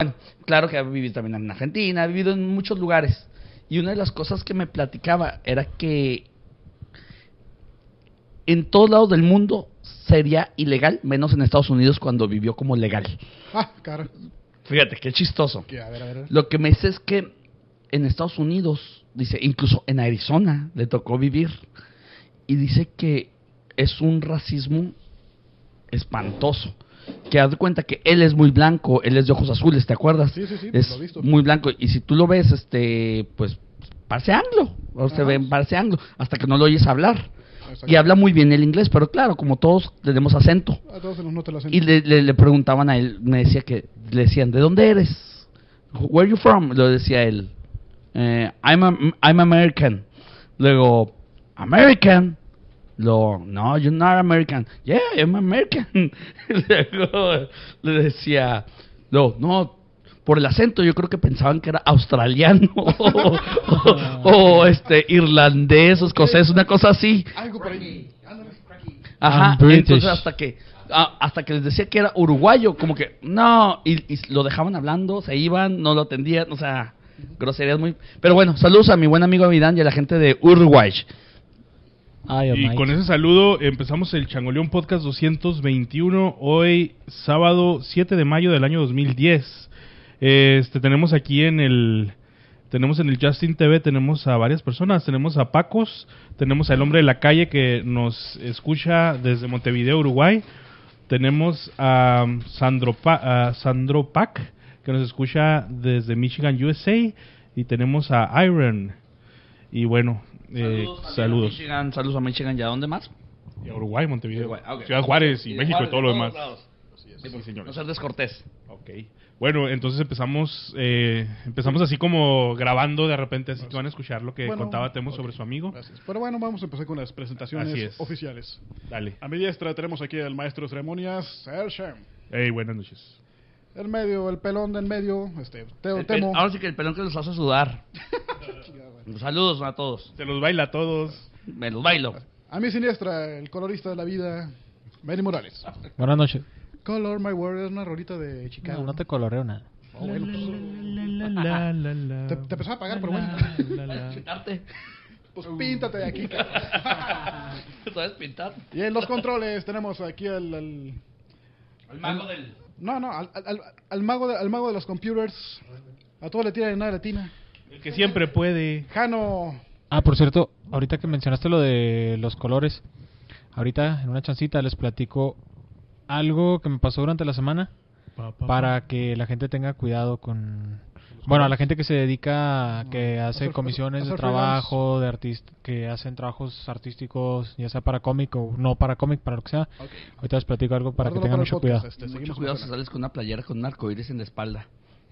Claro que ha vivido también en Argentina, ha vivido en muchos lugares. Y una de las cosas que me platicaba era que en todos lados del mundo sería ilegal, menos en Estados Unidos cuando vivió como legal. Claro. Fíjate, qué chistoso. A ver. Lo que me dice es que en Estados Unidos, dice, incluso en Arizona le tocó vivir. Y dice que es un racismo espantoso. Que haz de cuenta que él es muy blanco, él es de ojos azules, ¿te acuerdas? Sí, es lo he visto. muy blanco. Y si tú lo ves, pues parece anglo. O se ve, parece anglo, hasta que no lo oyes hablar. Y habla muy bien el inglés, pero claro, como todos tenemos acento. A todos se nos nota el acento. Y le preguntaban a él, me decía que, le decían, ¿de dónde eres? Where are you from? Lo decía él. I'm American. Luego, American. No, you're not American. Yeah, I'm American. Luego le decía, no, por el acento yo creo que pensaban que era australiano o irlandés o escocés, una cosa así. Algo por ahí. Ajá, entonces hasta que les decía que era uruguayo, como que no, y lo dejaban hablando, se iban, no lo atendían, o sea, groserías muy... Pero bueno, saludos a mi buen amigo Avidán y a la gente de Uruguay. Y con ese saludo empezamos el Changoleón Podcast 221, hoy sábado 7 de mayo del año 2010. Tenemos aquí en el Justin TV, tenemos a varias personas, tenemos a Pacos, tenemos al hombre de la calle que nos escucha desde Montevideo, Uruguay, tenemos a Sandro Pac, que nos escucha desde Michigan, USA, y tenemos a Iron, y bueno, saludos. Saludos a Michigan, ¿y a dónde más? Y a Uruguay, Montevideo, Okay. Ciudad Juárez y México Juárez, y todo lo demás. Sí, señor. No ser descortés. Okay. Bueno, entonces empezamos así como grabando de repente, así que van a escuchar lo que contaba Temo sobre su amigo. Gracias. Pero bueno, vamos a empezar con las presentaciones oficiales. Dale. A mi diestra tenemos aquí al maestro de ceremonias, Sergio. Hey, buenas noches. El medio, el pelón del medio, Temo. Ahora sí que el pelón que los hace sudar. Saludos a todos. Se los baila a todos. Me los bailo. A mi siniestra, el colorista de la vida, Benny Morales. Buenas noches. Color My World es una rolita de Chicago. No te coloreo nada. Bueno, te empezó a pagar, pero bueno. Pintarte. Pues píntate de aquí. ¿Sabes pintar? Y en los controles tenemos aquí al El mago del... No, al mago de los computers. A todo le tira de nada latina. El que siempre puede. Jano. Por cierto, ahorita que mencionaste lo de los colores, ahorita en una chancita les platico algo que me pasó durante la semana para que la gente tenga cuidado con... Bueno, a la gente que se dedica, que hace comisiones de trabajo, que hacen trabajos artísticos, ya sea para cómic o no para cómic, para lo que sea. Okay. Ahorita les platico algo para que tengan mucho cuidado. Mucho cuidado si sales con una playera con un arcoíris en la espalda.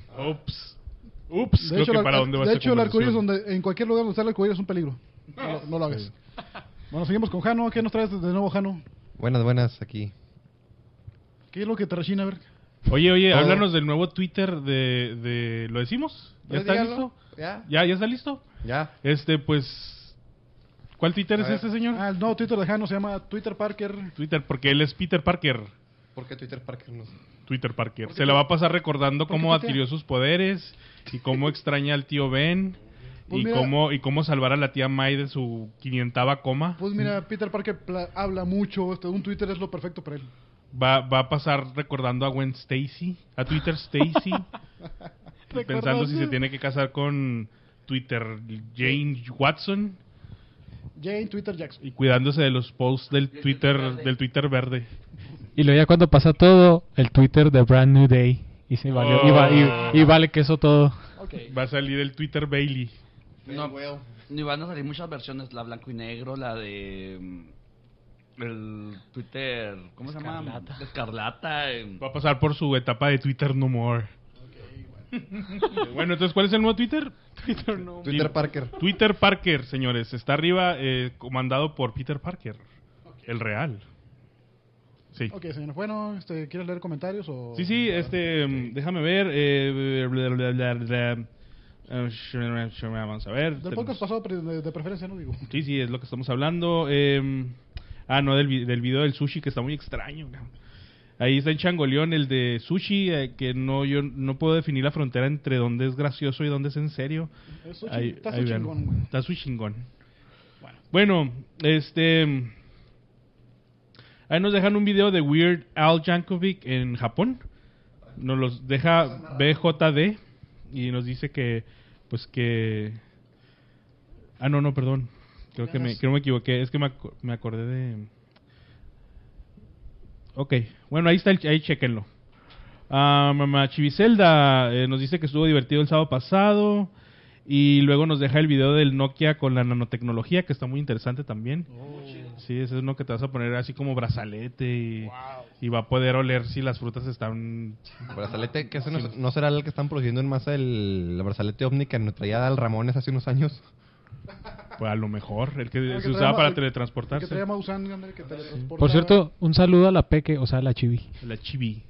Ups, creo que para dónde va a ser. De hecho, el arcoíris, en cualquier lugar donde está el arcoíris es un peligro. No lo hagas. Bueno, seguimos con Jano. ¿Qué nos traes de nuevo, Jano? Buenas, aquí. ¿Qué es lo que te rechina, a ver? Oye, háblanos del nuevo Twitter de ¿lo decimos? ¿Ya está listo? ¿Ya está listo? Ya. Pues, ¿cuál Twitter es este, señor? El nuevo Twitter de Jano se llama Twitter Parker. Twitter, porque él es Peter Parker. ¿Por qué Twitter Parker no? Twitter Parker. Se la va a pasar recordando cómo adquirió sus poderes y cómo extraña al tío Ben. Pues y cómo salvar a la tía May de su 500ª coma. Pues mira, Peter Parker habla mucho. Un Twitter es lo perfecto para él. Va a pasar recordando a Gwen Stacy, a Twitter Stacy, pensando si se tiene que casar con Twitter Jane Watson. Jane Twitter Jackson. Y cuidándose de los posts del Twitter verde. Y luego ya cuando pasa todo, el Twitter de Brand New Day. Y se valió, y vale que eso todo. Okay. Va a salir el Twitter Bailey. No, y van a salir muchas versiones, la blanco y negro, la de... el Twitter, ¿cómo se llama? Escarlata. Va a pasar por su etapa de Twitter No More. Bueno, entonces, ¿cuál es el nuevo Twitter? Twitter Parker. Twitter Parker, señores. Está arriba, comandado por Peter Parker. El real. Sí. Ok, señor. Bueno, ¿quieres leer comentarios o...? Sí, déjame ver. Vamos a ver. Del podcast pasado de preferencia, ¿no? Digo. Sí, es lo que estamos hablando. No, del video del sushi, que está muy extraño. Ahí está en Changoleón el de sushi, que yo no puedo definir la frontera entre dónde es gracioso y dónde es en serio. Está su chingón, güey. Está su chingón. Bueno, ahí nos dejan un video de Weird Al Yankovic en Japón. Nos los deja BJD y nos dice que, pues que... no, perdón. Creo que me equivoqué. Es que me acordé de... Ok, bueno, ahí está, ahí chequenlo. Mamá Chiviselda nos dice que estuvo divertido el sábado pasado. Y luego nos deja el video del Nokia con la nanotecnología, que está muy interesante también. Sí, ese es uno que te vas a poner así como brazalete y va a poder oler si las frutas están... ¿Brazalete? ¿Que ese no será el que están produciendo en masa el brazalete ovni que nos traía al Ramones hace unos años? Pues a lo mejor, el que se usaba para teletransportarse. Que traía Maussan, que teletransportaba. Por cierto, un saludo a la Peque, o sea, a la Chibi. La Chibi.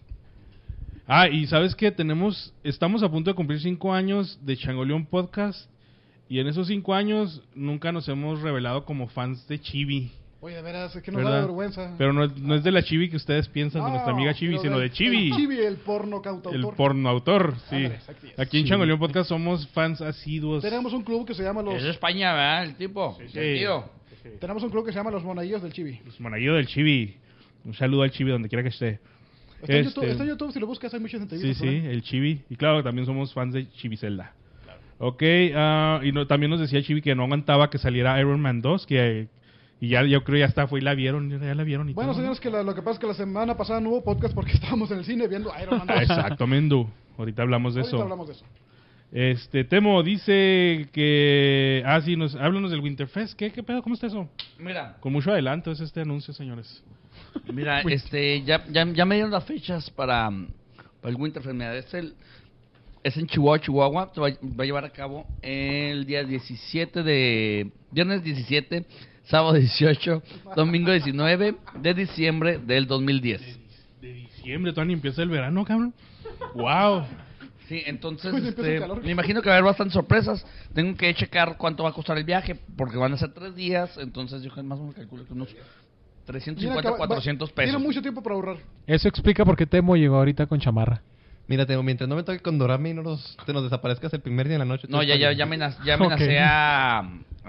Y ¿sabes qué? Estamos a punto de cumplir 5 años de Changoleón Podcast. Y en esos 5 años nunca nos hemos revelado como fans de Chibi. Oye, de veras, es que nos da vergüenza. Pero no es de la Chibi que ustedes piensan, de nuestra amiga Chibi, sino de Chibi. Chibi, el porno cautautor. El pornoautor, sí. Andrés, aquí en Changoleón Podcast somos fans asiduos. Tenemos un club que se llama los... Es de España, ¿verdad? El tipo. Sí. El tío. Tenemos un club que se llama Los Monaguillos del Chibi. Los Monaguillos del Chibi. Un saludo al Chibi donde quiera que esté. Está en YouTube, si lo buscas hay muchas entrevistas. Sí, el Chibi. Y claro, también somos fans de Chibizelda. Claro. Ok, y también nos decía Chibi que no aguantaba que saliera Iron Man 2, y ya yo creo ya está, fue y la vieron. Ya la vieron y bueno, todo, señores, que lo que pasa es que la semana pasada no hubo podcast porque estábamos en el cine viendo Iron Man 2. Exacto, Mendu. Ahorita hablamos de eso. Hablamos de eso. Temo dice que... sí, háblanos del Winterfest. ¿Qué pedo? ¿Cómo está eso? Mira. Con mucho adelanto es este anuncio, señores. Mira, ya me dieron las fechas para el Winterfest. Mira, es en Chihuahua. Se va a llevar a cabo el día 17 viernes 17, sábado 18, domingo 19 de diciembre del 2010. De diciembre, todavía ni empieza el verano, cabrón. ¡Wow! Sí, entonces me imagino que va a haber bastantes sorpresas. Tengo que checar cuánto va a costar el viaje, porque van a ser 3 días. Entonces yo más o menos calculo que unos 350, 400 pesos. Tiene mucho tiempo para ahorrar. Eso explica por qué Temo llegó ahorita con chamarra. Mira, Temo, mientras no me toque con Dorami y te nos desaparezcas el primer día de la noche. No, ya amenacé a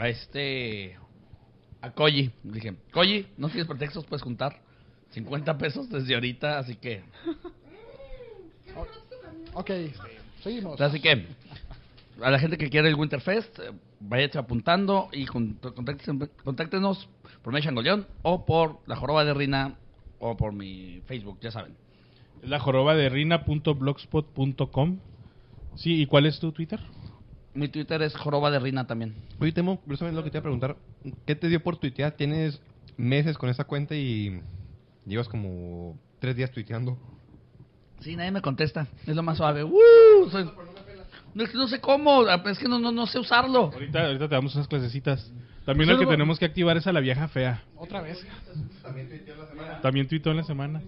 Koji. Dije, Koji, no tienes pretextos, puedes juntar 50 pesos desde ahorita, así que... Ok, seguimos. Así que, a la gente que quiere el Winterfest, váyase apuntando y contáctenos por mi Changoleón o por La Joroba de Rina o por mi Facebook, ya saben. La joroba de rina.blogspot.com. Sí, ¿y cuál es tu Twitter? Mi Twitter es Joroba de Rina también. Oye, Temo, precisamente lo que te iba a preguntar. ¿Qué te dio por tuitear? ¿Tienes meses con esa cuenta y llevas como 3 días tuiteando? Sí, nadie me contesta. Es lo más suave. No sé cómo. Es que no sé usarlo. Ahorita te damos unas clasecitas. También lo que tenemos que activar es a la vieja fea. Otra vez. También tuiteó en la semana.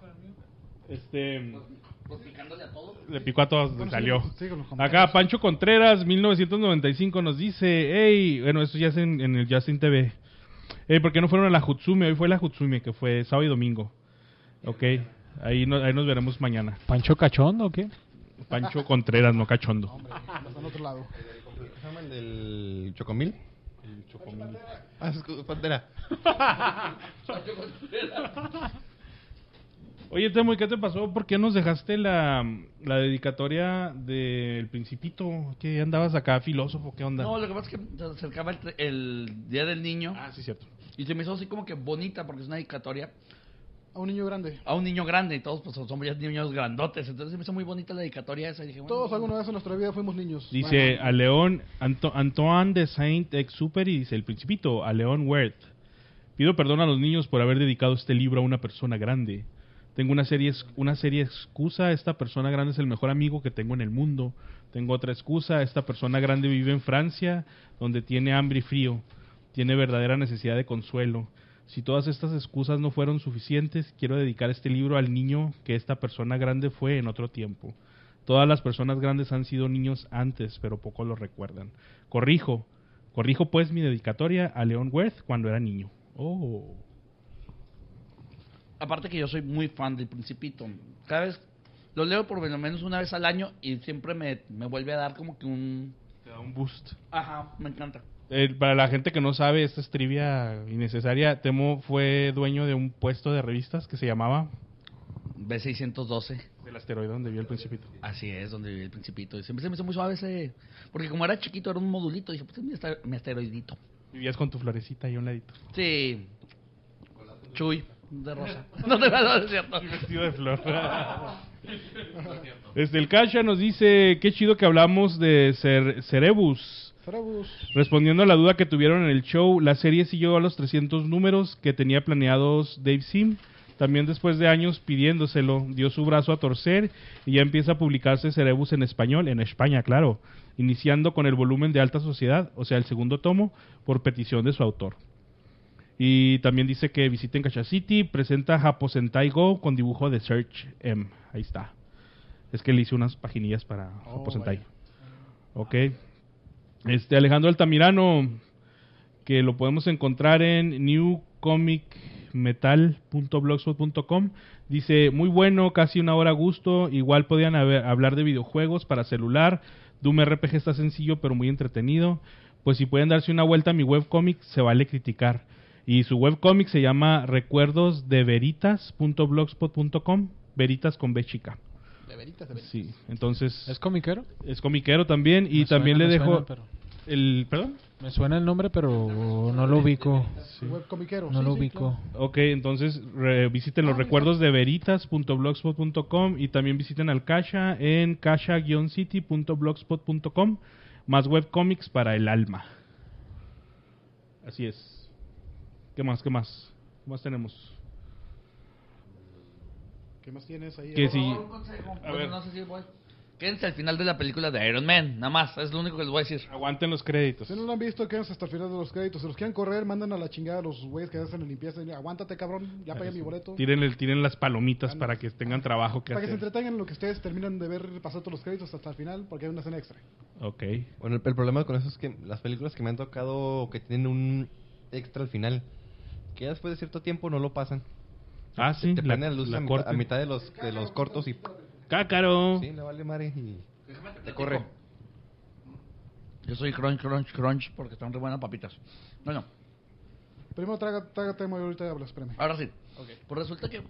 Picándole a todo. Le picó a todos, salió. Síguelo, Acá Pancho Contreras, 1995, nos dice, hey, bueno, esto ya es en el Justin TV. ¿Por qué no fueron a la Jutsume? Hoy fue la Jutsume, que fue sábado y domingo. Ok, ahí nos veremos mañana. ¿Pancho Cachondo o qué? Pancho Contreras, no Cachondo. Hombre, está en otro lado. ¿Cómo se llama el del Chocomil? El Chocomil. Es Pantera. Oye, Temo, ¿y qué te pasó? ¿Por qué nos dejaste la dedicatoria del Principito? ¿Qué andabas acá, filósofo? ¿Qué onda? No, lo que pasa es que se acercaba el Día del Niño. Sí, cierto. Y se me hizo así como que bonita, porque es una dedicatoria A un niño grande. a un niño grande. Y todos pues somos ya niños grandotes. Entonces se me hizo muy bonita la dedicatoria esa. Y dije, bueno, Todos alguna vez en nuestra vida fuimos niños. Dice a León, Antoine de Saint-Exupéry, dice el Principito, a León Werth. Pido perdón a los niños por haber dedicado este libro a una persona grande. Tengo una seria excusa, esta persona grande es el mejor amigo que tengo en el mundo. Tengo otra excusa, esta persona grande vive en Francia, donde tiene hambre y frío. Tiene verdadera necesidad de consuelo. Si todas estas excusas no fueron suficientes, quiero dedicar este libro al niño que esta persona grande fue en otro tiempo. Todas las personas grandes han sido niños antes, pero poco lo recuerdan. Corrijo pues mi dedicatoria a León Werth cuando era niño. Oh. Aparte que yo soy muy fan del Principito. Cada vez lo leo por lo menos una vez al año y siempre me vuelve a dar como que un... Te da un boost. Ajá, me encanta. Para la gente que no sabe, esta es trivia innecesaria. Temo fue dueño de un puesto de revistas que se llamaba... B612. Del asteroide donde vio el Principito. Así es, donde vive el Principito. Y siempre se me hizo muy suave ese... Porque como era chiquito, era un modulito. Dije, pues es mi asteroidito. Vivías con tu florecita ahí a un ladito. Sí. Chuy, de rosa. No te vas a decir cierto. Vestido de flor. El Kasha nos dice, qué chido que hablamos de Cerebus. Respondiendo a la duda que tuvieron en el show, la serie siguió a los 300 números que tenía planeados Dave Sim. También después de años pidiéndoselo, dio su brazo a torcer y ya empieza a publicarse Cerebus en español, en España, claro, iniciando con el volumen de Alta Sociedad, o sea, el segundo tomo, por petición de su autor. Y también dice que visiten Kasha City, presenta Japo Sentai Go con dibujo de Search M. Ahí está. Es que le hice unas paginillas para Japo Sentai. Ok. Alejandro Altamirano, que lo podemos encontrar en newcomicmetal.blogspot.com, dice, muy bueno, casi una hora a gusto, igual podían hablar de videojuegos para celular, Doom RPG está sencillo pero muy entretenido, pues si pueden darse una vuelta a mi webcomic, se vale criticar. Y su webcomic se llama recuerdosdeveritas.blogspot.com, Veritas con B chica. De veritas. Sí, entonces... ¿Es comiquero? Es comiquero también, y también le dejo... ¿Perdón? Me suena el nombre, pero no lo ubico. Sí. Webcomiquero. No lo ubico. Claro. Ok, entonces visiten los recuerdos de veritas.blogspot.com y también visiten al Kasha en kasha-city.blogspot.com. Más webcomics para el alma. Así es. ¿Qué más? ¿Qué más tenemos? ¿Qué más tienes ahí? Que si... Un consejo. A ver. No sé si voy. Quédense al final de la película de Iron Man, nada más, es lo único que les voy a decir. Aguanten los créditos. Si no lo han visto, quédense hasta el final de los créditos. Si los quieren correr, mandan a la chingada a los güeyes que hacen la limpieza. Aguántate, cabrón, ya pagué mi boleto. Tiren las palomitas para que tengan trabajo que Para que se hacer. entretengan en lo que ustedes terminan de ver, pasar todos los créditos hasta el final, porque hay una escena extra. Ok. Bueno, el problema con eso es que las películas que me han tocado que tienen un extra al final, que ya después de cierto tiempo no lo pasan. Ah, sí, Te la, prenden la luz la a corte. mitad de los cortos y... ¡Cácaro! Sí, le vale madre y... Te corre. Yo soy crunch porque están re buenas papitas. Bueno, Primero trágate y ahorita hablas, espérame. ahora sí. Pues resulta que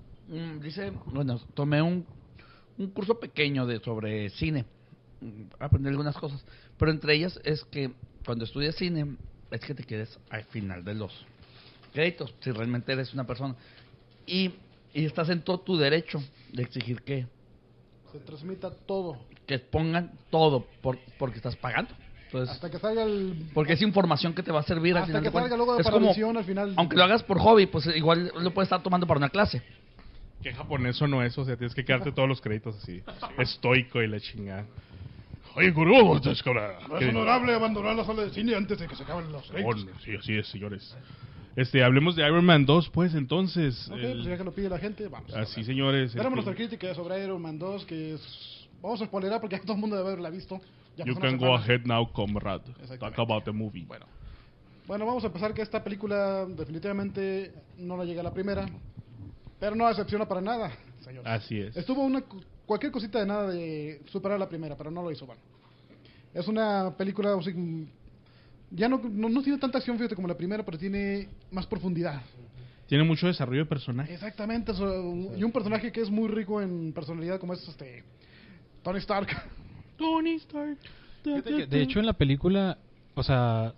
tomé un curso pequeño sobre cine. Aprendí algunas cosas, pero entre ellas es que cuando estudias cine es que te quedes al final de los créditos, si realmente eres una persona y estás en todo tu derecho de exigir que Se transmita todo. pongan todo porque estás pagando. Entonces, Hasta que salga el... porque es información que te va a servir al Hasta final que de cuentas. salga luego de Es para como, visión al final. aunque lo hagas por hobby, pues igual lo puedes estar tomando para una clase. ¿Qué japonés o no es? O sea, tienes que quedarte todos los créditos así. Estoico y la chingada. Oye, gurú, No es honorable abandonar la sala de cine antes de que se acaben los créditos. Sí, así es, señores. Hablemos de Iron Man 2, pues, entonces. Ok, pues ya que lo pide la gente, vamos. Así, señores. Tenemos nuestra crítica sobre Iron Man 2, que es... Vamos a spoilerar porque ya todo el mundo debe haberla visto. Ya You pasó can unas go semanas. ahead now, comrade. Exactamente. Talk about the movie. Bueno, vamos a empezar que esta película definitivamente no la llega a la primera, pero no decepciona para nada, señores. Así es. Estuvo cualquier cosita de nada de superar la primera, pero no lo hizo, bueno. Es una película, o sea, ya no tiene tanta acción, fíjate, como la primera, pero tiene más profundidad. Tiene mucho desarrollo de personaje. Exactamente, y un personaje que es muy rico en personalidad, como es Tony Stark. Tony Stark. Fíjate que, de hecho, en la película, o sea,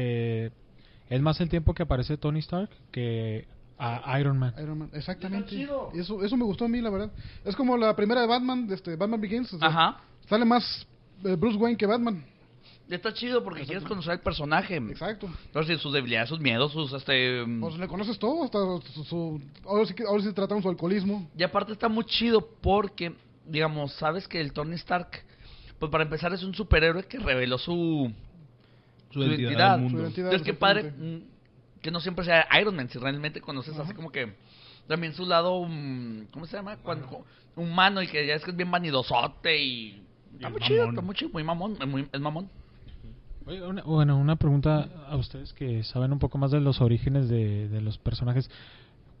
es más el tiempo que aparece Tony Stark que a Iron Man. Iron Man, exactamente. Eso me gustó a mí, la verdad. Es como la primera de Batman, Batman Begins. O sea, Ajá. sale más Bruce Wayne que Batman. Está chido porque quieres conocer al personaje. Exacto. Entonces, sus debilidades, sus miedos, sus Pues le conoces todo, hasta ahora sí tratamos su alcoholismo. Y aparte está muy chido porque, digamos, sabes que el Tony Stark, pues para empezar es un superhéroe que reveló su identidad. al mundo. Su identidad, Entonces, qué padre exactamente. que no siempre sea Iron Man, si realmente conoces así como que también su lado, ¿cómo se llama? Humano y que ya es que es bien vanidosote y... Está muy chido, muy mamón, es mamón. Oye, una pregunta a ustedes que saben un poco más de los orígenes de los personajes.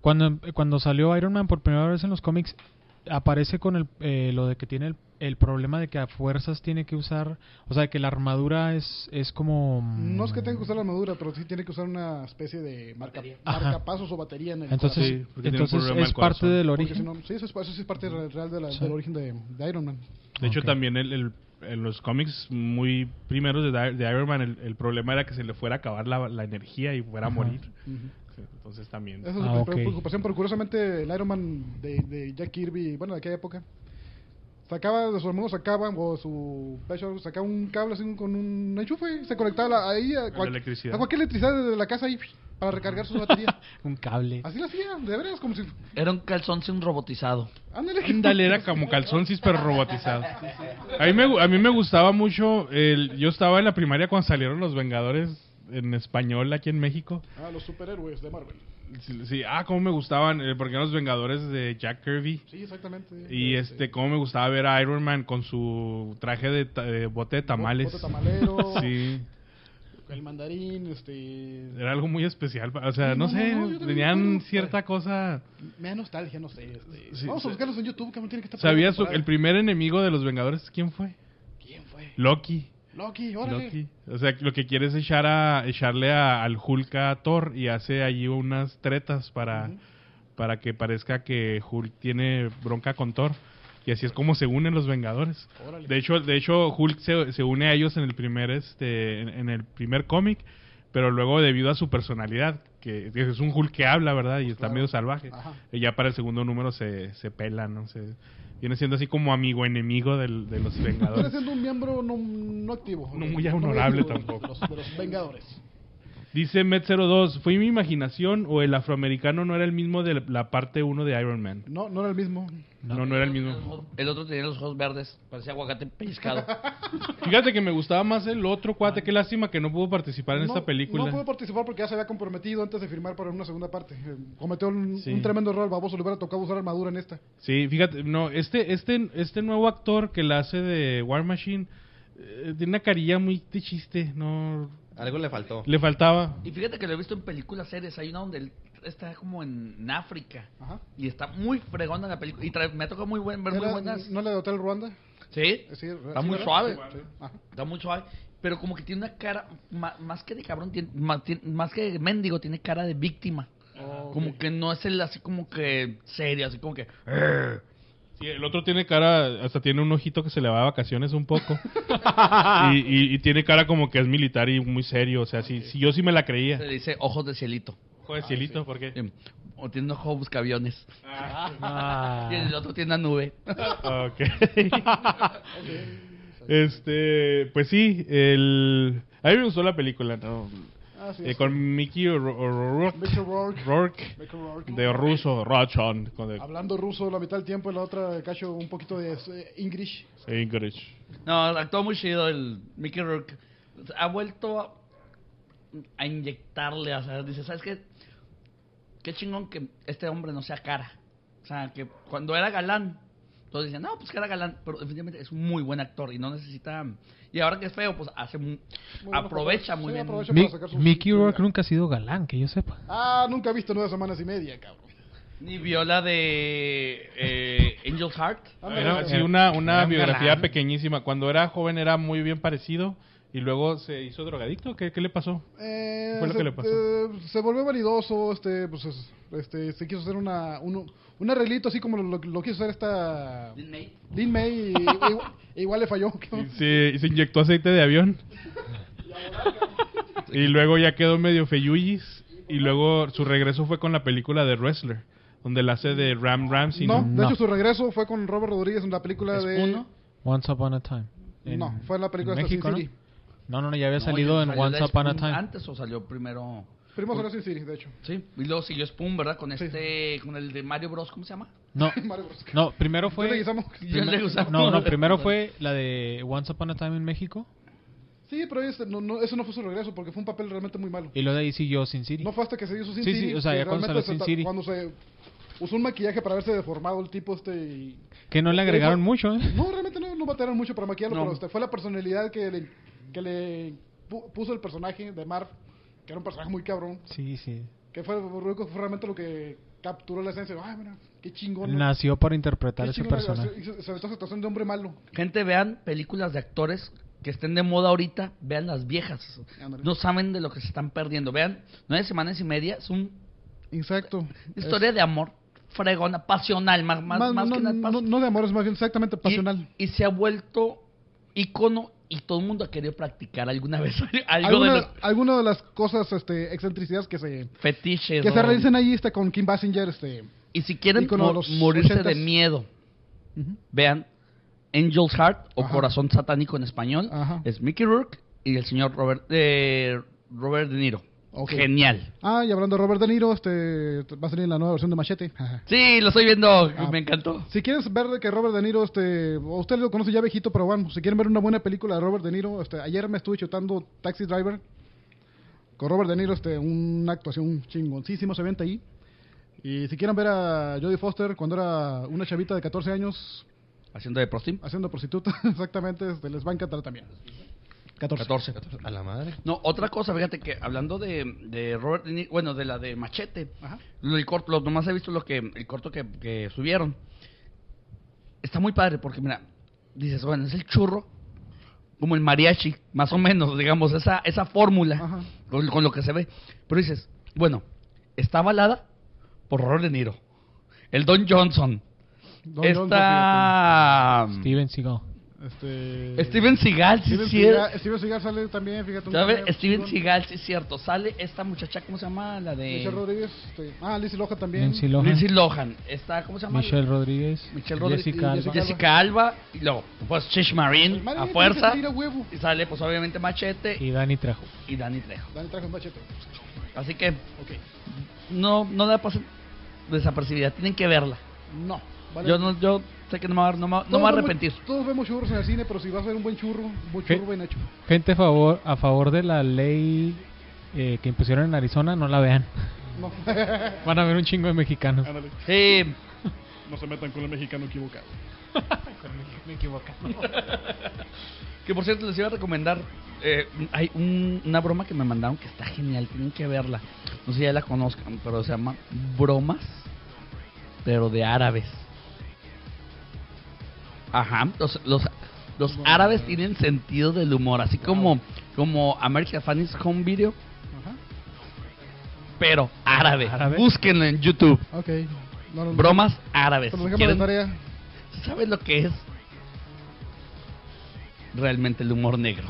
Cuando salió Iron Man por primera vez en los cómics, aparece con lo de que tiene el problema de que a fuerzas tiene que usar, o sea, que la armadura es como... No es que tenga que usar la armadura, pero sí tiene que usar una especie de marcapasos o batería en el corazón. Sí, porque tiene un Entonces problema es al parte corazón. del Porque origen. si no, sí, eso sí es parte real del origen de Iron Man. De hecho, Ok. también en los cómics muy primeros de Iron Man, el problema era que se le fuera a acabar la energía y fuera a morir. Entonces también... Esa es Ah, la ok. preocupación, pero curiosamente el Iron Man de Jack Kirby, bueno, de aquella época, sacaba de su hermano, o su pecho, sacaba un cable así con un enchufe, se conectaba ahí a electricidad. cualquier electricidad desde la casa ahí para recargar su batería. Un cable. Así lo hacía, de veras, como si... Era un calzón sin robotizado. Ándale, era como calzoncis pero robotizado. A mí me gustaba mucho, yo estaba en la primaria cuando salieron Los Vengadores en español aquí en México. Los superhéroes de Marvel. Sí, cómo me gustaban, porque eran Los Vengadores de Jack Kirby. Sí, exactamente. Y cómo me gustaba ver a Iron Man con su traje de bote de tamales. Bote tamalero, Sí, el mandarín, era algo muy especial. O sea, Sí, no no, sé, no, yo también tenían me acuerdo. cierta cosa. Me da nostalgia, no sé. Sí, Vamos sí. a buscarlos en YouTube, que no tiene que estar... ¿Sabías por ahí. el primer enemigo de los Vengadores quién fue? ¿Quién fue? Loki. Loki, órale. Loki. O sea, lo que quiere es echarle al Hulk a Thor y hace allí unas tretas para que parezca que Hulk tiene bronca con Thor. Y así es como se unen los Vengadores. Órale. De hecho Hulk se une a ellos en el primer cómic, pero luego debido a su personalidad, que es un Hulk que habla, ¿verdad? Y está Claro. medio salvaje. Ajá. Y ya para el segundo número se pelan, ¿no? Viene siendo así como amigo-enemigo de los Viene Vengadores. siendo un miembro no activo. No muy honorable activo tampoco. De los Vengadores. Dice Met02, ¿fue mi imaginación o el afroamericano no era el mismo de la parte 1 de Iron Man? No era el mismo. No era el mismo. El otro tenía los ojos verdes, parecía aguacate pellizcado. Fíjate que me gustaba más el otro cuate, qué lástima que no pudo participar en esta película. No pudo participar porque ya se había comprometido antes de firmar para una segunda parte. Cometió un Sí. tremendo error, baboso. Le hubiera tocado usar armadura en esta. Sí, fíjate, no, este nuevo actor que la hace de War Machine tiene una carilla muy de chiste, no Algo le faltó. le faltaba. Y fíjate que lo he visto en películas, series. Hay una donde él está como en África. Ajá. Y está muy fregona la película. Y me ha tocado ver muy buenas. ¿No le de Hotel Ruanda? Sí, Sí, está sí, muy ¿verdad? suave. Sí. Ajá. Está muy suave. Pero como que tiene una cara, más que de cabrón, más que de mendigo, tiene cara de víctima. Como que no es el así como que serio, así como que... Sí, el otro tiene cara, hasta tiene un ojito que se le va de vacaciones un poco. y tiene cara como que es militar y muy serio, o sea, sí, yo sí me la creía. Se le dice ojos de cielito. Joder, cielito, ¿por qué? O tiene un ojo buscaviones. Ah. Y el otro tiene una nube. Ok. Pues sí, a mí me gustó la película, ¿no? Así es. Con Mickey Rourke, Mickey Rourke. de ruso, Rochon, Hablando ruso la mitad del tiempo y la otra cacho un poquito de English. English. No, actuó muy chido el Mickey Rourke. Ha vuelto a inyectarle, o sea, dice, ¿sabes qué? Qué chingón que este hombre no sea cara. O sea, que cuando era galán, todos decían, no, pues que era galán, pero definitivamente es un muy buen actor y no necesita... Y ahora que es feo, pues hace aprovecha muy bien. Aprovecha para sacar sus- Mickey Rourke nunca ha sido galán, que yo sepa. Nunca he visto 9 semanas y media, cabrón. Ni viola de Angel's Heart. Era así una Era un biografía galán. pequeñísima. Cuando era joven era muy bien parecido y luego se hizo drogadicto. ¿Qué le pasó? Fue lo que le pasó. Se volvió vanidoso, se quiso hacer un arreglito así como lo quiso hacer esta Lin May y igual le falló. Se inyectó aceite de avión. Y luego ya quedó medio feyuyis. Y luego su regreso fue con la película de Wrestler, donde la hace de Ramsey. No, ¿no? de No. hecho su regreso fue con Robert Rodríguez en la película ¿Es de... uno? Once Upon a Time. No, fue en la película en de México, Sin City. No, ya había No, salido en salió Once de Upon a Spoon Time. ¿Antes o salió primero? Primero salió Sin City, de hecho. Sí, y luego siguió Spoon, ¿verdad? Con Sí. con el de Mario Bros, ¿cómo se llama? No, Mario Bros. no, primero Yo le fue... guisamos. Yo le gustaba. No, primero fue la de Once Upon a Time en México. Sí, pero eso no fue su regreso porque fue un papel realmente muy malo. Y luego de ahí siguió Sin City. No fue hasta que se hizo Sin Sí, City. sí, o sea, que ya cuando realmente salió Sin City. Cuando se usó un maquillaje para verse deformado el tipo y... Que no le agregaron Eso- mucho, ¿eh? No, realmente no batearon mucho para maquillarlo, No. pero fue la personalidad que le puso el personaje de Marv, que era un personaje muy cabrón, Sí. que fue realmente lo que capturó la esencia. Ay, mira, qué chingón. ¿no? Nació para interpretar Qué ese chingón, personaje. se aventó esa actuación de hombre malo. Gente, vean películas de actores que estén de moda ahorita, vean las viejas. Ándale. No saben de lo que se están perdiendo. Vean, 9 semanas y media es una Exacto. historia de amor fregona, pasional, más que nada no de amor, es más bien exactamente pasional. Y se ha vuelto ícono y todo el mundo ha querido practicar alguna vez algo de los Alguna de las cosas, excentricidades que se fetiches. se realizan ahí con Kim Basinger, Y si quieren ícono de los morirse 80s. de miedo, Ujú. vean Angel's Heart o Ajá. Corazón Satánico en español. Ajá. Es Mickey Rourke y el señor Robert De Niro. Ok. Genial. Y hablando de Robert De Niro, va a salir la nueva versión de Machete. Ajá. Sí, lo estoy viendo. Ah. Me encantó. Si quieres ver de que Robert De Niro, usted lo conoce ya viejito, pero bueno, si quieren ver una buena película de Robert De Niro, ayer me estuve chutando Taxi Driver con Robert De Niro, una actuación chingoncísima se venta ahí. Y si quieren ver a Jodie Foster cuando era una chavita de 14 años Haciendo de prostim. haciendo prostituta, exactamente, les va a encantar también. 14. A la madre. No, otra cosa, fíjate que hablando de Robert De Niro, bueno, de la de Machete, Ajá. el corto, nomás he visto el corto que subieron. Está muy padre porque, mira, dices, bueno, es el churro, como el mariachi, más o menos, digamos, esa fórmula Ajá. con lo que se ve. Pero dices, bueno, está avalada por Robert De Niro, el Don Johnson, Don está Steven Seagal. Steven Seagal, sí, Steven Seagal sale también, fíjate. ¿sabes? cameo Steven chingón. Seagal, sí es cierto. Sale esta muchacha, ¿cómo se llama? La de Michelle Rodríguez. Lindsay Lohan también. Lindsay Lohan. Lindsay Lohan. Está, ¿cómo se llama? Michelle Rodríguez. Michelle Rodríguez. Jessica Alba. Jessica Alba. Y luego, pues, Chish Marine, Madre a mía, fuerza. tiene que salir a huevo. Y sale, pues, obviamente, Machete Y Danny Trejo. y Danny Trejo. Dani trajo un Machete. Así que, Ok. no la pasen desapercibida. Tienen que verla. No. Vale. Yo sé que no me va a Todos arrepentir. Todos vemos churros en el cine, pero si vas a ver un buen churro ¿Qué? bien hecho. Gente a favor de la ley que impusieron en Arizona, no la vean. No. Van a ver un chingo de mexicanos. Ándale. Sí, No se metan con el mexicano equivocado. Me equivoco. que por cierto les iba a recomendar. Hay una broma que me mandaron que está genial. Tienen que verla. No sé si ya la conozcan, pero se llama Bromas, pero de árabes. Ajá, los árabes tienen sentido del humor, así como American Funny Home Video, Ajá. pero árabe. ¿Árabe? Búsquenlo en YouTube. Ok. No, Bromas árabes. Pues Si lo dejamos de quieren, tarea. ¿saben lo que es realmente el humor negro?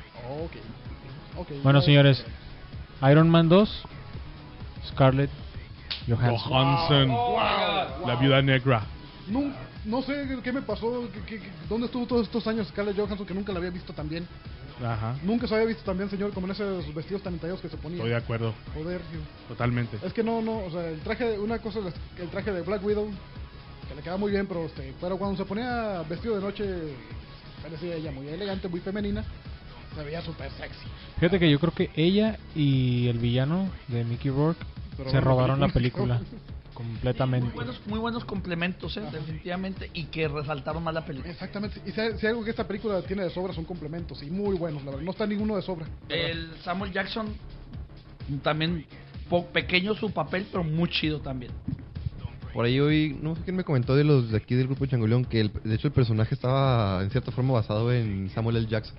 Ok. Bueno, señores, Iron Man 2, Scarlett Johansson. Johansson, la viuda negra. No sé qué me pasó, dónde estuvo todos estos años Scarlett Johansson, que nunca la había visto tan bien. Ajá, Nunca se había visto tan bien, señor, como en esos vestidos tan entallados que se ponía. estoy de acuerdo, Joder, totalmente. es que o sea, el traje, una cosa es el traje de Black Widow, que le queda muy bien, pero cuando se ponía vestido de noche, parecía ella muy elegante, muy femenina, se veía súper sexy. Fíjate que yo creo que ella y el villano de Mickey Rourke Pero se bueno, robaron la película completamente. Muy buenos complementos, definitivamente, y que resaltaron más la película. Exactamente, y si algo que esta película tiene de sobra son complementos, y muy buenos, la verdad, no está ninguno de sobra. El Samuel Jackson también pequeño su papel, pero muy chido también. Por ahí hoy, no sé quién me comentó de los de aquí del grupo Changoleón que de hecho el personaje estaba en cierta forma basado en Samuel L. Jackson.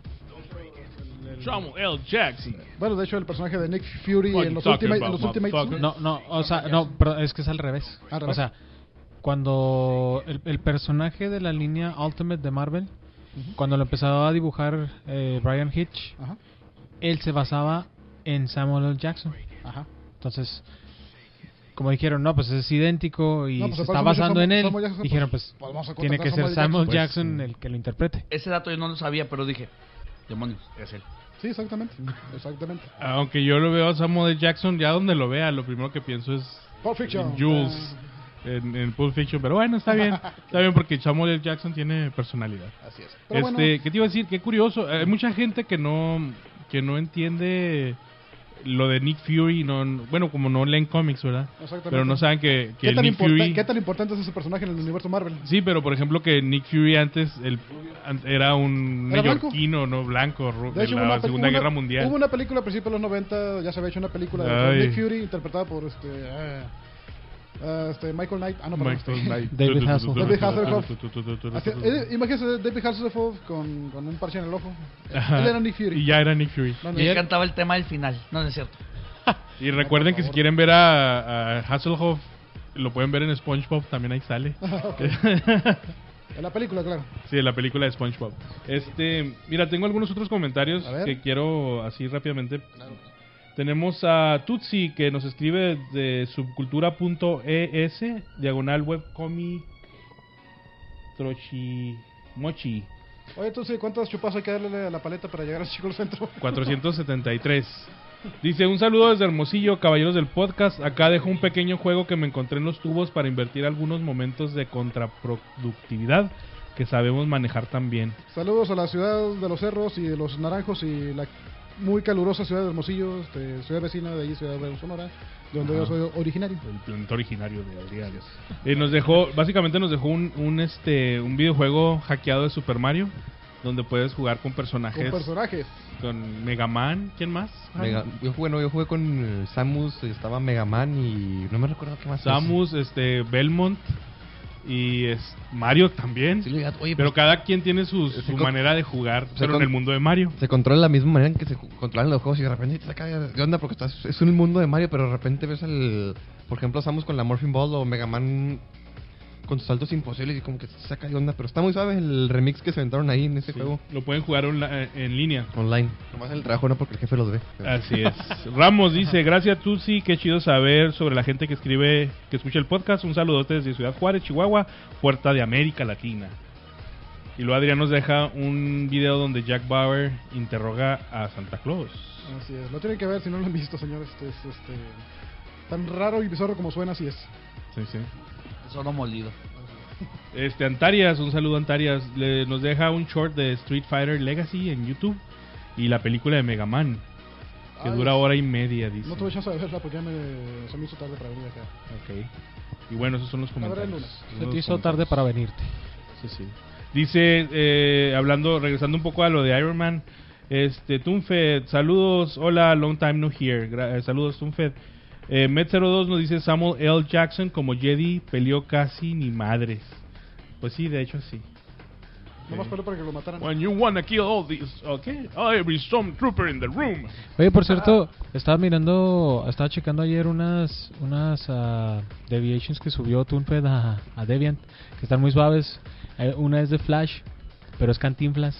Samuel L. Jackson. Bueno, de hecho, el personaje de Nick Fury What en you los, talking Ultimates, about, Ultimates, motherfucker? No, perdón, es que es al revés. ¿Al O revés? sea, cuando el personaje de la línea Ultimate de Marvel, cuando lo empezó a dibujar Brian Hitch, Ajá, él se basaba en Samuel L. Jackson. ajá. Entonces, como dijeron, no, pues es idéntico y No, pues se se está parece mucho a basando en él, Samuel Jackson, dijeron, pues, pues vamos a tiene que contratar ser a Samuel Samuel Jackson. Jackson el que lo interprete. Ese dato yo no lo sabía, pero dije, demonios, es él. Sí, exactamente. Exactamente. Aunque yo lo veo a Samuel L. Jackson, ya donde lo vea, lo primero que pienso es Pulp Fiction. en Jules, en Pulp Fiction. Pero bueno, está bien porque Samuel L. Jackson tiene personalidad. Así es. Pero bueno, ¿Qué te iba a decir? Qué curioso. Hay mucha gente que no entiende lo de Nick Fury. Bueno, como no leen cómics, ¿verdad? exactamente. Pero no saben que ¿Qué el tan, Nick Fury... ¿Qué tan importante es ese personaje en el universo Marvel? Sí, pero por ejemplo que Nick Fury antes era un ¿Era blanco? neoyorquino, no blanco, De hecho, de la Segunda Guerra Mundial. Hubo una película a principios de los 90, ya se había hecho una película de Ay. Nick Fury interpretada por Michael Knight. Ah, no, perdón. Michael Knight. David Hasselhoff. David Hasselhoff. Imagínese David Hasselhoff con un parche en el ojo. Él era Nick Fury. Y ya era Nick Fury. No, no, Y él cantaba el tema del final. No, no es cierto. Y recuerden que si quieren ver a Hasselhoff, lo pueden ver en SpongeBob, también ahí sale. En la película, claro. Sí, en la película de SpongeBob. Mira, tengo algunos otros comentarios A ver. que quiero así rápidamente. Tenemos a Tutsi que nos escribe de subcultura.es, diagonal webcomic trochimochi Oye, entonces, ¿cuántas chupas hay que darle a la paleta para llegar al Chico Centro? 473. Dice, un saludo desde Hermosillo, caballeros del podcast. Acá dejo un pequeño juego que me encontré en los tubos para invertir algunos momentos de contraproductividad que sabemos manejar tan bien. Saludos a la ciudad de los Cerros y de los Naranjos y la muy calurosa ciudad de Hermosillo, ciudad vecina de allí, ciudad de Sonora, de donde yo soy originario. El planeta originario de Adrián. Básicamente nos dejó un videojuego hackeado de Super Mario, donde puedes jugar con personajes. Con personajes. Con Mega Man, ¿quién más? Yo jugué con Samus, estaba Mega Man y no me recuerdo qué más. Samus, Belmont y Mario también. Sí, oye, pero pues, cada quien tiene su manera de jugar, pero en el mundo de Mario. Se controla de la misma manera en que se controlan los juegos y de repente te saca de onda porque es un mundo de Mario, pero de repente ves por ejemplo, Samus con la Morphin Ball o Mega Man con sus saltos imposibles y como que se saca de onda, pero está muy suave el remix que se inventaron ahí en ese juego. Lo pueden jugar en línea. Online. Nomás en el trabajo no porque el jefe los ve. Así es. Ramos dice, gracias Tusi, qué chido saber sobre la gente que escribe, que escucha el podcast. Un saludote desde Ciudad Juárez, Chihuahua, puerta de América Latina. Y luego Adrián nos deja un video donde Jack Bauer interroga a Santa Claus. Así es, lo tienen que ver si no lo han visto, señores. Tan raro y bizarro como suena, así es. Sí, sí. Solo molido. Antarias, un saludo Antarias, nos deja un short de Street Fighter Legacy en YouTube y la película de Mega Man, que dura hora y media, dice. No tuve chance de verla porque se me hizo tarde para venir acá. Ok. Y bueno, esos son los comentarios. Se te hizo tarde para venirte. Sí, sí. Dice, regresando un poco a lo de Iron Man, Tunfed, saludos, hola, long time no here, saludos Tunfed. Met02 nos dice Samuel L. Jackson como Jedi peleó casi ni madres. Pues sí, de hecho sí. Nomás peleó para que lo mataran. When you wanna kill all these, okay, every stormtrooper in the room. Oye, por cierto, estaba checando ayer unas deviations que subió Tunfed a Deviant, que están muy suaves. Una es de Flash, pero es Cantinflas.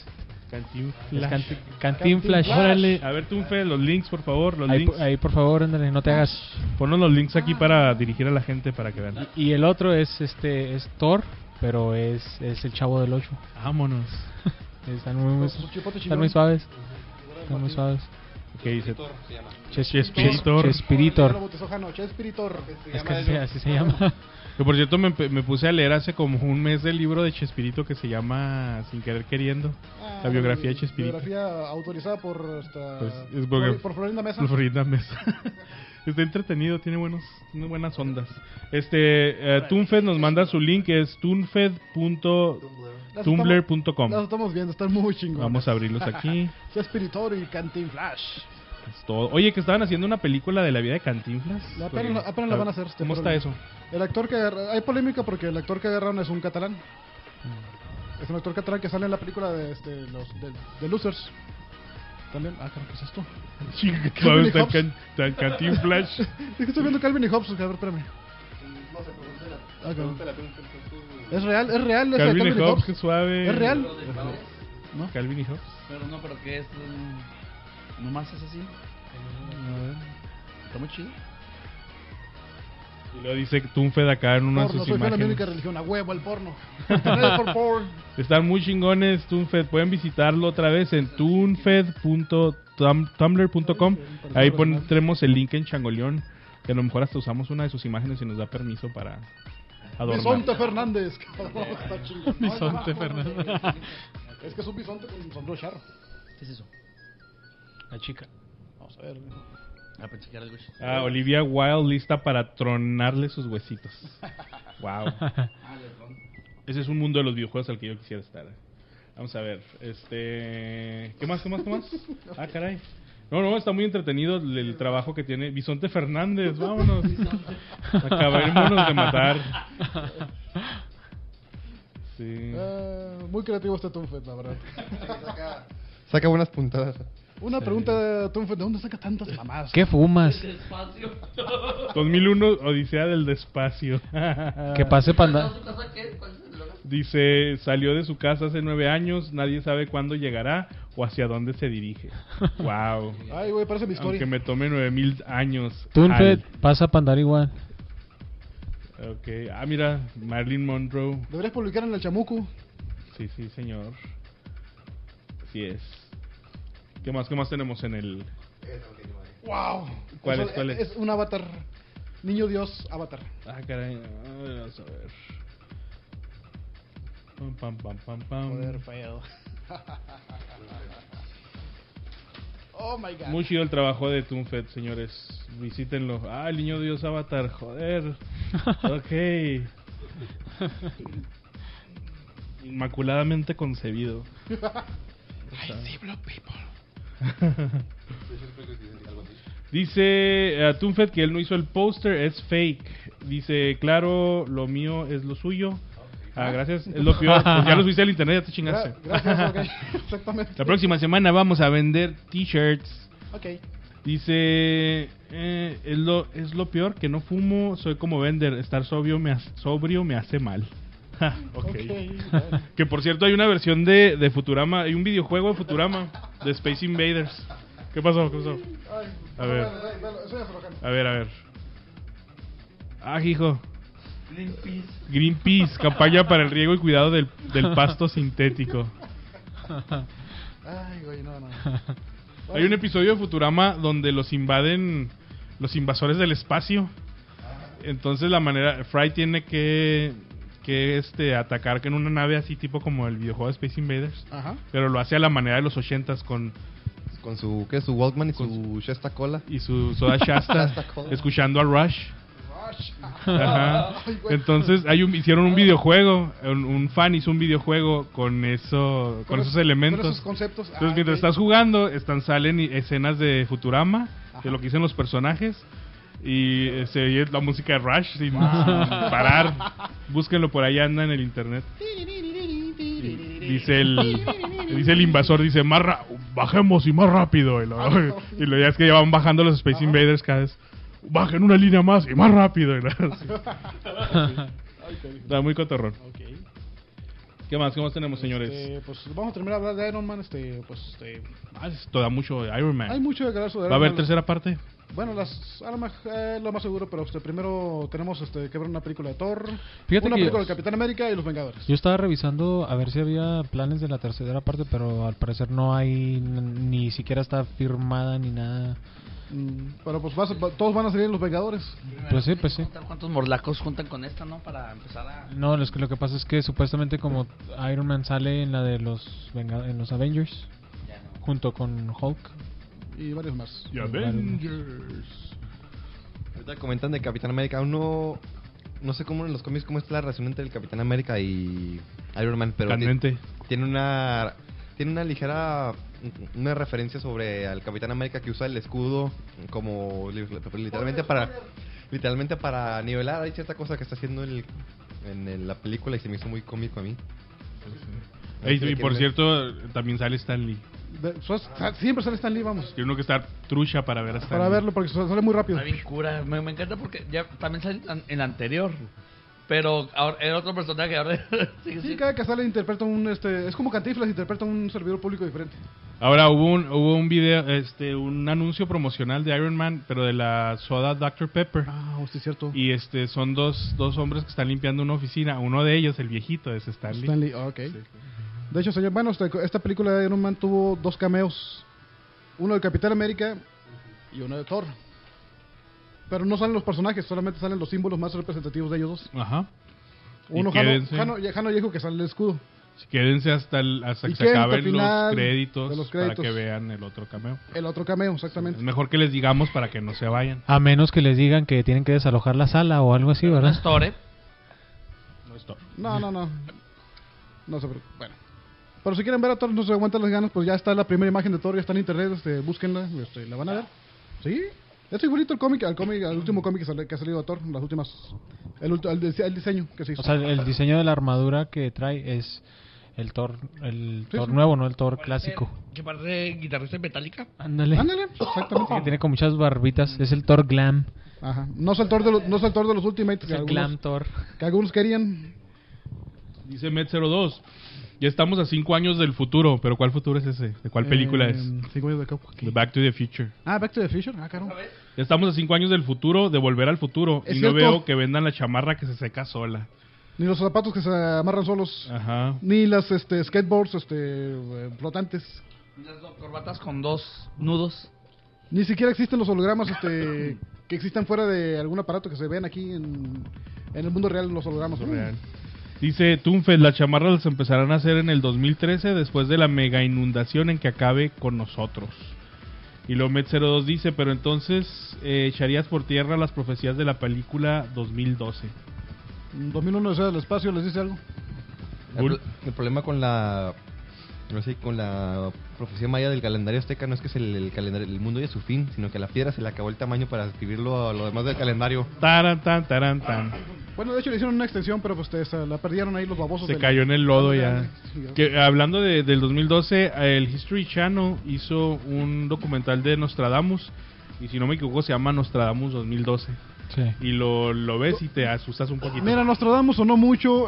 Cantinflash. Órale. A ver, Tunfed, los links, por favor. Ahí, por favor, André, no te hagas. Ponnos los links aquí para dirigir a la gente para que vean. Y el otro es Thor, pero es el Chavo del 8. Vámonos. Están muy suaves. Están muy suaves. ¿Qué dice? Chespiritor. Es que así se llama. Que por cierto me puse a leer hace como un mes el libro de Chespirito que se llama Sin Querer Queriendo, la biografía de Chespirito. Biografía autorizada por Florinda Mesa. Florinda Mesa. Está entretenido, tiene buenas ondas. Tunfed nos manda su link, es tunfed.tumblr.com. Las estamos viendo, están muy chingones. Vamos a abrirlos aquí. Chespiritor y Cantinflash. Es todo. Oye, que estaban haciendo una película de la vida de Cantinflas. Apenas la van a hacer. ¿Cómo está eso? El actor que hay polémica porque el actor que agarraron es un catalán. Es un actor catalán que sale en la película de Losers. También. Ah, claro, ¿qué es esto? Cantinflas. Estoy viendo Calvin y Hobbes. A ver, espérame. Es real. Es Calvin y Hobbes, qué suave. Es real. ¿No? Calvin y Hobbes. Pero que es... Nomás es así. Está muy chido. Y luego dice Tunfed acá en una de sus soy imágenes. la única religión, a huevo el porno. Están muy chingones, Tunfed. Pueden visitarlo otra vez en tunfed.tumblr.com. Ahí pondremos el link en Changoleón, que a lo mejor hasta usamos una de sus imágenes y nos da permiso para adornar. Bisonte Fernández. Está chingón. Bisonte Fernández. Es que es un bisonte con un sombrero charro. ¿Qué es eso? La chica. Vamos a ver. Pensé que era algo. Olivia Wilde lista para tronarle sus huesitos. Wow. Ese es un mundo de los videojuegos al que yo quisiera estar. Vamos a ver. ¿Qué más? Ah, caray. No, está muy entretenido el trabajo que tiene Bisonte Fernández. Vámonos. Acabémonos de matar. Sí. Muy creativo este Tunfet, la verdad. Saca buenas puntadas. Una pregunta, Tunfet, ¿de dónde saca tantas mamadas? ¿Qué fumas? 2001, Odisea del Despacio. Que pase panda. Dice, salió de su casa hace 9 años, nadie sabe cuándo llegará o hacia dónde se dirige. Wow. Ay, güey, parece mi historia. Aunque me tome 9000 años. Tunfet, pasa para andar igual. Ok. Mira, Marilyn Monroe. Deberías publicar en el Chamuco. Sí, señor. Así es. ¿Qué más tenemos en el...? ¡Wow! ¿Cuál es? Es un avatar. Niño Dios avatar. Caray. Vamos a ver. Pam. Joder, feo. Oh my god. Muy chido el trabajo de Tunfet, señores. Visítenlo. El niño Dios avatar. Joder. Ok. Inmaculadamente concebido. I see blue people. Dice Tunfet que él no hizo el póster, es fake. Dice, claro, lo mío es lo suyo. Gracias, es lo peor. Pues ya lo subiste al internet, ya te chingaste. Gracias, ok. Exactamente. La próxima semana vamos a vender t-shirts. Ok. Dice, es lo peor que no fumo, soy como vender. Estar sobrio me hace mal. Okay. Bueno. Que por cierto hay una versión de Futurama, hay un videojuego de Futurama, de Space Invaders. ¿Qué pasó? Ay, A ver. A ver. Hijo. Greenpeace, campaña para el riego y cuidado del pasto sintético. Ay, güey, no. Hay un episodio de Futurama donde los invaden los invasores del espacio. Entonces la manera, Fry tiene que atacar en una nave así tipo como el videojuego de Space Invaders. Ajá. Pero lo hace a la manera de los 80s con su Walkman y su Shasta Cola. Y su Soda Shasta, escuchando a Rush. Ajá. Entonces hicieron un videojuego, un fan hizo un videojuego con esos elementos. Con esos conceptos. Entonces mientras estás jugando, salen escenas de Futurama, de lo que dicen los personajes. Y se oye la música de Rush sin parar. Búsquenlo, por ahí anda en el internet. Dice el invasor, dice, bajemos y más rápido. Y lo ya es que ya van bajando los Space Invaders cada vez. Bajen una línea más y más rápido. Está muy cotorrón. Okay. ¿Qué más tenemos, señores? Pues vamos a terminar de hablar de Iron Man. Esto da mucho de Iron Man. Hay mucho de hablar sobre Iron Man. ¿Va a haber tercera parte? Bueno, lo más seguro, pero primero tenemos que ver una película de Thor, Fíjate una que película de Capitán América y Los Vengadores. Yo estaba revisando a ver si había planes de la tercera parte, pero al parecer no hay, ni siquiera está firmada ni nada. Pero pues todos van a salir en Los Vengadores. Pues sí. ¿Cuántos morlacos juntan con esta, no? Para empezar a... No, lo que pasa es que supuestamente como Iron Man sale en la de en los Avengers, junto con Hulk. Y varios más. Y Avengers. Ahorita comentan de Capitán América. No sé cómo en los cómics cómo está la relación entre el Capitán América y Iron Man, pero tiene una ligera referencia sobre al Capitán América que usa el escudo como literalmente para nivelar. Hay cierta cosa que está haciendo en la película y se me hizo muy cómico a mí. Y por cierto, también sale Stan Lee. Siempre sale Stan Lee, vamos. Tiene uno que estar trucha para ver a Stan Lee. Para verlo, porque sale muy rápido. Está bien cura. Me encanta porque ya también sale en la anterior. Pero ahora era otro personaje. Ahora sí, cada que sale interpreta es como Cantinflas, interpreta un servidor público diferente. Ahora hubo un video, un anuncio promocional de Iron Man, pero de la soda Dr. Pepper. Sí, cierto. Y son dos hombres que están limpiando una oficina. Uno de ellos, el viejito, es Stan Lee. Stan Lee, ok. Sí. De hecho, señor, esta película de Iron Man tuvo 2 cameos. Uno de Capitán América y uno de Thor. Pero no salen los personajes, solamente salen los símbolos más representativos de ellos dos. Ajá. Uno, Jano dijo que sale el escudo. Quédense hasta que se acaben los créditos para que vean el otro cameo. El otro cameo, exactamente. Es mejor que les digamos para que no se vayan. A menos que les digan que tienen que desalojar la sala o algo así, ¿verdad? No es Thor, No es Thor. No se preocupe. Bueno. Pero si quieren ver a Thor, no se aguantan las ganas, pues ya está la primera imagen de Thor, ya está en internet, búsquenla, la van a ver. Sí, es igualito al último cómic que ha salido de Thor, las últimas, el diseño que se hizo. O sea, el diseño de la armadura que trae es el Thor, Thor nuevo, no el Thor clásico. ¿Qué parece guitarrista de Metallica? Ándale. Exactamente. Que tiene con muchas barbitas, es el Thor glam. Ajá. No es el Thor de los Ultimates Es el glam Thor. que algunos querían. Dice Met02. Ya estamos a 5 años del futuro, pero ¿cuál futuro es ese? ¿De cuál película es? 5 años de The Back to the Future. Back to the Future. Caro. Ya estamos a 5 años del futuro, de volver al futuro. Es y cierto. no veo que vendan la chamarra que se seca sola. Ni los zapatos que se amarran solos. Ajá. Ni las skateboards flotantes. Las corbatas con 2 nudos. Ni siquiera existen los hologramas que existan fuera de algún aparato que se vean aquí en el mundo real, los hologramas. Real. Dice Tunfed, las chamarras las empezarán a hacer en el 2013 después de la mega inundación en que acabe con nosotros. Y lo Met02 dice, pero entonces echarías por tierra las profecías de la película 2012. 2001 Odisea del espacio, ¿les dice algo? El problema con la profecía maya del calendario azteca no es que el mundo ya a su fin, sino que a la piedra se le acabó el tamaño para escribirlo a lo demás del calendario. Taran, tan, taran, tan. Bueno, de hecho le hicieron una extensión, pero pues la perdieron ahí los babosos. Se cayó en el lodo ya. Que, hablando del 2012, el History Channel hizo un documental de Nostradamus, y si no me equivoco se llama Nostradamus 2012. Sí. Y lo ves y te asustas un poquito. Mira, Nostradamus sonó mucho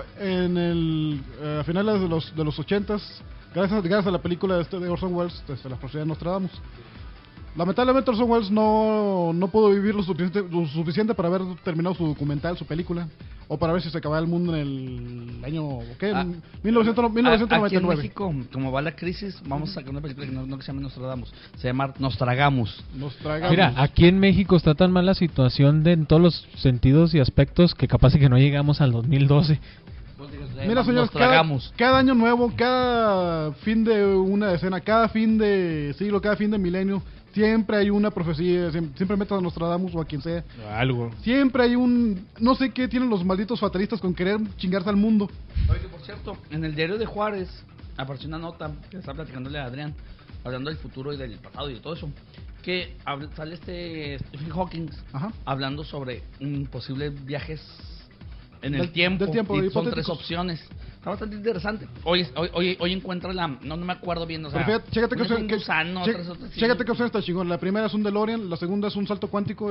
a finales de los 80s, gracias a la película de Orson Welles, La profecía de Nostradamus. Lamentablemente Orson Welles no pudo vivir lo suficiente para haber terminado su documental, su película, o para ver si se acababa el mundo en el año, ¿qué? 1999. Aquí en México, como va la crisis, vamos a sacar una película que no se llama Nostradamus, se llama Nostragamos. Mira, aquí en México está tan mal la situación en todos los sentidos y aspectos que capaz de que no llegamos al 2012. Mira, señores, cada año nuevo, cada fin de una decena, cada fin de siglo, cada fin de milenio, siempre hay una profecía, siempre metan a Nostradamus o a quien sea. Algo. Siempre hay no sé qué tienen los malditos fatalistas con querer chingarse al mundo. Oye, por cierto, en el diario de Juárez apareció una nota que estaba platicándole a Adrián, hablando del futuro y del pasado y de todo eso, que sale Stephen Hawking hablando sobre posibles viajes en el tiempo, y son 3 opciones. Está bastante interesante. Hoy encuentra no me acuerdo bien, o sea, pero fíjate, chécate que opción está chingón. La primera es un DeLorean, la segunda es un salto cuántico,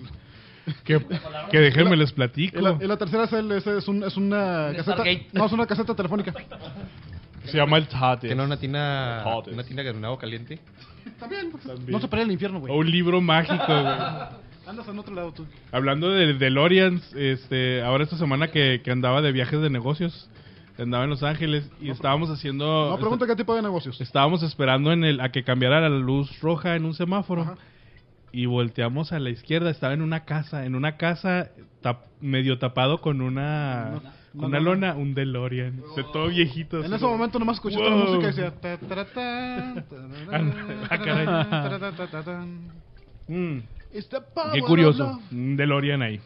que déjenme les platico. Y la tercera es una caseta, es una caseta telefónica. Se llama el Tate. Que no una tina con agua caliente. También. No se pelea el infierno, güey. O un libro mágico, güey. Andas en otro lado tú. Hablando de DeLoreans, ahora esta semana que andaba de viajes de negocios, andaba en Los Ángeles y estábamos haciendo... No, pregunta qué tipo de negocios. Estábamos esperando a que cambiara la luz roja en un semáforo. Y volteamos a la izquierda, estaba en una casa medio tapado con una lona, un DeLorean. Todo viejito. En ese momento nomás escuché toda la música y decía... Qué curioso, un DeLorean ahí.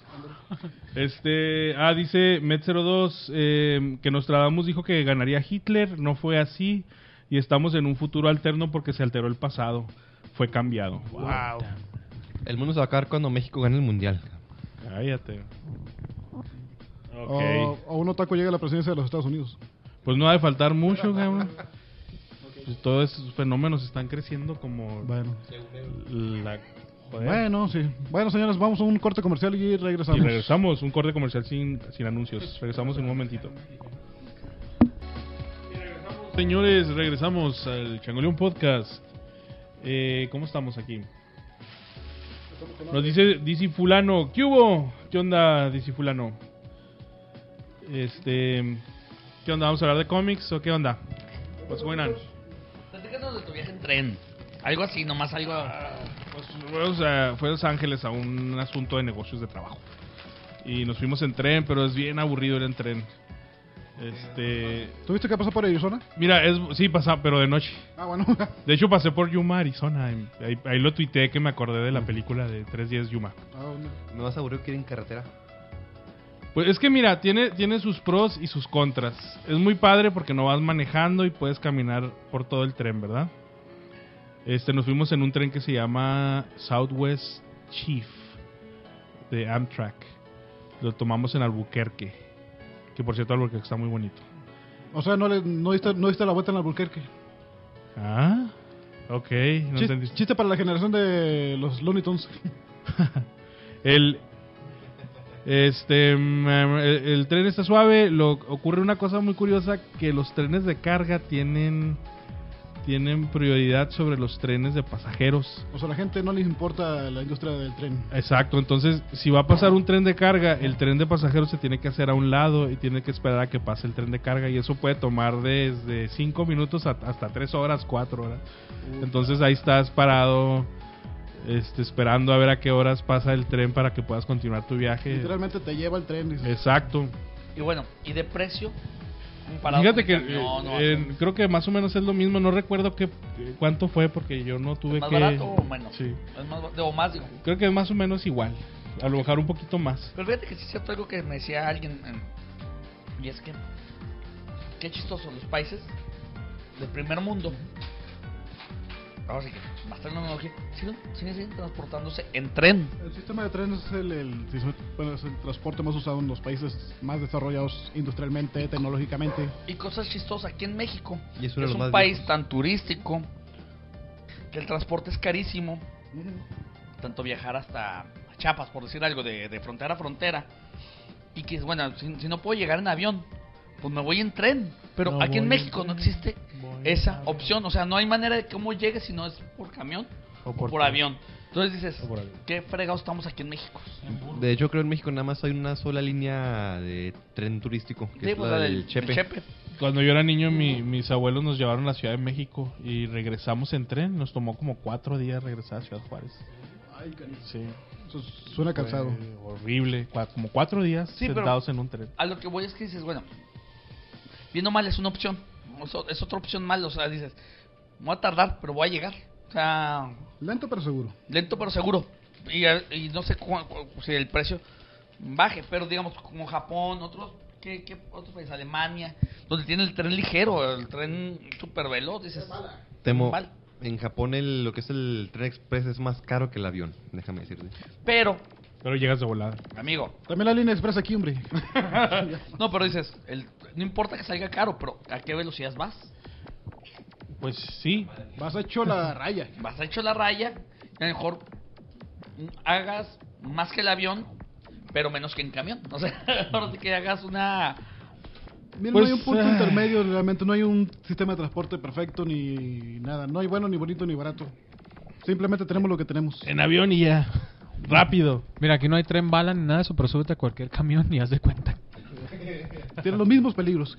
Dice Met02 que Nostradamus dijo que ganaría Hitler, no fue así y estamos en un futuro alterno porque se alteró el pasado, fue cambiado. Wow. El mundo se va a acabar cuando México gane el mundial. Cállate. Okay. O un otaku llega a la presidencia de los Estados Unidos. Pues no ha de faltar mucho, cabrón. Pues todos esos fenómenos están creciendo como Bueno, sí. Bueno, señores, vamos a un corte comercial y regresamos. Un corte comercial sin anuncios. Regresamos en un momentito. Señores, regresamos al Changoleón Podcast. ¿Cómo estamos aquí? Nos dice Fulano. ¿Qué hubo? ¿Qué onda, dice Fulano? ¿Qué onda? ¿Vamos a hablar de cómics o qué onda? What's going on? Platícanos de tu viaje en tren. Algo así, nomás algo... Pues fue a Los Ángeles a un asunto de negocios de trabajo. Y nos fuimos en tren, pero es bien aburrido ir en tren. ¿Tuviste que pasar por Arizona? Mira, sí, pasaba, pero de noche. Bueno. De hecho, pasé por Yuma, Arizona. Ahí lo tuiteé que me acordé de la película de 3 días Yuma. ¿No vas a aburrir que ir en carretera? Pues es que mira, tiene sus pros y sus contras. Es muy padre porque no vas manejando y puedes caminar por todo el tren, ¿verdad? Nos fuimos en un tren que se llama Southwest Chief de Amtrak. Lo tomamos en Albuquerque. Que por cierto, Albuquerque está muy bonito. O sea, no diste la vuelta en Albuquerque. Ah, ok. No entendí. Chiste para la generación de los Looney Tunes. El tren está suave. Ocurre una cosa muy curiosa, que los trenes de carga tienen prioridad sobre los trenes de pasajeros. O sea, a la gente no les importa la industria del tren. Exacto, entonces si va a pasar un tren de carga, el tren de pasajeros se tiene que hacer a un lado y tiene que esperar a que pase el tren de carga, y eso puede tomar desde 5 minutos hasta 3 horas, 4 horas. Entonces ahí estás parado esperando a ver a qué horas pasa el tren para que puedas continuar tu viaje. Literalmente te lleva el tren. Dices. Exacto. Y bueno, ¿y de precio? Fíjate que creo que más o menos es lo mismo. No recuerdo cuánto fue porque yo no tuve ¿Es más que... barato o menos? Sí. O más, digo. Creo que es más o menos igual. A lo mejor un poquito más. Pero fíjate que sí es cierto algo que me decía alguien. Y es que... Qué chistoso, los países del primer mundo. Ahora sí que más tecnología siguen transportándose en tren. El sistema de tren es el transporte más usado en los países más desarrollados industrialmente, tecnológicamente. Y cosas chistosas aquí en México. Y es un país tan turístico que el transporte es carísimo. Tanto viajar hasta Chiapas, por decir algo, de frontera a frontera. Y que, bueno, si no puedo llegar en avión, pues me voy en tren. Pero no, aquí en México no existe esa opción. O sea, no hay manera de cómo llegue si no es por camión o por avión. Entonces dices, ¿qué fregados estamos aquí en México? De hecho, creo en México nada más hay una sola línea de tren turístico, que es la del Chepe. Cuando yo era niño, mis abuelos nos llevaron a la Ciudad de México y regresamos en tren. Nos tomó como 4 días regresar a Ciudad Juárez. Ay, cariño. Sí. Eso suena cansado. Horrible. Como 4 días sentados en un tren. A lo que voy es que dices, bueno, bien o mal es una opción. Es otra opción mal. O sea, dices, me voy a tardar, pero voy a llegar. O sea... Lento pero seguro. Lento pero seguro. Y no sé si el precio baje, pero digamos como Japón, ¿qué otro país? Alemania, donde tiene el tren ligero, el tren super veloz, dices... Temo, en Japón lo que es el tren express es más caro que el avión, déjame decirte. Pero llegas de volada. Amigo. También la línea express aquí, hombre. No, pero dices, no importa que salga caro, pero ¿a qué velocidad vas? Pues sí. Vas hecho la raya. Vas hecho la raya, y a lo mejor hagas más que el avión, pero menos que en camión. O sea, ahora sí que hagas una... Mira, pues, no hay un punto intermedio, realmente. No hay un sistema de transporte perfecto ni nada. No hay bueno, ni bonito, ni barato. Simplemente tenemos lo que tenemos. En avión y ya. Rápido. Mira, aquí no hay tren bala ni nada de eso, pero súbete a cualquier camión y haz de cuenta. Tiene los mismos peligros.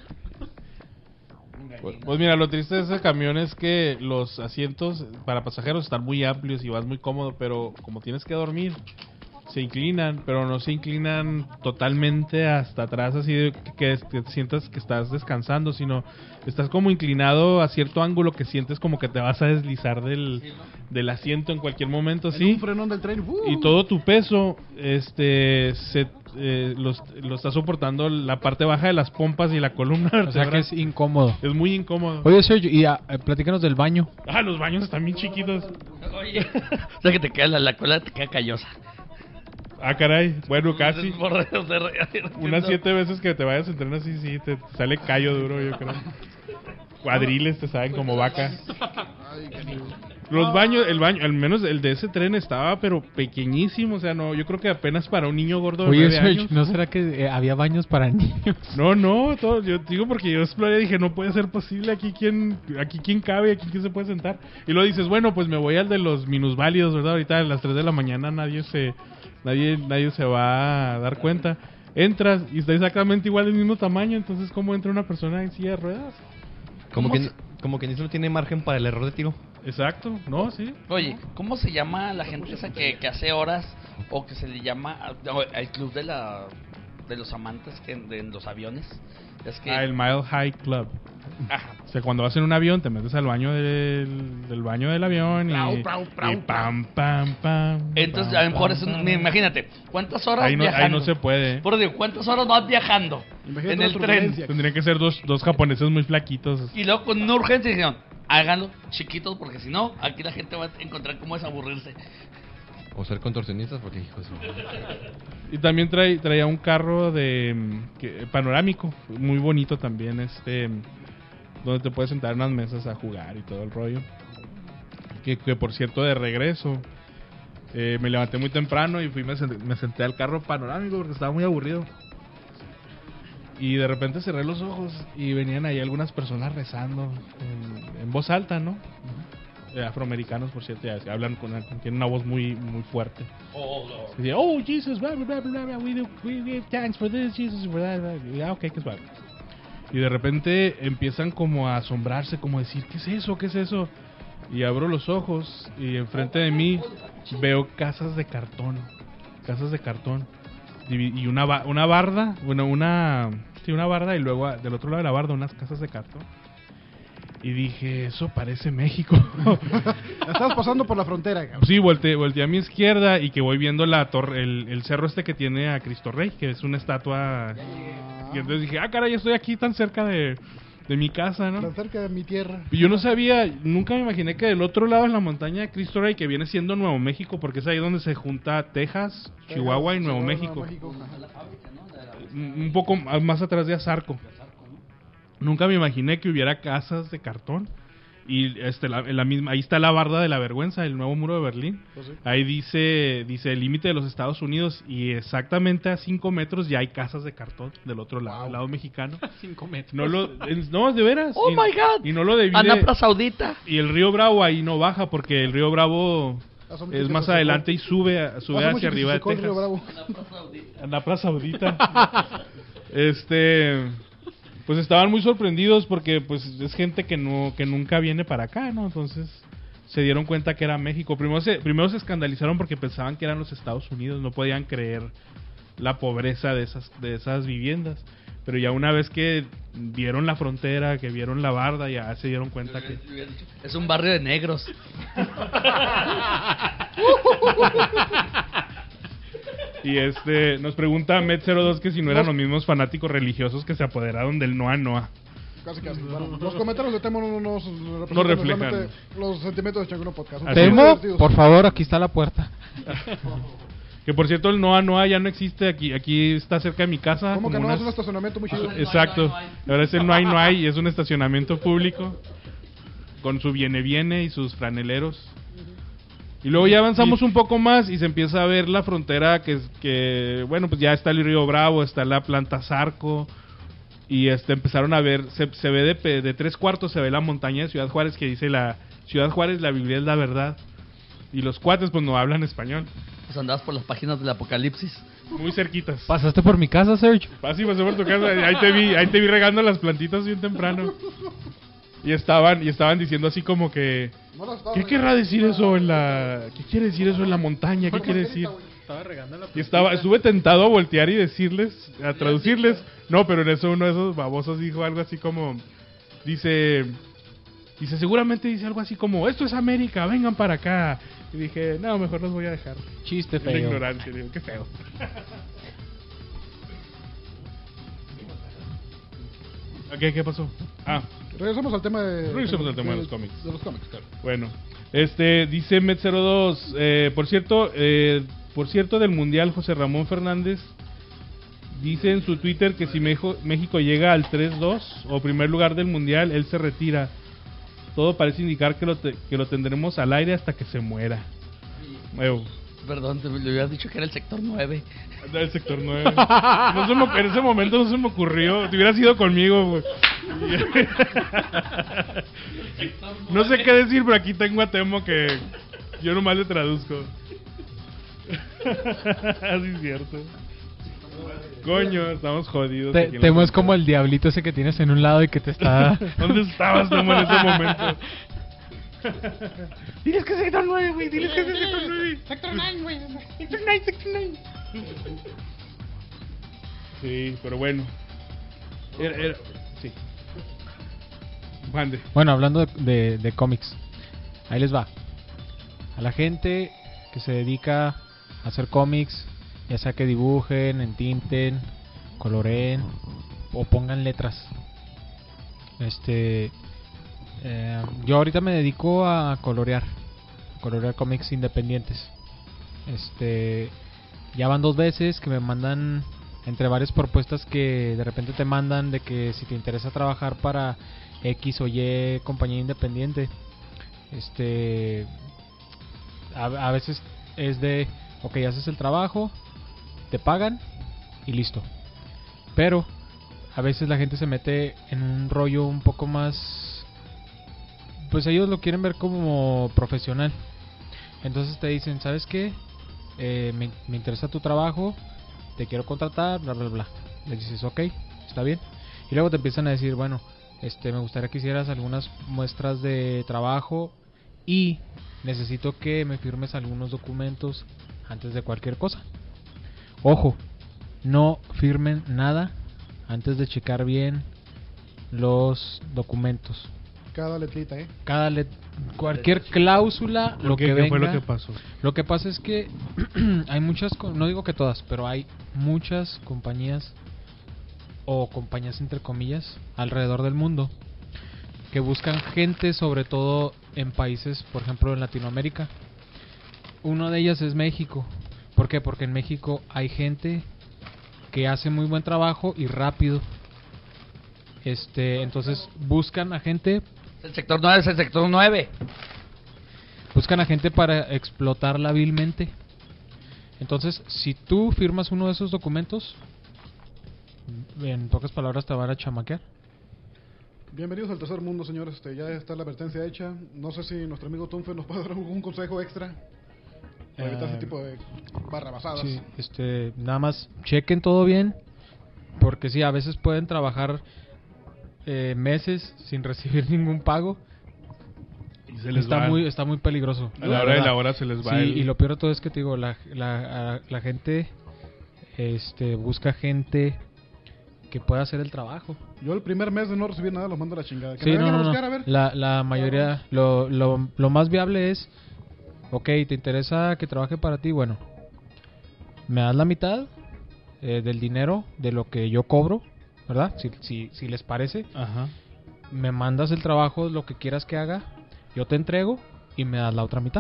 Pues mira, lo triste de ese camión es que los asientos para pasajeros están muy amplios y vas muy cómodo, pero como tienes que dormir, se inclinan, pero no se inclinan totalmente hasta atrás, así de que sientas que estás descansando, sino estás como inclinado a cierto ángulo que sientes como que te vas a deslizar del asiento en cualquier momento, ¿sí? Un frenón del tren. Y todo tu peso lo está soportando la parte baja de las pompas y la columna vertebral. O sea que es incómodo. Es muy incómodo. Oye, Sergio, y platícanos del baño. Los baños están bien chiquitos. Oye, o sea que te queda la cola te queda callosa. Caray, bueno, casi. Unas 7 veces que te vayas a entrenar así, sí, te sale callo duro, yo creo. Cuadriles te saben como vaca. Los baños, el baño, al menos el de ese tren estaba pero pequeñísimo, o sea, no, yo creo que apenas para un niño gordo de 9 años. ¿No será que había baños para niños? No, yo digo porque yo exploré y dije, no puede ser posible, aquí quién cabe, aquí quién se puede sentar. Y luego dices, bueno, pues me voy al de los minusválidos, ¿verdad? Ahorita a las 3 de la mañana nadie se va a dar cuenta. Entras y está exactamente igual del mismo tamaño, entonces ¿cómo entra una persona en silla de ruedas? Como que no tiene margen para el error de tiro. Exacto, no, sí. Oye, ¿cómo se llama la gente esa que hace horas o que se le llama al club de la de los amantes en los aviones es que... el Mile High Club. Ajá. O sea, cuando vas en un avión, te metes al baño del baño del avión y pam, pam, pam. Entonces, pam, a lo mejor pam, es pam. Imagínate, ¿cuántas horas Ahí viajando? no se puede. Por Dios, ¿cuántas horas vas viajando Imagínate en la el tren? turbulencia. Tendrían que ser dos japoneses muy flaquitos. Y luego con una urgencia dijeron, háganlo chiquitos porque si no, aquí la gente va a encontrar cómo es aburrirse. O ser contorsionistas, porque hijos. Y también traía un carro panorámico, muy bonito también, donde te puedes sentar en unas mesas a jugar y todo el rollo. Que por cierto, de regreso, me levanté muy temprano y me senté al carro panorámico porque estaba muy aburrido. Y de repente cerré los ojos y venían ahí algunas personas rezando en voz alta, ¿no? Afroamericanos, por cierto, ya hablan tienen una voz muy muy fuerte. Y dice, oh, Jesus, blah, blah, blah, blah, we give thanks for this, Jesus, for that, blah. Y, okay, qué suave. Y de repente empiezan como a asombrarse, como a decir, ¿qué es eso? ¿Qué es eso? Y abro los ojos y enfrente de mí veo casas de cartón. Y una barda, una barda y luego del otro lado de la barda unas casas de cartón. Y dije, eso parece México. Estás pasando por la frontera, cabrón. Sí, volteé a mi izquierda y que voy viendo la torre, el cerro que tiene a Cristo Rey, que es una estatua. Y entonces dije, caray, estoy aquí tan cerca de mi casa, ¿no? Tan cerca de mi tierra. Y yo no sabía, nunca me imaginé que del otro lado en la montaña de Cristo Rey, que viene siendo Nuevo México, porque es ahí donde se junta Texas, Chihuahua y Nuevo México. Un poco más atrás de Azarco. Nunca me imaginé que hubiera casas de cartón. Y ahí está la barda de la vergüenza, el nuevo muro de Berlín. Pues sí. Ahí dice el límite de los Estados Unidos. Y exactamente a 5 metros ya hay casas de cartón del otro lado, el lado mexicano. 5 metros. No, de veras. Oh my God. Y no lo debí Anapra Saudita. Y el río Bravo ahí no baja, porque el río Bravo es más adelante y sube hacia arriba de Texas. Anapra Saudita. Pues estaban muy sorprendidos porque pues es gente que nunca viene para acá, ¿no? Entonces se dieron cuenta que era México. Primero se escandalizaron porque pensaban que eran los Estados Unidos, no podían creer la pobreza de esas viviendas. Pero ya una vez que vieron la frontera, que vieron la barda, ya se dieron cuenta que es un barrio de negros. Y nos pregunta Met02 que si no eran los mismos fanáticos religiosos que se apoderaron del Noa Noa. Casi. Bueno, los comentarios de Temo no reflejan los sentimientos de Changuno Podcast. Temo, por favor, aquí está la puerta. Que por cierto, el Noa Noa ya no existe. Aquí está cerca de mi casa. ¿Cómo que no? Es un estacionamiento muy chido. Exacto. Ahora es el No Hay y es un estacionamiento público con su viene y sus franeleros. Y luego ya avanzamos un poco más y se empieza a ver la frontera que bueno, pues ya está el río Bravo, está la planta Zarco. Y empezaron a ver, se ve de 3/4, se ve la montaña de Ciudad Juárez, que dice la Ciudad Juárez, la Biblia es la verdad. Y los cuates pues no hablan español. Pues andabas por las páginas del Apocalipsis. Muy cerquitas. ¿Pasaste por mi casa, Sergio? Pasé por tu casa, ahí te vi regando las plantitas bien temprano. Y estaban diciendo así como que ¿qué querrá decir eso ¿qué quiere decir eso en la montaña? ¿Qué quiere decir? Y estuve tentado a voltear y a traducirles. No, pero en eso uno de esos babosos dijo algo así como dice seguramente dice algo así como esto es América, vengan para acá. Y dije, no, mejor los voy a dejar. Chiste feo. La ignorancia, digo, qué feo. ¿Qué pasó? Regresamos al tema de los cómics. De los cómics, claro. Bueno, dice Met02, por cierto del Mundial, José Ramón Fernández dice en su Twitter que si México llega al 3-2 o primer lugar del Mundial, él se retira. Todo parece indicar que lo tendremos al aire hasta que se muera. Perdón, le hubieras dicho que era el sector 9. El sector 9. En ese momento no se me ocurrió. Te hubieras ido conmigo, güey. No sé qué decir, pero aquí tengo a Temo que yo nomás le traduzco. Así es cierto. Coño, estamos jodidos. Temo es como el diablito ese que tienes en un lado y que te está... ¿Dónde estabas, Temo, en ese momento? Diles que es sector 9, güey. Diles que es sector 9. Sector 9, güey. Sector 9. Sí, pero bueno. Sí. Mande. Bueno, hablando de cómics, ahí les va. A la gente que se dedica a hacer cómics, ya sea que dibujen, entinten, coloreen o pongan letras. Yo ahorita me dedico a colorear cómics independientes. Ya van 2 veces que me mandan, entre varias propuestas que de repente te mandan, de que si te interesa trabajar para X o Y compañía independiente, a veces es de, ok, haces el trabajo, te pagan y listo. Pero a veces la gente se mete en un rollo un poco más, pues ellos lo quieren ver como profesional. Entonces te dicen, ¿sabes qué? Me interesa tu trabajo, te quiero contratar, bla bla bla. Le dices, ok, está bien. Y luego te empiezan a decir, bueno, me gustaría que hicieras algunas muestras de trabajo y necesito que me firmes algunos documentos antes de cualquier cosa. Ojo, no firmen nada antes de checar bien los documentos. Cada letrita, cualquier cláusula, lo que venga. ¿Qué fue lo que pasó? Lo que pasa es que hay muchas, no digo que todas, pero hay muchas compañías o compañías entre comillas alrededor del mundo que buscan gente, sobre todo en países, por ejemplo en Latinoamérica. Una de ellas es México. ¿Por qué? Porque en México hay gente que hace muy buen trabajo y rápido. Entonces buscan a gente. El sector 9 es el sector 9. Buscan a gente para explotarla hábilmente. Entonces, si tú firmas uno de esos documentos, en pocas palabras te van a chamaquear. Bienvenidos al tercer mundo, señores. Ya está la advertencia hecha. No sé si nuestro amigo Tunfe nos puede dar algún consejo extra para evitar ese tipo de barrabasadas. Sí, nada más chequen todo bien, porque sí, a veces pueden trabajar meses sin recibir ningún pago. Y se les va. Está muy peligroso. A la hora de la hora se les va. Sí, y lo peor de todo es que te digo, la gente busca gente que pueda hacer el trabajo. Yo el primer mes de no recibir nada los mando a la chingada. Que sí, me vengan a buscar, a ver. La mayoría, lo más viable es, ok, ¿te interesa que trabaje para ti? Bueno, me das la mitad del dinero de lo que yo cobro, ¿verdad? Si les parece. Ajá. Me mandas el trabajo, lo que quieras que haga, yo te entrego y me das la otra mitad.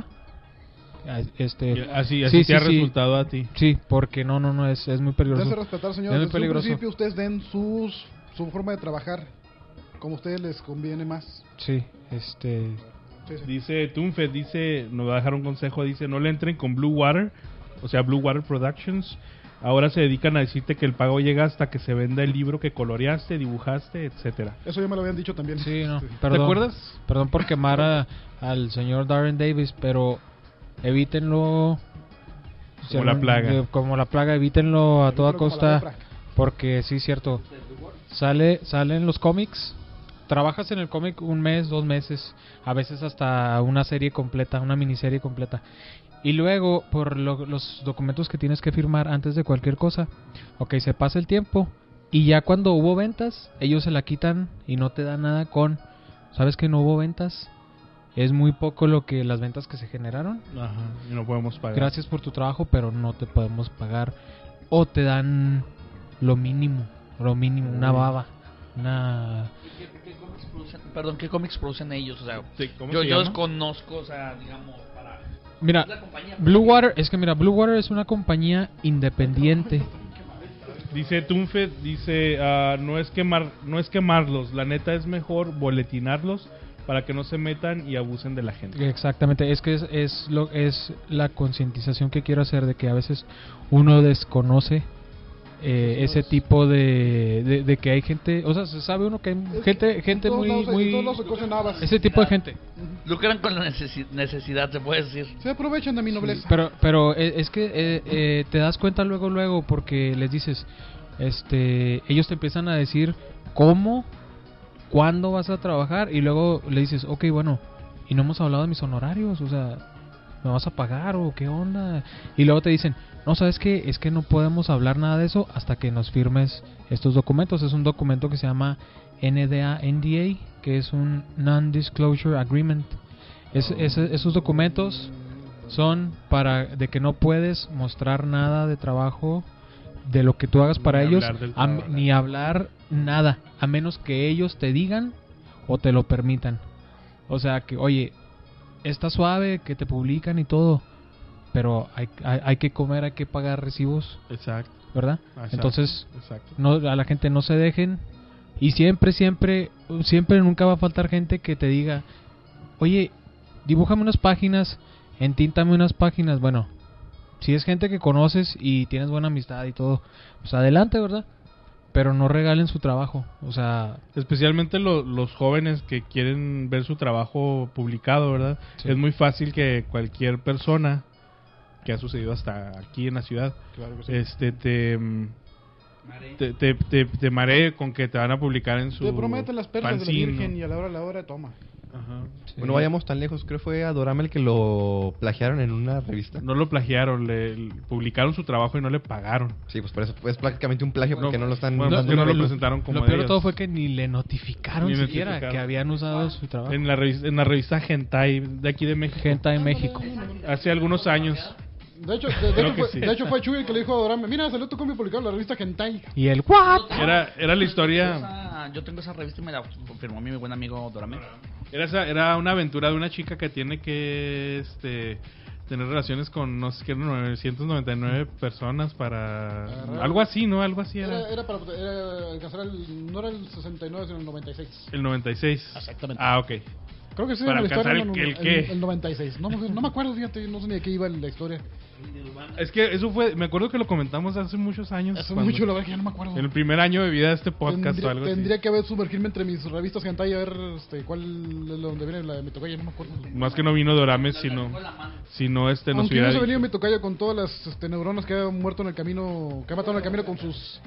Así te ha resultado a ti. Sí, porque no, es muy peligroso. Debe respetar, señor. Es muy Desde peligroso. un principio ustedes den su forma de trabajar como a ustedes les conviene más. Sí, Sí. Dice Tunfe, nos va a dejar un consejo, dice, no le entren con Blue Water, o sea, Blue Water Productions. Ahora se dedican a decirte que el pago llega hasta que se venda el libro que coloreaste, dibujaste, etcétera. Eso ya me lo habían dicho también. Sí, no. Sí. Perdón, ¿Te acuerdas? Perdón por quemar al señor Darren Davis, pero evítenlo. Como la plaga. Como la plaga, evítenlo a toda Como la costa. lepra. Porque sí, cierto. Salen los cómics. Trabajas en el cómic 1 mes, 2 meses, a veces hasta una serie completa, una miniserie completa. Y luego, por los documentos que tienes que firmar antes de cualquier cosa, ok, se pasa el tiempo y ya cuando hubo ventas, ellos se la quitan y no te dan nada con, ¿sabes que no hubo ventas? Es muy poco las ventas que se generaron. Ajá, y no podemos pagar. Gracias por tu trabajo, pero no te podemos pagar. O te dan lo mínimo, una baba, una... ¿Qué cómics producen ellos? O sea, Sí, ¿cómo yo se llama? desconozco, o sea, digamos, para... Mira, la compañía. Blue Water es una compañía independiente. Dice Tunfe, no es quemarlos, la neta es mejor boletinarlos para que no se metan y abusen de la gente. Exactamente, es que es la concientización que quiero hacer de que a veces uno desconoce ese tipo de que hay gente, o sea, se sabe uno que hay gente muy ese tipo de gente. Lucran con la necesidad, se puede decir. Se aprovechan de mi nobleza. Pero es que te das cuenta luego porque les dices, ellos te empiezan a decir cómo, cuándo vas a trabajar y luego le dices, ok, bueno, y no hemos hablado de mis honorarios, o sea, ¿Me vas a pagar o qué onda? Y luego te dicen, no, ¿sabes qué? Es que no podemos hablar nada de eso hasta que nos firmes estos documentos. Es un documento que se llama NDA, que es un Non-Disclosure Agreement. Esos documentos son de que no puedes mostrar nada de trabajo, de lo que tú hagas para ellos, ni hablar nada, a menos que ellos te digan o te lo permitan. O sea que, oye, está suave que te publican y todo, pero hay que comer, hay que pagar recibos. Exacto. ¿Verdad? Exacto. Entonces, Exacto. No, a la gente no se dejen. Y siempre nunca va a faltar gente que te diga, oye, dibújame unas páginas, entíntame unas páginas. Bueno, si es gente que conoces y tienes buena amistad y todo, pues adelante, ¿verdad? Pero no regalen su trabajo, o sea... Especialmente los jóvenes que quieren ver su trabajo publicado, ¿verdad? Sí. Es muy fácil que cualquier persona, que ha sucedido hasta aquí en la ciudad, claro que sí, te maree con que te van a publicar en su te prometen las perlas fanzine, de la Virgen, ¿no? Y a la hora toma. Ajá. Sí. Bueno, vayamos tan lejos. Creo que fue a Dorama el que lo plagiaron en una revista. No lo plagiaron, le publicaron su trabajo y no le pagaron. Sí, pues por eso es prácticamente un plagio porque no lo están... Bueno, no lo presentaron como lo peor de ellos. todo fue que ni le notificaron Ni siquiera notificaron. que habían usado su trabajo. En la revista Hentai de aquí de México. Hentai México. Hace algunos años. De hecho, sí. de hecho fue Chuy el que le dijo a Dorame, mira, salió tu cómic publicado en la revista Hentai. Y el ¿what? Era la historia... Yo tengo esa revista y me la confirmó mi buen amigo Dorame. Era una aventura de una chica que tiene que tener relaciones con no sé qué 999 personas para algo así, ¿no? Algo así era. Era para alcanzar no era el 69 sino el 96. El 96. Exactamente. Ah, ok. Creo que sí, Para en la historia alcanzar el ¿qué? el 96. No me acuerdo, fíjate, no sé ni de qué iba la historia. Es que eso fue, me acuerdo que lo comentamos hace muchos años. Hace mucho, la verdad que ya no me acuerdo. En el primer año de vida de este podcast o algo así. Tendría que haber sumergirme entre mis revistas Hentai a ver cuál es donde viene la de mi tocaya, no me acuerdo. Más que no vino Dorame, sino nos Aunque hubiera hubiese dicho. venido mi tocaya con todas las neuronas que ha muerto en el camino, que ha matado en el camino con sus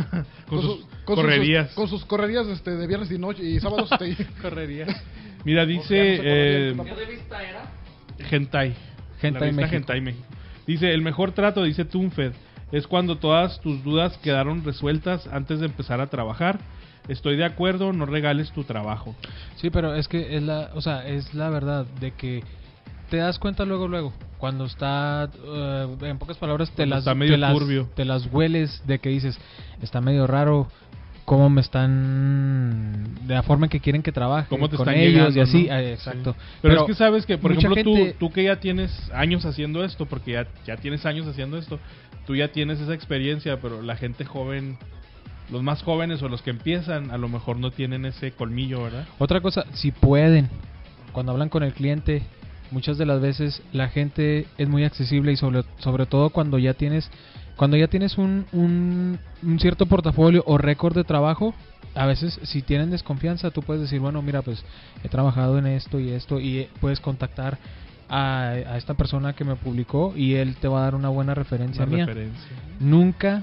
correrías. Con sus correrías de viernes y noche y sábados. Correrías. Mira, dice ¿Qué revista era? Hentai. Hentai México. Hentai México. Dice, el mejor trato, dice Tunfed, es cuando todas tus dudas quedaron resueltas antes de empezar a trabajar. Estoy de acuerdo, no regales tu trabajo. Sí, pero es que es la verdad de que te das cuenta luego cuando está en pocas palabras te las hueles de que dices, está medio raro cómo me están, de la forma en que quieren que trabaje cómo te con están ellos llegando, y así, ¿no? exacto. Sí. Pero es que sabes que, por ejemplo, gente... tú que ya tienes años haciendo esto, porque ya tienes años haciendo esto, tú ya tienes esa experiencia, pero la gente joven, los más jóvenes o los que empiezan, a lo mejor no tienen ese colmillo, ¿verdad? Otra cosa, si pueden, cuando hablan con el cliente, muchas de las veces la gente es muy accesible y sobre todo cuando ya tienes un cierto portafolio o récord de trabajo, a veces si tienen desconfianza tú puedes decir, bueno, mira, pues he trabajado en esto y puedes contactar a esta persona que me publicó y él te va a dar una buena referencia mía. Nunca,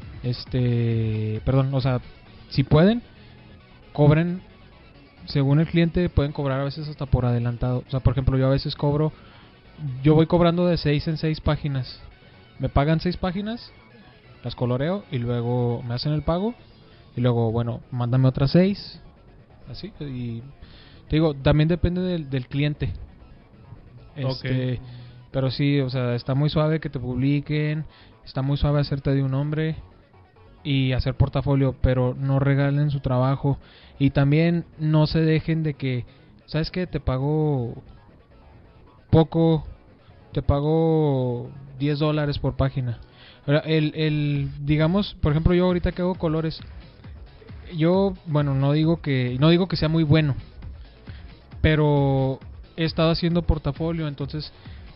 o sea, si pueden, cobren según el cliente, pueden cobrar a veces hasta por adelantado. O sea, por ejemplo, yo a veces yo voy cobrando de 6 en 6 páginas. Me pagan 6 páginas, las coloreo y luego me hacen el pago y luego, bueno, mándame otras 6, así. Y te digo, también depende del cliente. Okay. Pero sí, o sea, está muy suave que te publiquen, está muy suave hacerte de un nombre y hacer portafolio, pero no regalen su trabajo y también no se dejen de que, ¿sabes qué? Te pago poco, te pago $10 por página. Ahora, digamos, por ejemplo, yo ahorita que hago colores, yo, bueno, no digo que sea muy bueno, pero he estado haciendo portafolio, entonces,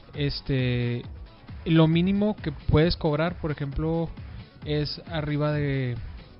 lo mínimo que puedes cobrar, por ejemplo, es arriba de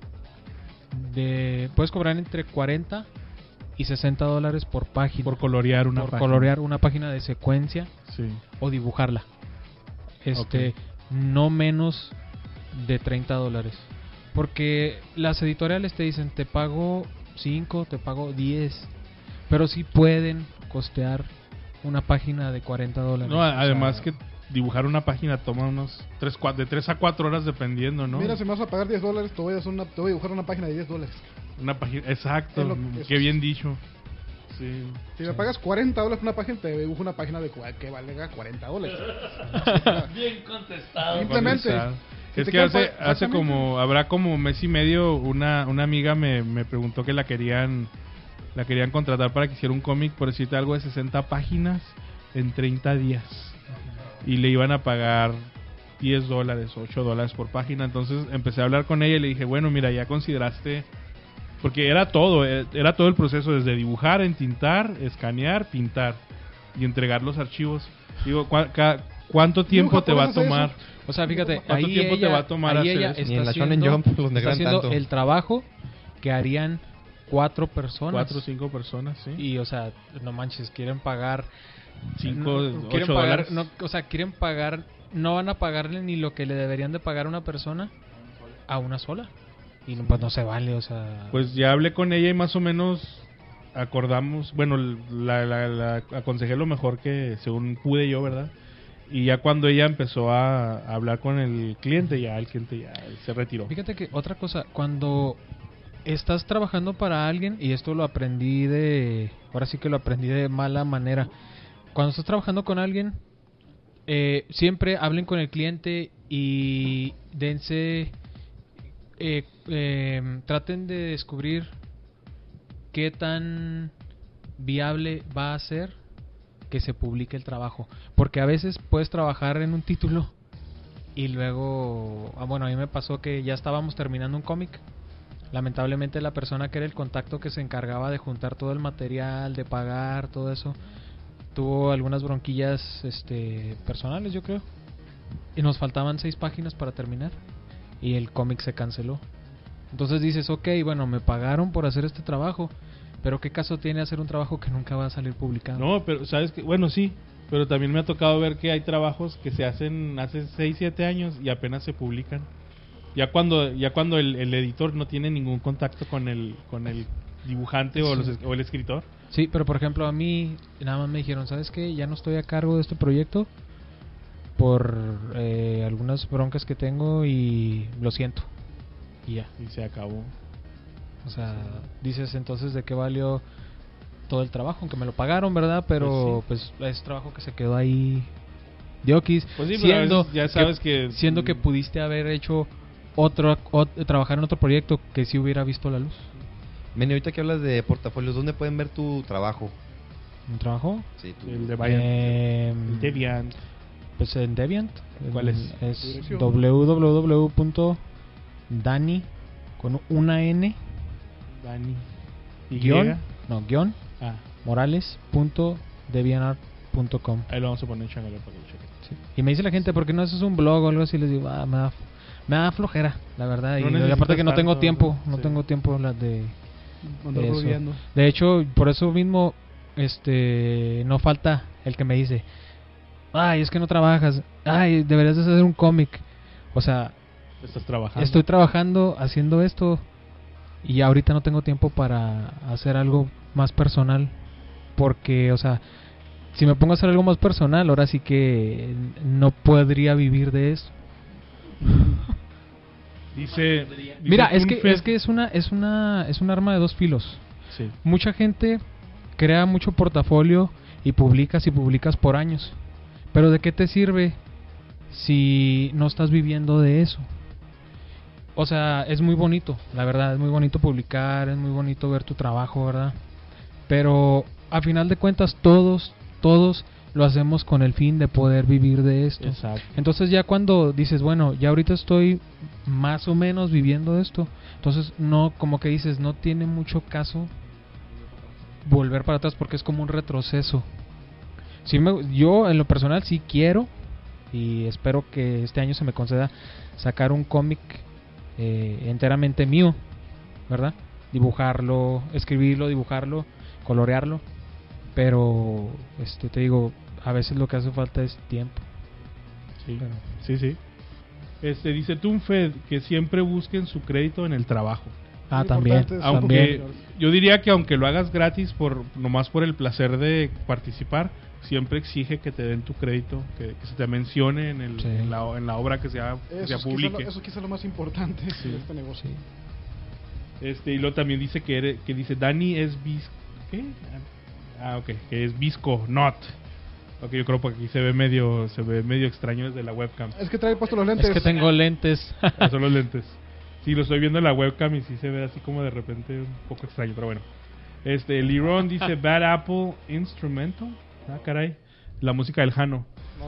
puedes cobrar entre $40 y $60 por página. Por colorear una página. Colorear una página de secuencia, sí, o dibujarla. Okay. No menos de $30. Porque las editoriales te dicen, te pago 5, te pago 10. Pero sí pueden costear una página de $40. No, además que dibujar una página toma unos de 3 a 4 horas dependiendo, ¿no? Mira, si me vas a pagar $10, te voy a dibujar una página de $10. Una página, exacto, qué bien dicho. Sí. Si me pagas $40 por una página, te dibujo una página que valga $40. Bien contestado. Simplemente. Es que habrá como mes y medio una amiga me preguntó que la querían contratar para que hiciera un cómic, por decirte algo, de 60 páginas en 30 días. Y le iban a pagar $10, $8 por página. Entonces empecé a hablar con ella y le dije, bueno, mira, ya consideraste, porque era todo el proceso, desde dibujar, entintar, escanear, pintar y entregar los archivos. Digo, ¿cuánto tiempo te va a tomar? O sea, fíjate, ¿cuánto tiempo te va a tomar hacer eso? Ni en la Shonen Jump los está negran haciendo tanto. el trabajo que harían 4 personas. 4 o 5 personas, sí. Y, o sea, no manches, quieren pagar 5, quieren 8 pagar, dólares. no, o sea, quieren pagar, no van a pagarle ni lo que le deberían de pagar a una persona a una sola. Y pues no se vale, o sea... Pues ya hablé con ella y más o menos acordamos, bueno, la aconsejé lo mejor que según pude yo, ¿verdad? Y ya cuando ella empezó a hablar con el cliente, ya el cliente ya se retiró. Fíjate que otra cosa, cuando estás trabajando para alguien, y esto lo aprendí ahora sí que lo aprendí de mala manera. Cuando estás trabajando con alguien, siempre hablen con el cliente y traten de descubrir qué tan viable va a ser que se publique el trabajo, porque a veces puedes trabajar en un título y luego, bueno, a mí me pasó que ya estábamos terminando un cómic. Lamentablemente la persona que era el contacto que se encargaba de juntar todo el material, de pagar, todo eso, tuvo algunas bronquillas personales, yo creo, y nos faltaban 6 páginas para terminar y el cómic se canceló. Entonces dices, ok, bueno, me pagaron por hacer este trabajo, pero ¿qué caso tiene hacer un trabajo que nunca va a salir publicado? No, pero sabes que, bueno, sí, pero también me ha tocado ver que hay trabajos que se hacen hace 6, 7 años y apenas se publican. Ya cuando el editor no tiene ningún contacto con el dibujante Sí. o el escritor. Sí, pero por ejemplo a mí nada más me dijeron, ¿sabes qué? Ya no estoy a cargo de este proyecto por algunas broncas que tengo y lo siento. Y ya. Y se acabó. O sea, dices entonces de qué valió todo el trabajo, aunque me lo pagaron, ¿verdad? Pero pues es trabajo que se quedó ahí de oquis, Pues sí, pero a veces ya sabes siendo que pudiste haber hecho trabajar en otro proyecto que sí hubiera visto la luz. Meni, ahorita que hablas de portafolios, ¿dónde pueden ver tu trabajo? ¿Un trabajo? Sí, el de Bayern, el Deviant. Pues en Deviant. ¿Cuál es? Es www.dani con una N Dani. guión Ah, morales.deviantart.com. ahí lo vamos a poner en Changaleo para que lo chequen. Sí. Y me dice la gente, ¿por qué no haces un blog o algo así? Les digo, me da flojera, la verdad. No Y necesitas aparte que no tengo tanto, tiempo, sí. de Andar eso. blogueando. De hecho, por eso mismo, no falta el que me dice, ay, es que no trabajas, ay, deberías de hacer un cómic. O sea, Estás trabajando. estoy trabajando, haciendo esto, y ahorita no tengo tiempo para hacer algo más personal. Porque, o sea, si me pongo a hacer algo más personal, ahora sí que no podría vivir de eso. Dice Mira, es Tunfed- que es un arma de dos filos. Sí. Mucha gente crea mucho portafolio y publicas por años. Pero ¿de qué te sirve si no estás viviendo de eso? O sea, es muy bonito, la verdad, es muy bonito publicar, es muy bonito ver tu trabajo, ¿verdad? Pero a final de cuentas todos lo hacemos con el fin de poder vivir de esto. Exacto. Entonces ya cuando dices, bueno, ya ahorita estoy más o menos viviendo de esto, entonces no, como que dices, no tiene mucho caso volver para atrás porque es como un retroceso. Yo en lo personal sí quiero y espero que este año se me conceda sacar un cómic enteramente mío, ¿verdad? Dibujarlo, escribirlo, dibujarlo, colorearlo, pero te digo, a veces lo que hace falta es tiempo. Sí. Pero- Sí. Dice Tunfed que siempre busquen su crédito en el trabajo. Ah, Muy también, importante, Aunque también. yo diría que aunque lo hagas gratis nomás por el placer de participar, siempre exige que te den tu crédito, que se te mencione en la obra que se publique. Eso quizá lo más importante de este negocio. Y luego también dice que dice Dani es ¿qué? Que es Visco Not. Ok, yo creo que aquí se ve medio extraño desde la webcam. Es que trae puesto los lentes. Es que tengo lentes. Son los lentes. Sí, lo estoy viendo en la webcam y sí se ve así como de repente un poco extraño, pero bueno. Liron dice Bad Apple Instrumental. Ah, caray. La música del Jano.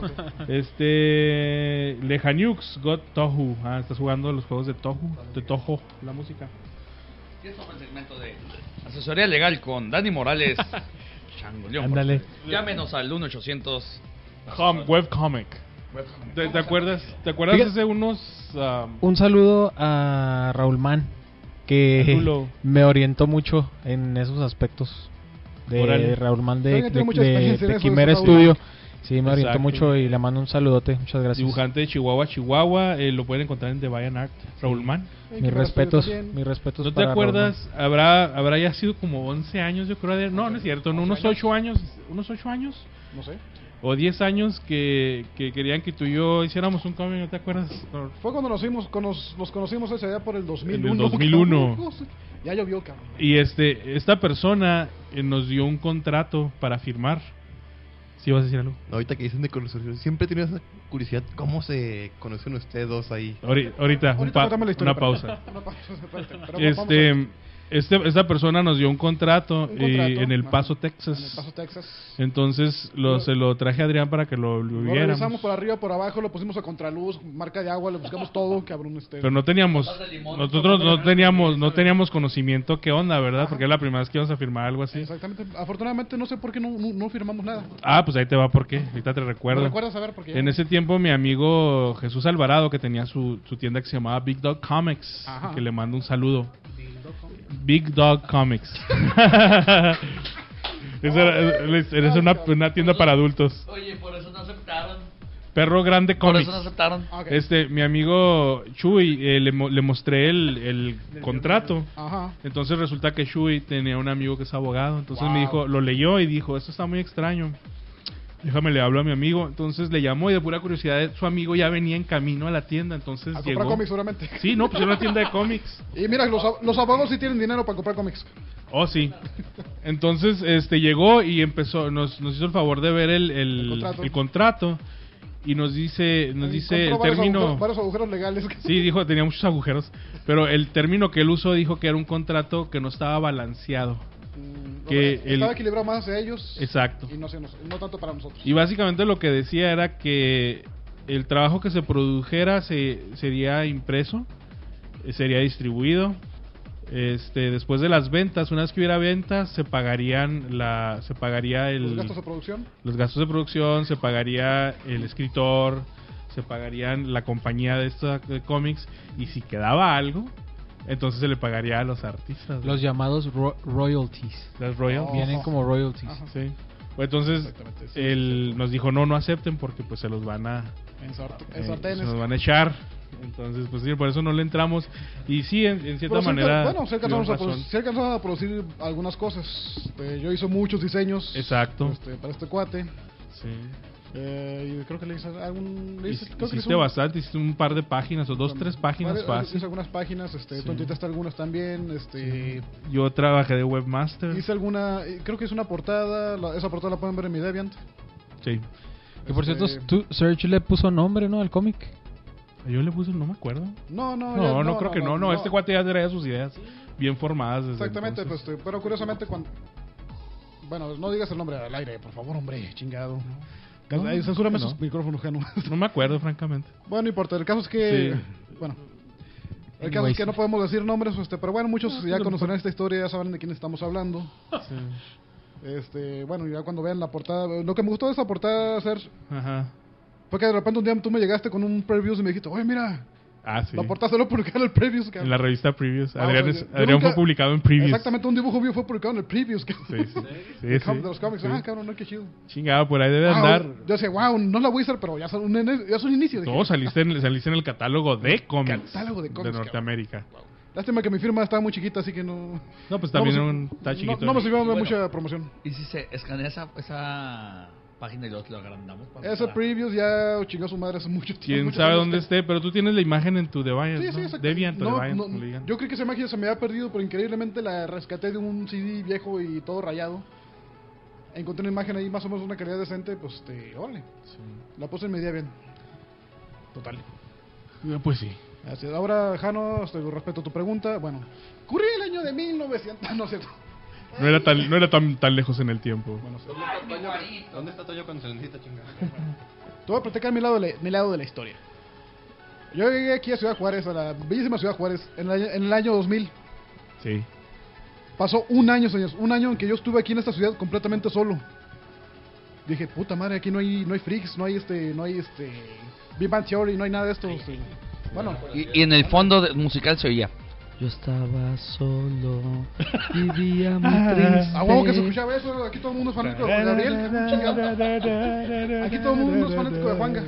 Lejaniux God Tohu. Ah, estás jugando los juegos de Toho, la música. Y esto fue el segmento de asesoría legal con Dani Morales. Changoleón. Ándale. Llámenos al 1-800 Webcomic. ¿Te acuerdas hace unos... Un saludo a Raúl Mann, que me orientó mucho en esos aspectos. Raúl Mann de Quimera Studio. Sí, me orientó mucho y le mando un saludote. Muchas gracias. Dibujante de Chihuahua. Lo pueden encontrar en The Valiant Art. Raúl Mann. Mis respetos. ¿No te acuerdas? Habrá ya sido como 11 años, yo creo. No es cierto. Unos 8 años. ¿Unos 8 años? No sé. O 10 años que querían que tú y yo hiciéramos un cómic, ¿no te acuerdas? Fue cuando nos conocimos ese día por el 2001. En el 2001. Ya llovió, cabrón. Y esta persona nos dio un contrato para firmar. ¿Sí vas a decir algo? Ahorita que dicen de conocer, siempre he tenido esa curiosidad. ¿Cómo se conocen ustedes dos ahí? Ahorita una pausa. Esta persona nos dio un contrato en El Paso, Texas. En El Paso, Texas. Entonces se lo traje a Adrián para que lo viéramos. Lo revisamos por arriba, por abajo, lo pusimos a contraluz, marca de agua, le buscamos todo, cabrón. Pero no teníamos, nosotros no teníamos conocimiento qué onda, ¿verdad? Ajá. Porque es la primera vez que íbamos a firmar algo así. Exactamente. Afortunadamente no sé por qué no firmamos nada. Ah, pues ahí te va por qué. Ahorita te recuerdo. ¿Me recuerdas saber por qué? En ese tiempo mi amigo Jesús Alvarado, que tenía su tienda que se llamaba Big Dog Comics, que le mando un saludo. Big Dog Comics. Eres una tienda para adultos. Oye, por eso no aceptaron. Perro Grande Comics. Por eso no aceptaron. Okay. Mi amigo Chuy, le mostré el contrato. Ajá. Entonces resulta que Chuy tenía un amigo que es abogado. Entonces me dijo, lo leyó y dijo, esto está muy extraño. Déjame, le hablo a mi amigo. Entonces le llamó y de pura curiosidad su amigo ya venía en camino a la tienda. Entonces a llegó. comprar cómics seguramente. Sí, no, pues era una tienda de cómics. Y mira, los abogados sí tienen dinero para comprar cómics. Oh, sí. Entonces llegó y nos hizo el favor de ver el contrato. Y nos dice el término... Varios agujeros legales. Sí, dijo, tenía muchos agujeros. Pero el término que él usó dijo que era un contrato que no estaba balanceado. Estaba equilibrado más hacia ellos. Exacto. Y no tanto para nosotros. Y básicamente lo que decía era que el trabajo que se produjera sería impreso, sería distribuido. Después de las ventas, una vez que hubiera ventas, se pagaría los gastos de producción. Los gastos de producción, se pagaría el escritor, se pagarían la compañía de estos cómics, y si quedaba algo, entonces se le pagaría a los artistas. Los llamados royalties. Las royalties. Vienen como royalties. Ajá. Sí. Pues entonces él nos dijo no acepten porque pues se los van a se los van a echar. Entonces pues sí, por eso no le entramos. Y sí, en cierta manera se alcanzaron a producir algunas cosas. Yo hice muchos diseños. Exacto. Para este cuate. Sí. Creo que le hice hiciste bastante, hiciste un par de páginas o 2-3 páginas fácil. Hice algunas páginas, tú editaste algunas también. Sí. Yo trabajé de webmaster. Hice creo que hice una portada. Esa portada la pueden ver en mi Deviant. Sí. Y por cierto, Serge le puso nombre, ¿no? Al cómic. Yo le puse, no me acuerdo. No, creo que no. Este cuate ya traía sus ideas bien formadas. Exactamente, pero curiosamente bueno, no digas el nombre al aire, por favor, hombre, chingado. Censúrame esos micrófonos, Geno. No me acuerdo, francamente. Bueno, no importa. El caso es que... Sí. Bueno. El caso es que no podemos decir nombres, pero bueno, muchos ya conocen esta historia, ya saben de quién estamos hablando. Sí. Bueno, ya cuando vean la portada... Lo que me gustó de esa portada, Serge... Ajá. Fue que de repente un día tú me llegaste con un previews y me dijiste, oye, mira... Sí. La portada se lo publicaron en el Previews, cabrón. En la revista Previews. Adrián fue publicado en Previews. Exactamente, un dibujo mío fue publicado en el Previews, cabrón. Sí. De los cómics. Sí. Cabrón, no, qué chido. Chingado, por ahí debe andar. Yo decía, wow, no es la Wizard, pero ya es un inicio. No, saliste en el catálogo de cómics. Catálogo de cómics de Norteamérica. Wow. Lástima que mi firma estaba muy chiquita, así que no... No, pues también está chiquito. No me sirvió de mucha promoción. ¿Y si se escanea esa página y lo agrandamos. Ese previews ya chingó a su madre hace mucho tiempo. Quién sabe dónde esté, pero tú tienes la imagen en tu Deviant, Sí, ¿no? sí, exacto. Deviant o Deviant, como le digan. Yo creí que esa imagen se me había perdido, pero increíblemente la rescaté de un CD viejo y todo rayado. Encontré una imagen ahí más o menos una calidad decente, pues órale. Sí. La puse en media bien. Total. Pues sí. Así es. Ahora, Jano, respeto a tu pregunta. Bueno, ocurrió el año de 1900. No es cierto. No era tan lejos en el tiempo. Bueno, sí. ¿Dónde está Toño cuando se le necesita, chingada? Te voy a platicar mi lado de la historia. Yo llegué aquí a Ciudad Juárez, a la bellísima Ciudad Juárez, en el año 2000. Sí. Pasó un año, señores. Un año en que yo estuve aquí en esta ciudad completamente solo. Dije, puta madre, aquí no hay freaks, no hay Big Bang Theory, no hay nada de esto. Bueno. Y en el fondo musical se oía. Yo estaba solo, vivía muy triste. A huevo que se escuchaba eso, aquí todo el mundo es fanático de Gabriel. Chingado. Aquí todo el mundo es fanático de Juanga.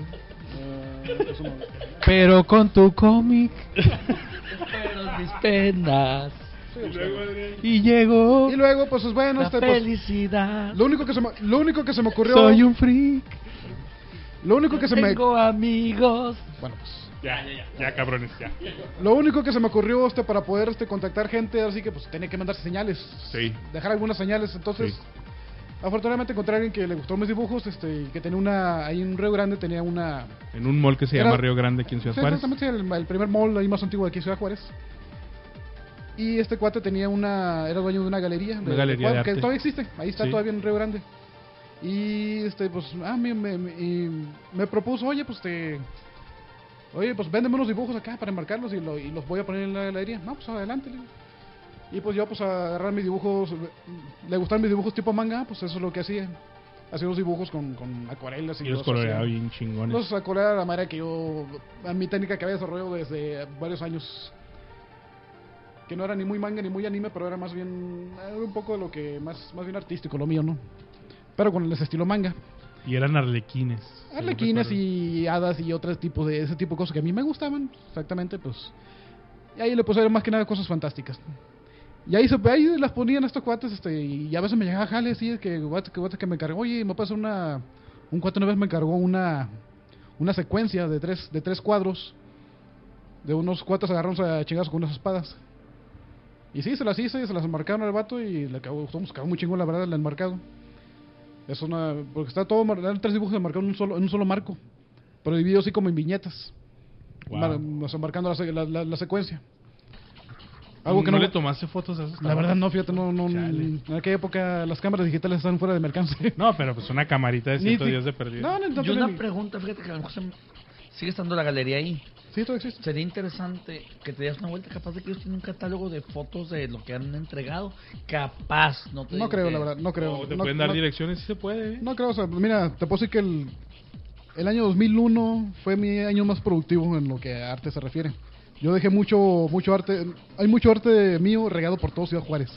Pero con tu cómic. Fueron mis penas. Y llegó Y luego, pues bueno, la pues, felicidad. lo único que se me ocurrió. soy un freak. Lo único que se me. Tengo amigos. Bueno, pues. Ya, cabrones, ya. Lo único que se me ocurrió para poder contactar gente, así que pues tenía que mandarse señales. Sí. Dejar algunas señales. Entonces, Sí. afortunadamente encontré a alguien que le gustó mis dibujos, y que tenía ahí en Río Grande tenía una. En un mall que se Era- llama Río Grande aquí en Ciudad Sí, Juárez. exactamente, el primer mall ahí más antiguo de aquí en Ciudad Juárez. Y este cuate tenía era dueño de una galería. Una galería de que arte. todavía existe, ahí está Sí. todavía en Río Grande. Y pues, me propuso, oye, pues véndeme unos dibujos acá para enmarcarlos y los voy a poner en la galería. Vamos, adelante. Le digo. Y pues yo, pues a agarrar mis dibujos, le gustaban mis dibujos tipo manga, pues eso es lo que hacía. Hacía unos dibujos con acuarelas Y los hacía. coloreaba bien chingones. Los coloreaba de la manera que a mi técnica que había desarrollado desde varios años. Que no era ni muy manga ni muy anime, pero era más bien un poco de lo que más bien artístico, lo mío, ¿no? Pero con el estilo manga. Y eran arlequines. Arlequines y hadas y otros tipos de ese tipo de cosas que a mí me gustaban, exactamente, pues. Y ahí le puse más que nada cosas fantásticas. Y ahí las ponían estos cuates, y a veces me llegaba jale así, que me encargó, oye, me pasa un cuate una vez me encargó una secuencia de tres cuadros de unos cuates agarrándose a chingados con unas espadas. Y sí, se las hice, se las enmarcaron al vato y le quedó muy chingón, la verdad, el enmarcado. Es porque está todo, eran 3 dibujos enmarcados en un solo marco, pero dividido así como en viñetas. Wow. Enmarcando la secuencia. Algo que ¿No le tomaste fotos a esos? La verdad no, fíjate, no Chale. en aquella época las cámaras digitales están fuera de mi alcance. No, pero pues una camarita de Ni 110 de perdido. No, Yo una pregunta, fíjate que a lo mejor sigue estando la galería ahí. Sí, todo existe. Sería interesante que te das una vuelta, capaz de que ellos tienen un catálogo de fotos de lo que han entregado. Capaz, no te No digo creo, que- la verdad, no creo. O te No- pueden dar no- direcciones, sí se puede. ¿eh? No creo, o sea, mira, te puedo decir que el año 2001 fue mi año más productivo en lo que a arte se refiere. Yo dejé mucho arte, hay mucho arte mío regado por todo Ciudad Juárez.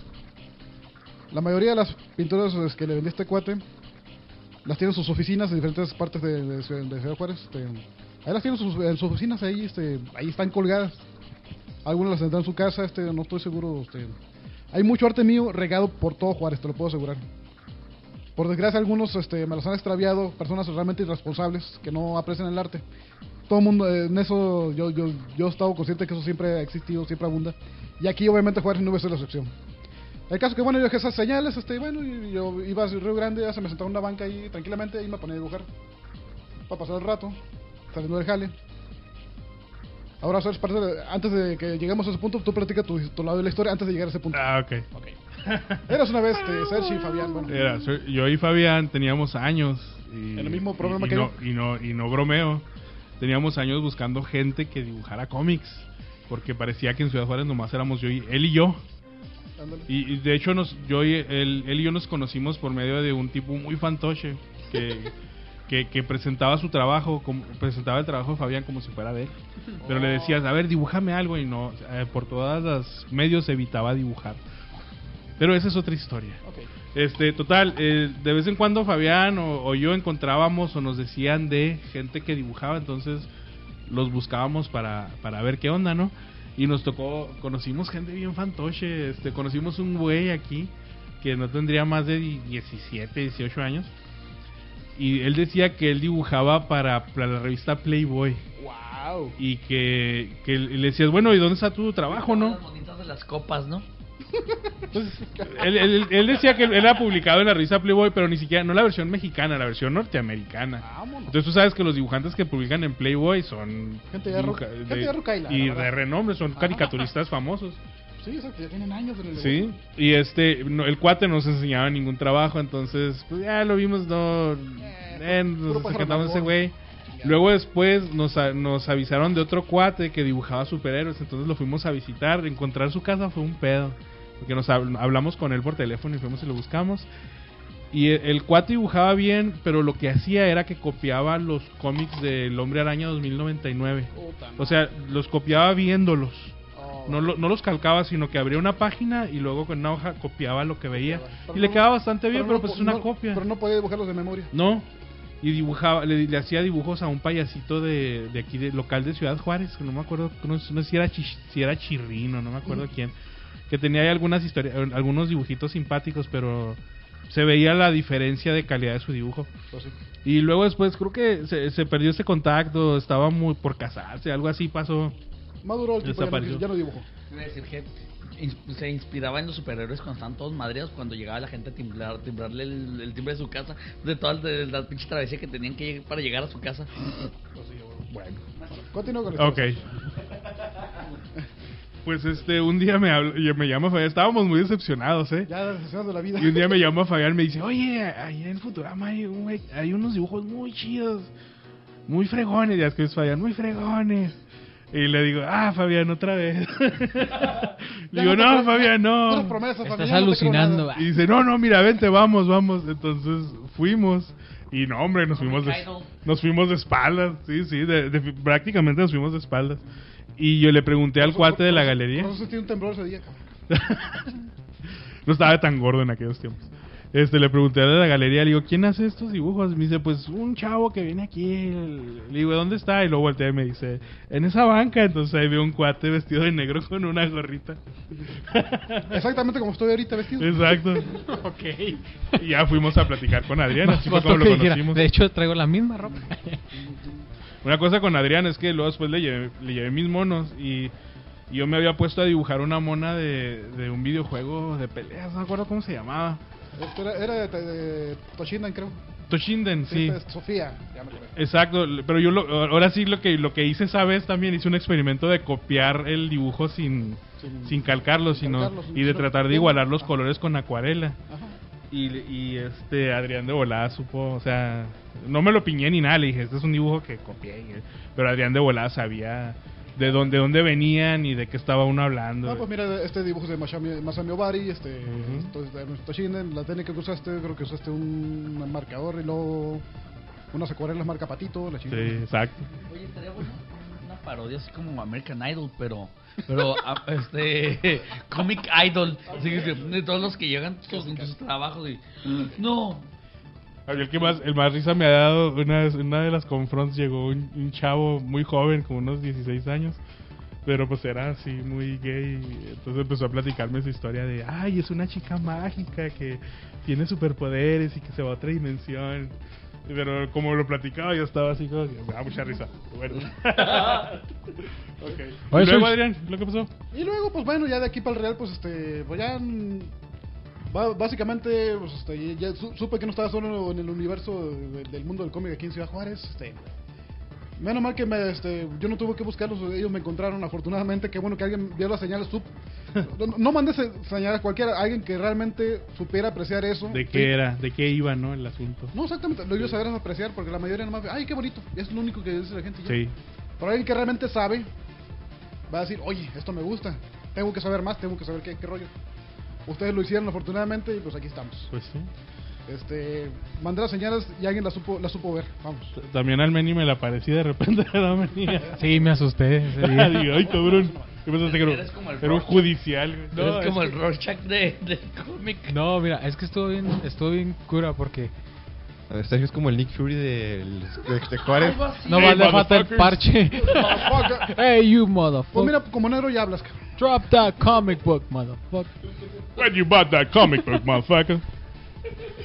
La mayoría de las pinturas que le vendí a este cuate las tiene en sus oficinas en diferentes partes de Ciudad Juárez. Ahí las tiene en sus oficinas, ahí están colgadas. Algunas las tendrán en su casa, no estoy seguro. Hay mucho arte mío regado por todo Juárez, te lo puedo asegurar. Por desgracia, algunos me los han extraviado, personas realmente irresponsables que no aprecian el arte. Todo el mundo, en eso yo he estado consciente que eso siempre ha existido, siempre abunda. Y aquí, obviamente, Juárez no va a ser la excepción. El caso que, bueno, yo dejé esas señales, bueno, y yo iba a Río Grande, ya se me sentaba en una banca ahí tranquilamente y me ponía a dibujar. Para pasar el rato, saliendo del jale. Ahora, ¿sabes? Antes de que lleguemos a ese punto, tú platica tu lado de la historia antes de llegar a ese punto. Ah, ok. Eras una vez, Sergi y Fabián, bueno. Yo y Fabián teníamos años. Y, ¿En el mismo programa y que no, yo? y no bromeo. Teníamos años buscando gente que dibujara cómics. Porque parecía que en Ciudad Juárez nomás éramos él y yo. Ándale. Y de hecho, él y yo nos conocimos por medio de un tipo muy fantoche que presentaba su trabajo, presentaba el trabajo de Fabián como si fuera de él. Pero le decías, a ver, dibújame algo, y no, por todas las medios evitaba dibujar. Pero esa es otra historia. Ok. Total, de vez en cuando Fabián o yo encontrábamos o nos decían de gente que dibujaba, entonces los buscábamos para ver qué onda, ¿no? Y nos tocó, conocimos gente bien fantoche, conocimos un güey aquí que no tendría más de 17, 18 años. Y él decía que él dibujaba para la revista Playboy. Wow. Y que le decías, bueno, ¿y dónde está tu trabajo, no? Las bonitas de las copas, ¿no? Él decía que él era publicado en la revista Playboy, pero ni siquiera, no la versión mexicana, la versión norteamericana. Vámonos. Entonces tú sabes que los dibujantes que publican en Playboy son Gente de Rucaila, y la verdad. de renombre, son caricaturistas famosos. Sí, exacto, ya tienen años en el Sí, y el cuate no nos enseñaba ningún trabajo, entonces pues ya lo vimos, nos encantamos ese güey. Luego después nos avisaron de otro cuate que dibujaba superhéroes, entonces lo fuimos a visitar. Encontrar su casa fue un pedo, porque nos hablamos con él por teléfono y fuimos y lo buscamos. Y el cuate dibujaba bien, pero lo que hacía era que copiaba los cómics del Hombre Araña 2099. O sea, los copiaba viéndolos. No los calcaba, sino que abría una página y luego con una hoja copiaba lo que veía. Y le quedaba bastante bien, pero pues es una copia. Pero no podía dibujarlos de memoria. No. Y dibujaba, le hacía dibujos a un payasito de aquí, de local de Ciudad Juárez, que no me acuerdo, no sé si era Chirrino, no me acuerdo quién, que tenía ahí algunas historias, algunos dibujitos simpáticos, pero se veía la diferencia de calidad de su dibujo. Pues sí. Y luego después creo que se perdió ese contacto, estaba muy por casarse, algo así pasó. Maduró el tipo, Desapareció. ya no dibujó. Iba a decir que se inspiraba en los superhéroes cuando estaban todos madreados, cuando llegaba la gente a timbrarle el timbre de su casa, de toda la pinche travesía que tenían que llegar para llegar a su casa. Bueno, continúo con Ok. Pues un día me llama Fabián, estábamos muy decepcionados, Ya decepcionando la vida. Y un día me llama Fabián, me dice, oye, ahí en Futurama hay unos dibujos muy chidos, muy fregones, ya es que es Fabián, muy fregones. Y le digo, Fabián, otra vez. Le digo, no, Fabián, no. Promesas, Estás Fabián, alucinando. No Y dice, no, mira, vente, vamos. Entonces fuimos. Y no, hombre, nos fuimos de espaldas. Sí, prácticamente nos fuimos de espaldas. Y yo le pregunté al cuate de la galería. No sentí un temblor ese día, cabrón. No estaba tan gordo en aquellos tiempos. Le pregunté a la galería, le digo, ¿quién hace estos dibujos? Me dice, pues un chavo que viene aquí. Le digo, ¿dónde está? Y luego volteé y me dice, en esa banca. Entonces ahí veo un cuate vestido de negro con una gorrita. Exactamente como estoy ahorita vestido. Exacto. Ok. Y ya fuimos a platicar con Adrián, así fue como lo Faltó que dijera, conocimos. de hecho, traigo la misma ropa. Una cosa con Adrián es que luego después le llevé mis monos y yo me había puesto a dibujar una mona de un videojuego de peleas, no me acuerdo cómo se llamaba. Era de Toshinden, creo. Toshinden, sí. Sofía, ya me acuerdo. Exacto, pero yo ahora sí lo que hice esa vez también hice un experimento de copiar el dibujo sin calcarlo, y de tratar de igualar los colores con acuarela. Ajá. Y Adrián de volada supo, o sea, no me lo piñé ni nada, le dije, este es un dibujo que copié, pero Adrián de volada sabía de dónde venían y de qué estaba uno hablando. No, pues mira, este dibujo es de Masami Obari, entonces de Toshinden, la técnica que usaste, creo que usaste un marcador y luego unas acuarelas marca patito, la chingada. Sí, exacto. Oye, estaría bueno una parodia así como American Idol, pero Comic Idol, así que de todos los que llegan con sus trabajos y no. El más risa me ha dado, una de las confronts llegó un chavo muy joven, con unos 16 años, pero pues era así muy gay, entonces empezó a platicarme su historia de, es una chica mágica que tiene superpoderes y que se va a otra dimensión. Pero como lo platicaba yo estaba así como que me da mucha risa. Bueno. Okay. Oye, ¿Y luego, Adrián, lo que pasó? Y luego, pues bueno, ya de aquí para el Real, pues pues ya básicamente, pues ya supe que no estaba solo en el universo del mundo del cómic aquí en Ciudad Juárez. Menos mal que yo no tuve que buscarlos, ellos me encontraron afortunadamente. Qué bueno que alguien vio las señales. No mandes señales a cualquiera, alguien que realmente supiera apreciar eso. ¿De qué era? ¿De qué iba, no, el asunto? No, exactamente, lo iba a saber apreciar porque la mayoría nomás ve, qué bonito, es lo único que dice la gente ya. Sí. Pero alguien que realmente sabe va a decir, oye, esto me gusta, tengo que saber más, tengo que saber qué rollo. Ustedes lo hicieron afortunadamente y pues aquí estamos. Pues sí. Mandé las señales y alguien la supo ver, vamos. También al Meni me la aparecí de repente. Sí, me asusté ese día. Digo, ay, cabrón. ¿Qué pensaste que era un judicial? No, es como el Rorschach de cómic. No, mira, es que estuvo bien cura porque A ver, Sergio es como el Nick Fury de Juárez. no más le falta el parche. Hey, you Pues motherfucker. mira, como negro ya hablas, cabrón. Drop that comic book, motherfucker. When you bought that comic book, motherfucker.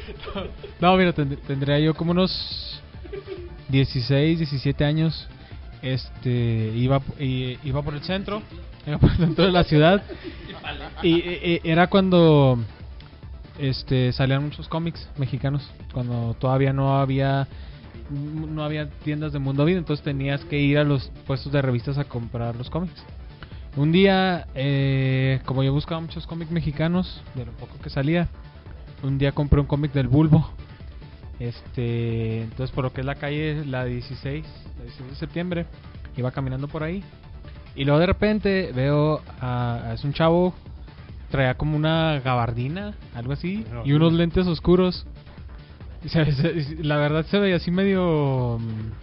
No, mira, tendría yo como unos 16, 17 años. Iba por el centro, de la ciudad. Y era cuando salían muchos cómics mexicanos, cuando todavía no había tiendas de Mundo Beat, entonces tenías que ir a los puestos de revistas a comprar los cómics. Un día, como yo buscaba muchos cómics mexicanos, de lo poco que salía, un día compré un cómic del Bulbo. Entonces por lo que es la calle, la 16 de septiembre, iba caminando por ahí y luego de repente veo es un chavo, traía como una gabardina, algo así, y unos lentes oscuros. La verdad se veía así medio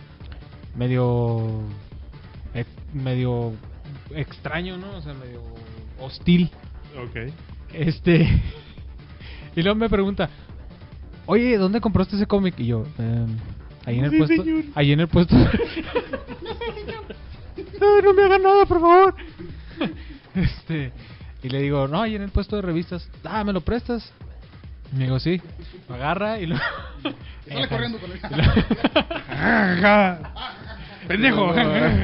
extraño, ¿no? O sea, medio hostil. Ok. Y luego me pregunta, oye, ¿dónde compraste ese cómic? Y yo, ahí en el puesto. Señor. Ahí en el puesto. No me hagan nada, por favor. Y le digo, no, ahí en el puesto de revistas. ¿Me lo prestas? Y me digo, sí. Lo agarra y lo... Sale corriendo con él. ¡Pendejo!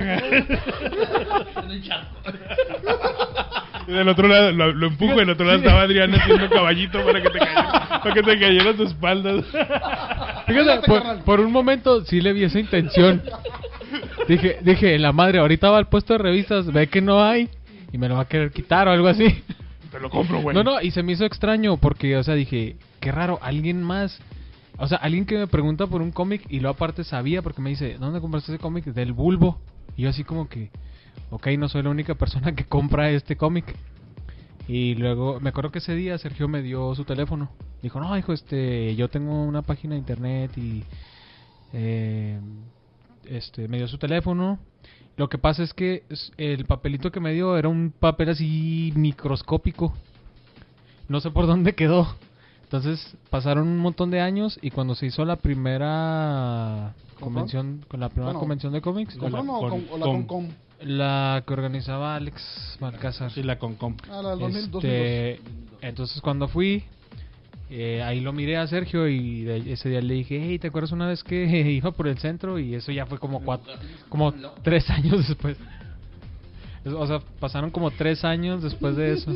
Y del otro lado lo empujo, y del otro lado estaba Adrián haciendo caballito para que te cayera a tu espalda. Fíjate, por un momento sí le vi esa intención. Dije, la madre, ahorita va al puesto de revistas, ve que no hay y me lo va a querer quitar o algo así. Te lo compro, güey. No, y se me hizo extraño porque, o sea, dije, qué raro, alguien más. O sea, alguien que me pregunta por un cómic y luego aparte sabía porque me dice, ¿dónde compraste ese cómic? Del Bulbo. Y yo así como que, ok, no soy la única persona que compra este cómic. Y luego, me acuerdo que ese día Sergio me dio su teléfono. Dijo, no, hijo, yo tengo una página de internet y... me dio su teléfono. Lo que pasa es que el papelito que me dio era un papel así microscópico. No sé por dónde quedó. Entonces pasaron un montón de años y cuando se hizo la primera convención, convención de cómics, la que organizaba Alex Balcázar. Sí, la Concom. La del 2002. Entonces cuando fui, ahí lo miré a Sergio y ese día le dije, hey, ¿te acuerdas una vez que iba por el centro? Y eso ya fue como 3 años después. O sea, pasaron como 3 años después de eso.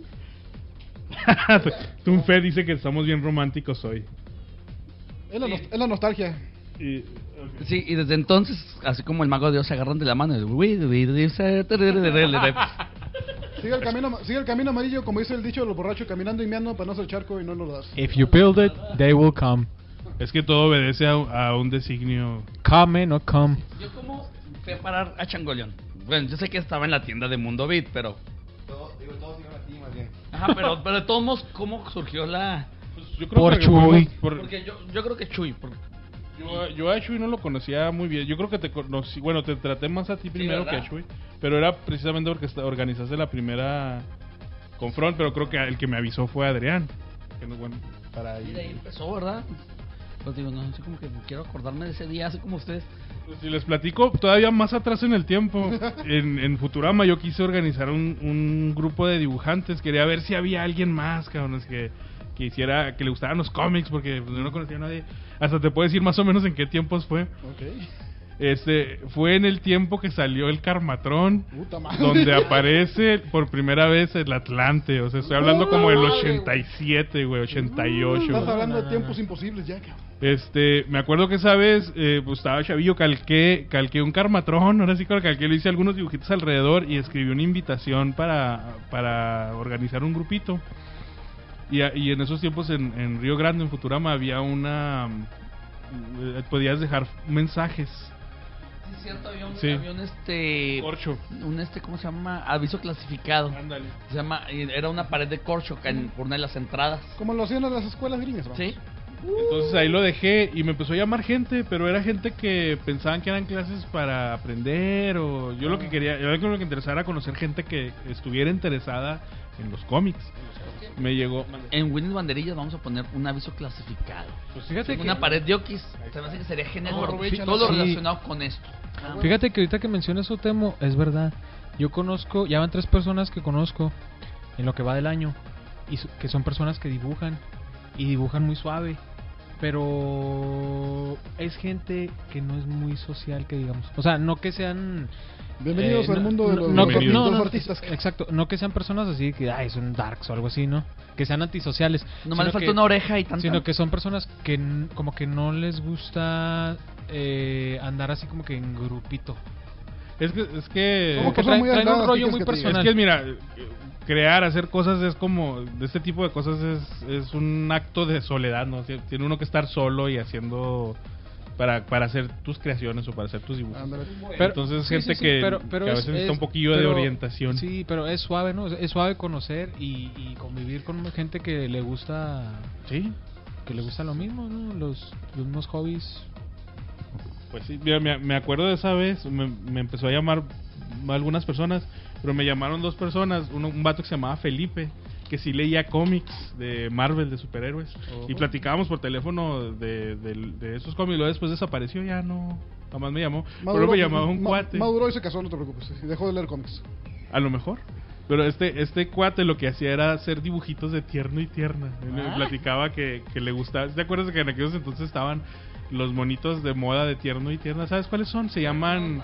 Tunfe dice que estamos bien románticos hoy. Es la nostalgia. Okay. Sí, y desde entonces, así como el mago de Oz, se agarran de la mano. Sigue el camino amarillo, como dice el dicho de los borrachos, caminando y meando para no hacer charco y no lo das. If you build it, they will come. Es que todo obedece a un designio. Come, no come. Yo como fui a parar a Changoleón. Bueno, yo sé que estaba en la tienda de Mundo Beat, pero... Todos iban a ti, más bien. Ajá, pero de todos modos, ¿cómo surgió la...? Pues yo creo por Chuy. Porque yo creo que Chuy. Yo a Chuy no lo conocía muy bien. Yo creo que te conocí... Bueno, te traté más a ti primero que a Chuy. Pero era precisamente porque organizaste la primera confront. Pero creo que el que me avisó fue Adrián. Que no, bueno, para ahí. Y de ahí empezó, ¿verdad? Pues digo, no sé, como que quiero acordarme de ese día, así como ustedes. Pues si les platico todavía más atrás en el tiempo, en Futurama yo quise organizar un grupo de dibujantes. Quería ver si había alguien más, cabrones, que hiciera, que le gustaran los cómics, porque pues, no conocía a nadie. Hasta te puedo decir más o menos en qué tiempos fue. Okay. Fue en el tiempo que salió el Carmatrón, donde aparece por primera vez el Atlante. O sea, estoy hablando como del 87, güey, 88. Estás hablando de tiempos imposibles ya, cabrón. Me acuerdo que esa vez pues estaba chavillo, calqué un Carmatrón, ahora sí que lo calqué, le hice algunos dibujitos alrededor y escribí una invitación para organizar un grupito. Y en esos tiempos en Río Grande, en Futurama, había podías dejar mensajes. Sí, es cierto, había un corcho. ¿Cómo se llama? Aviso clasificado. Ándale. Era una pared de corcho por una de las entradas. Como lo hacían en las escuelas gringas, ¿no? Sí. Entonces ahí lo dejé y me empezó a llamar gente, pero era gente que pensaban que eran clases para aprender o yo lo que quería, yo lo que interesaba era conocer gente que estuviera interesada en los cómics. Me llegó en Winnie's Banderillas vamos a poner un aviso clasificado. Pues fíjate que una pared de Okis, se me hace que sería genial todo lo relacionado con esto. Fíjate que ahorita que mencionas eso, Temo, es verdad. Yo conozco, ya van 3 personas que conozco en lo que va del año y que son personas que dibujan y dibujan muy suave. pero es gente que no es muy social, que digamos. O sea, no que sean... Bienvenidos al mundo de los, no, artistas. Exacto, no que sean personas así que son darks o algo así, ¿no? Que sean antisociales. Nomás le falta una oreja y tanto. Sino que son personas que como que no les gusta andar así como que en grupito. Es que como que traen un rollo muy personal. Es que mira, crear, hacer cosas es como, de este tipo de cosas es un acto de soledad, ¿no? Tiene uno que estar solo y haciendo para hacer tus creaciones o para hacer tus dibujos. Entonces gente que a veces necesita un poquillo de orientación. Sí, pero es suave, ¿no? Es suave conocer y convivir con gente que le gusta... Sí. Que le gusta lo mismo, ¿no? Los mismos hobbies. Pues sí, mira, me acuerdo de esa vez, me empezó a llamar algunas personas, pero me llamaron dos personas, un vato que se llamaba Felipe, que sí leía cómics de Marvel, de superhéroes, y platicábamos por teléfono de esos cómics, luego después desapareció, ya no, jamás me llamó, pero me llamaba un cuate. Maduró y se casó, no te preocupes, y dejó de leer cómics. A lo mejor. Pero este cuate lo que hacía era hacer dibujitos de tierno y tierna. Me platicaba que le gustaba. ¿Te acuerdas de que en aquellos entonces estaban los monitos de moda de tierno y tierna? ¿Sabes cuáles son? Se llaman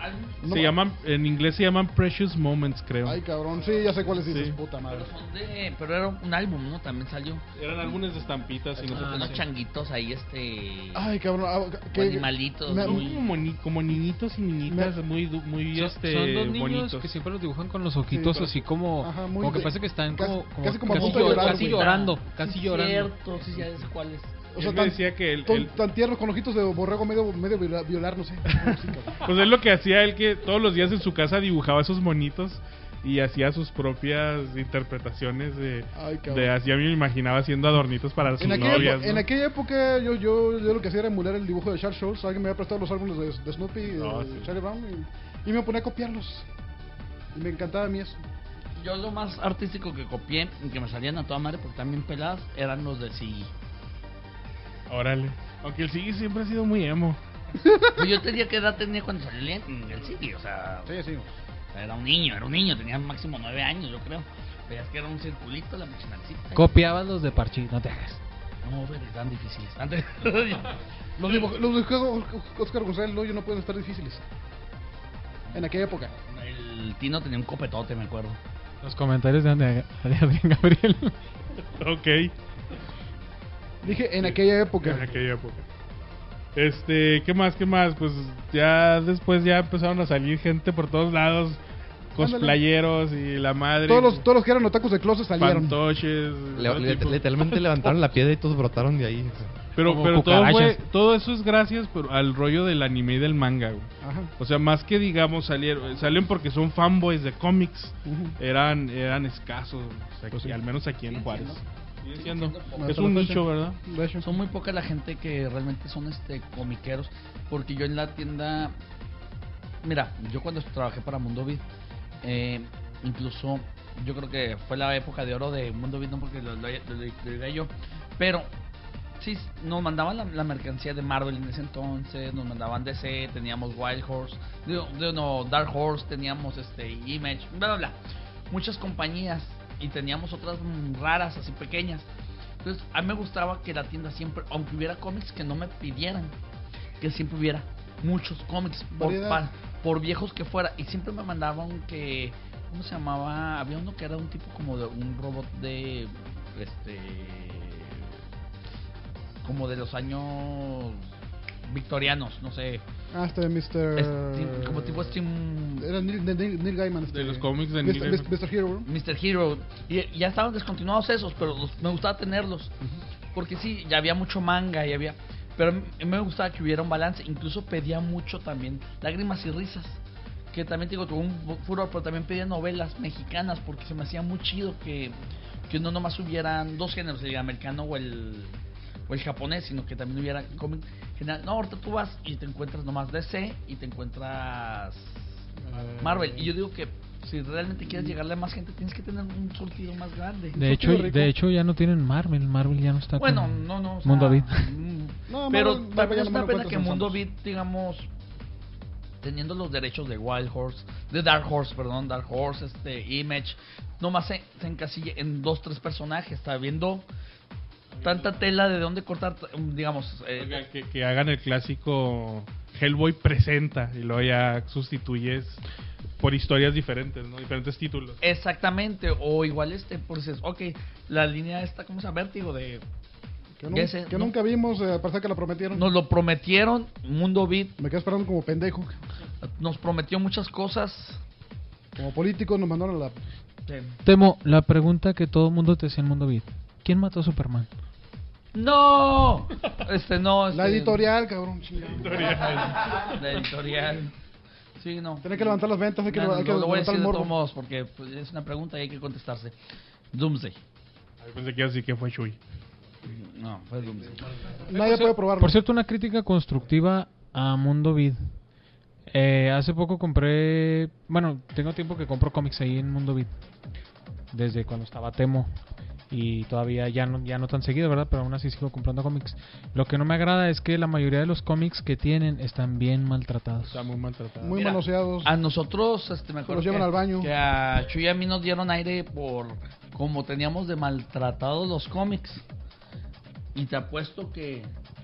en inglés se llaman Precious Moments, creo. Ay, cabrón, sí, ya sé cuáles dices, puta madre. Pero era un álbum, ¿no? También salió. Eran álbumes de estampitas y no sé unos changuitos ahí, Ay, cabrón, animalitos. Como niñitos y niñitas muy son dos niños bonitos que siempre los dibujan con los ojitos así como, ajá, como que parece que están casi llorando. Casi llorando. Cierto, sí, ya sé cuáles. O sea, me decía que tan tiernos con ojitos de borrego medio violar, no sé. Pues es lo que hacía él, que todos los días en su casa dibujaba esos monitos y hacía sus propias interpretaciones de así a mí me imaginaba haciendo adornitos para sus novias, ¿no? En aquella época yo lo que hacía era emular el dibujo de Charles Schulz. Alguien me había prestado los álbumes de Snoopy y de Charlie Brown y me ponía a copiarlos. Y me encantaba a mí eso. Yo lo más artístico que copié y que me salían a toda madre porque también peladas eran los de Siggy. Órale. Aunque el Siggy siempre ha sido muy emo. Pues yo tenía, ¿qué edad tenía cuando salió el Siggy? O sea, sí. Era un niño, tenía máximo 9 años, yo creo. Veías que era un circulito, la machinacita. Copiabas los de Parchís, no te hagas. No, pero eran difíciles. Los dibujos Oscar González Loyo no pueden estar difíciles. En aquella época. El Tino tenía un copetote, me acuerdo. Los comentarios de Adrián Gabriel. Ok. Dije en aquella época. En aquella época. ¿Qué más? Pues ya después ya empezaron a salir gente por todos lados, cosplayeros y la madre. Todos los que eran otakus de closet salieron. Fantoches. Literalmente levantaron la piedra y todos brotaron de ahí. Pero todo eso es gracias al rollo del anime y del manga, güey. Ajá. O sea, más que digamos salen porque son fanboys de cómics. Eran escasos, o sea, pues sí. Al menos aquí en Juárez. Siendo. Es un nicho, ¿verdad? Son muy poca la gente que realmente son comiqueros, porque yo en la tienda, mira, yo cuando trabajé para Mundo Beat, incluso yo creo que fue la época de oro de Mundo Beat, no porque lo diga yo, pero sí, nos mandaban la mercancía de Marvel en ese entonces, nos mandaban DC, teníamos Wild Horse, Dark Horse, teníamos Image, bla bla bla, muchas compañías. Y teníamos otras raras, así pequeñas. Entonces, a mí me gustaba que la tienda siempre, aunque hubiera cómics que no me pidieran, que siempre hubiera muchos cómics, por viejos que fuera. Y siempre me mandaban que, ¿cómo se llamaba? Había uno que era un tipo como de un robot de, como de los años victorianos, no sé. Mr. como tipo Steam. Era Neil Gaiman. De los cómics de Mr. Hero. Mr. Hero. Y ya estaban descontinuados esos, pero me gustaba tenerlos. Porque sí, ya había mucho manga, pero a mí me gustaba que hubiera un balance. Incluso pedía mucho también Lágrimas y Risas. Que también tuvo un furor, pero también pedía novelas mexicanas. Porque se me hacía muy chido que no nomás hubieran dos géneros, el americano o el japonés, sino que también hubiera cómic general. No, ahorita tú vas y te encuentras nomás DC y te encuentras Marvel. Y yo digo que si realmente quieres llegarle a más gente, tienes que tener un surtido más grande. De hecho ya no tienen Marvel ya no está. Bueno, no. Mundo Beat. Pero también es una pena que Mundo Beat, digamos, teniendo los derechos de Dark Horse, Image, nomás se encasilla en 2-3 personajes. Está viendo tanta tela de dónde cortar, digamos. Que hagan el clásico Hellboy presenta y luego ya sustituyes por historias diferentes, ¿no? Diferentes títulos. Exactamente, o igual pues es, ok, la línea esta, ¿cómo se llama? Vértigo de... Que nunca vimos, parece que la prometieron. Nos lo prometieron, Mundo Beat. Me quedé esperando como pendejo. Nos prometió muchas cosas. Como políticos nos mandaron a la... Sí. Temo, la pregunta que todo el mundo te hacía en Mundo Beat. ¿Quién mató a Superman? ¡No! No. La editorial, cabrón. Chingado. La editorial. Sí, no. Tiene que levantar las ventas, hay que lo voy a levantar decir el de morbo. todos modos, porque pues, es una pregunta y hay que contestarse. Doomsday. Yo pensé que así que fue Shui. No, fue Doomsday. Nadie puede probarlo. Por cierto, una crítica constructiva a Mundo Beat. Hace poco compré... Bueno, tengo tiempo que compro cómics ahí en Mundo Beat. Desde cuando estaba Temo. Y todavía ya no tan seguido, ¿verdad? Pero aún así sigo comprando cómics. Lo que no me agrada es que la mayoría de los cómics que tienen están bien maltratados. Está muy maltratado. Muy manoseados. A nosotros, me acuerdo Los llevan al baño. que a Chuy y a mí nos dieron aire por como teníamos de maltratados los cómics. Y te apuesto que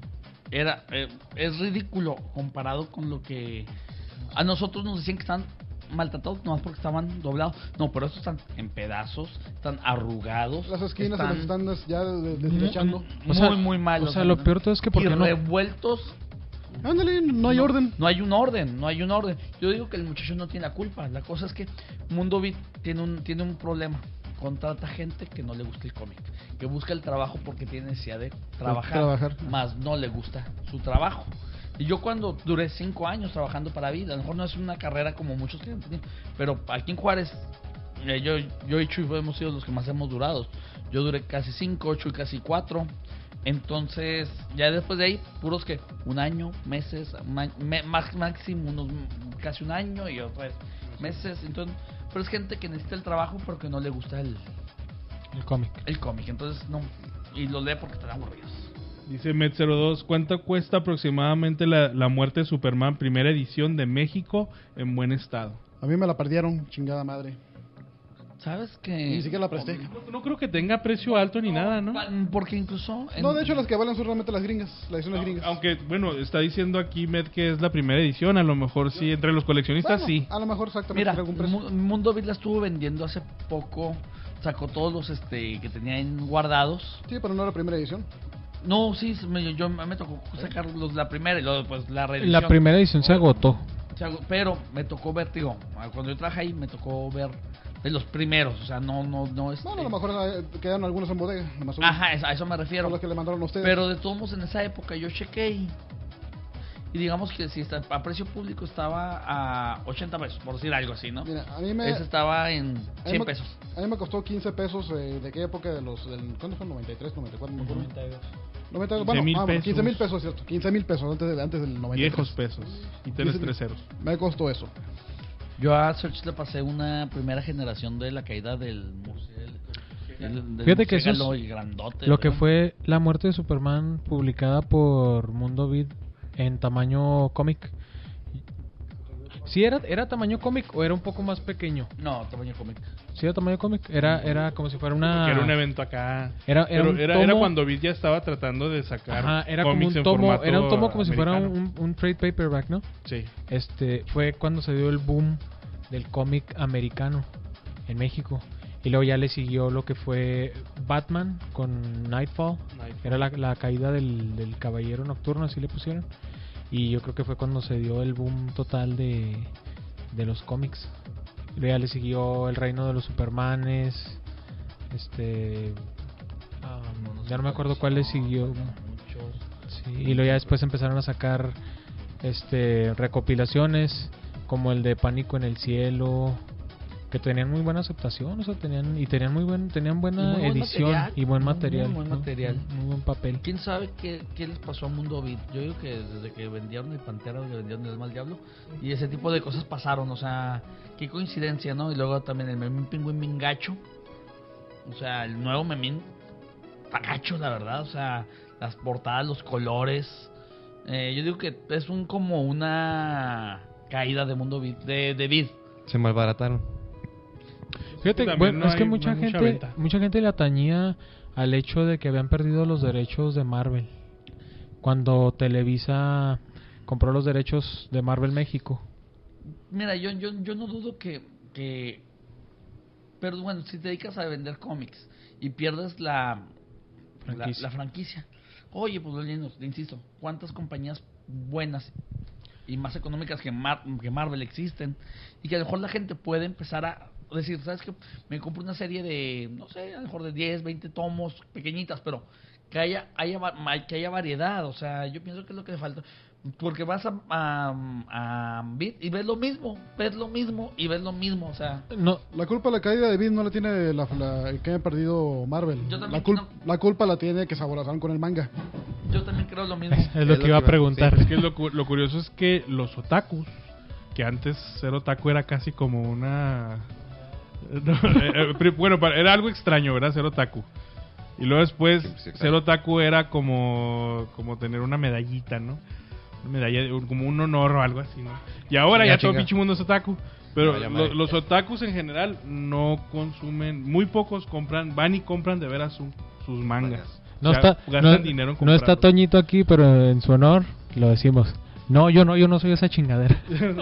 es ridículo comparado con lo que a nosotros nos decían que están maltratados nomás porque estaban doblados. No, pero estos están en pedazos, están arrugados. Las esquinas se las están ya deslechando. Muy malos. O sea, lo peor de todo es que ¿por y qué no? revueltos. Ándale, no hay orden. No hay un orden. Yo digo que el muchacho no tiene la culpa. La cosa es que Mundo Beat tiene un problema. Contrata gente que no le gusta el cómic, que busca el trabajo porque tiene necesidad de trabajar. Más no le gusta su trabajo. Y yo cuando duré 5 años trabajando para Vida, a lo mejor no es una carrera como muchos que han tenido, pero aquí en Juárez, yo y Chuy hemos sido los que más hemos durado. Yo duré casi 5, Chuy casi 4. Entonces, ya después de ahí, puros que un año, meses, máximo casi un año y otra vez meses. Entonces, pero es gente que necesita el trabajo porque no le gusta el cómic. Entonces, no, y lo lee porque están aburridos. Dice Met02, ¿cuánto cuesta aproximadamente la muerte de Superman primera edición de México en buen estado? A mí me la perdieron, chingada madre. ¿Sabes que Ni siquiera la presté. No creo que tenga precio alto ni nada, ¿no? Porque incluso... No, de hecho las que valen son realmente las gringas, las ediciones gringas. Aunque, bueno, está diciendo aquí Met que es la primera edición, a lo mejor sí, entre los coleccionistas sí. A lo mejor exactamente. Mira, algún precio. Mundo Beat la estuvo vendiendo hace poco, sacó todos los que tenían guardados. Sí, pero no la primera edición. No, sí, me tocó sacar la primera y luego pues la reedición. La primera edición se agotó. Pero me tocó ver, cuando yo trabajé ahí me tocó ver de los primeros, o sea, no es... No, a lo mejor quedaron algunos en bodega. Ajá, a eso me refiero. Son los que le mandaron a ustedes. Pero de todos modos en esa época yo chequé y digamos que si está a precio público estaba a 80 pesos, por decir algo así, ¿no? Mira, ese estaba en 100 pesos. A mí me costó 15 pesos, ¿de qué época? ¿Cuándo fue? 93, 94, no me acuerdo. 92, bueno, 15,000 pesos, cierto. 15,000 pesos antes del 93. Viejos pesos. Y tienes 3 ceros. Me costó eso. Yo a Search le pasé una primera generación de la caída del Fíjate que eso es grandote, lo que fue la muerte de Superman publicada por Mundo Beat en tamaño cómic. ¿Sí era tamaño cómic o era un poco más pequeño? No, tamaño cómic. Sí, era tamaño cómic. Era como si fuera una... Porque era un evento acá. Era cuando Beat ya estaba tratando de sacar era cómics como un tomo, en formato era un tomo como americano. si fuera un trade paperback, ¿no? Sí. Fue cuando se dio el boom del cómic americano en México. Y luego ya le siguió lo que fue Batman con Nightfall. Era la caída del Caballero Nocturno, así le pusieron. Y yo creo que fue cuando se dio el boom total de los cómics. Y luego ya le siguió El Reino de los Supermanes. Ya no me acuerdo cuál le siguió. Sí, y luego ya después empezaron a sacar recopilaciones como el de Pánico en el Cielo, que tenían muy buena aceptación, o sea, tenían buena edición y buen material. Muy buen material. Muy buen papel. ¿Quién sabe qué les pasó a Mundo Beat? Yo digo que desde que vendieron el Pantera, que vendieron el Mal Diablo, y ese tipo de cosas pasaron, o sea, qué coincidencia, ¿no? Y luego también el Memín Pingüín Mingacho, o sea, el nuevo Memín Pagacho, la verdad, o sea, las portadas, los colores. Yo digo que es como una caída de Mundo Beat, de Beat. Se malbarataron. Fíjate, También bueno, no es que hay mucha venta. gente le atañía al hecho de que habían perdido los derechos de Marvel. Cuando Televisa compró los derechos de Marvel México. Mira, yo no dudo que... Pero bueno, si te dedicas a vender cómics y pierdes la franquicia. Oye, pues le insisto, ¿cuántas compañías buenas y más económicas que Marvel existen? Y que a lo mejor la gente puede empezar a decir, ¿sabes qué? Me compro una serie de, no sé, a lo mejor de 10, 20 tomos pequeñitas, pero que haya variedad. O sea, yo pienso que es lo que le falta. Porque vas a Beat y ves lo mismo y ves lo mismo, o sea... No, La culpa de la caída de Beat no la tiene el que haya perdido Marvel. La culpa la tiene que se aborazaron con el manga. Yo también creo lo mismo. es lo que iba a preguntar. Sí. Es que lo curioso es que los otakus, que antes ser otaku era casi como una... bueno, era algo extraño, ¿verdad? Ser otaku. Y luego después, ser otaku era como tener una medallita, ¿no? Una medalla, como un honor o algo así, ¿no? Y ahora ya todo el pinche mundo es otaku. Pero los otakus en general no consumen, muy pocos van y compran de veras sus mangas. No, gastan dinero en no está comprarlos. Toñito aquí, pero en su honor lo decimos. No, yo no soy esa chingadera.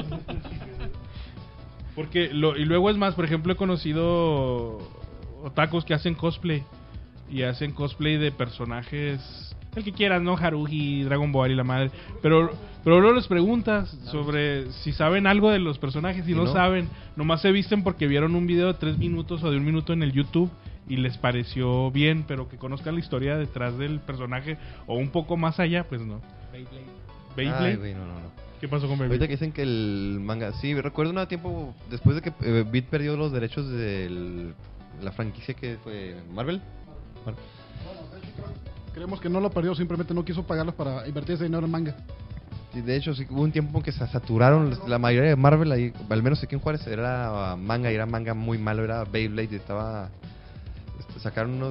Porque y luego es más, por ejemplo, he conocido otakus que hacen cosplay. Y hacen cosplay de personajes, el que quieras, ¿no? Haruhi, Dragon Ball y la madre. Pero luego les preguntas sobre si saben algo de los personajes y no saben. Nomás se visten porque vieron un video de 3 minutos o de 1 minuto en el YouTube y les pareció bien, pero que conozcan la historia detrás del personaje o un poco más allá, pues no. Beyblade. Ay, güey, no. ¿Qué pasó con Beyblade? Ahorita que dicen que el manga... Sí, recuerdo un tiempo después de que Beat perdió los derechos de la franquicia que fue Marvel. Creemos que no lo perdió, simplemente no quiso pagarlos para invertir ese dinero en manga. Sí, de hecho, sí, hubo un tiempo en que se saturaron la mayoría de Marvel, ahí, al menos aquí en Juárez, era manga, y era manga muy malo, era Beyblade, y estaba... sacaron unos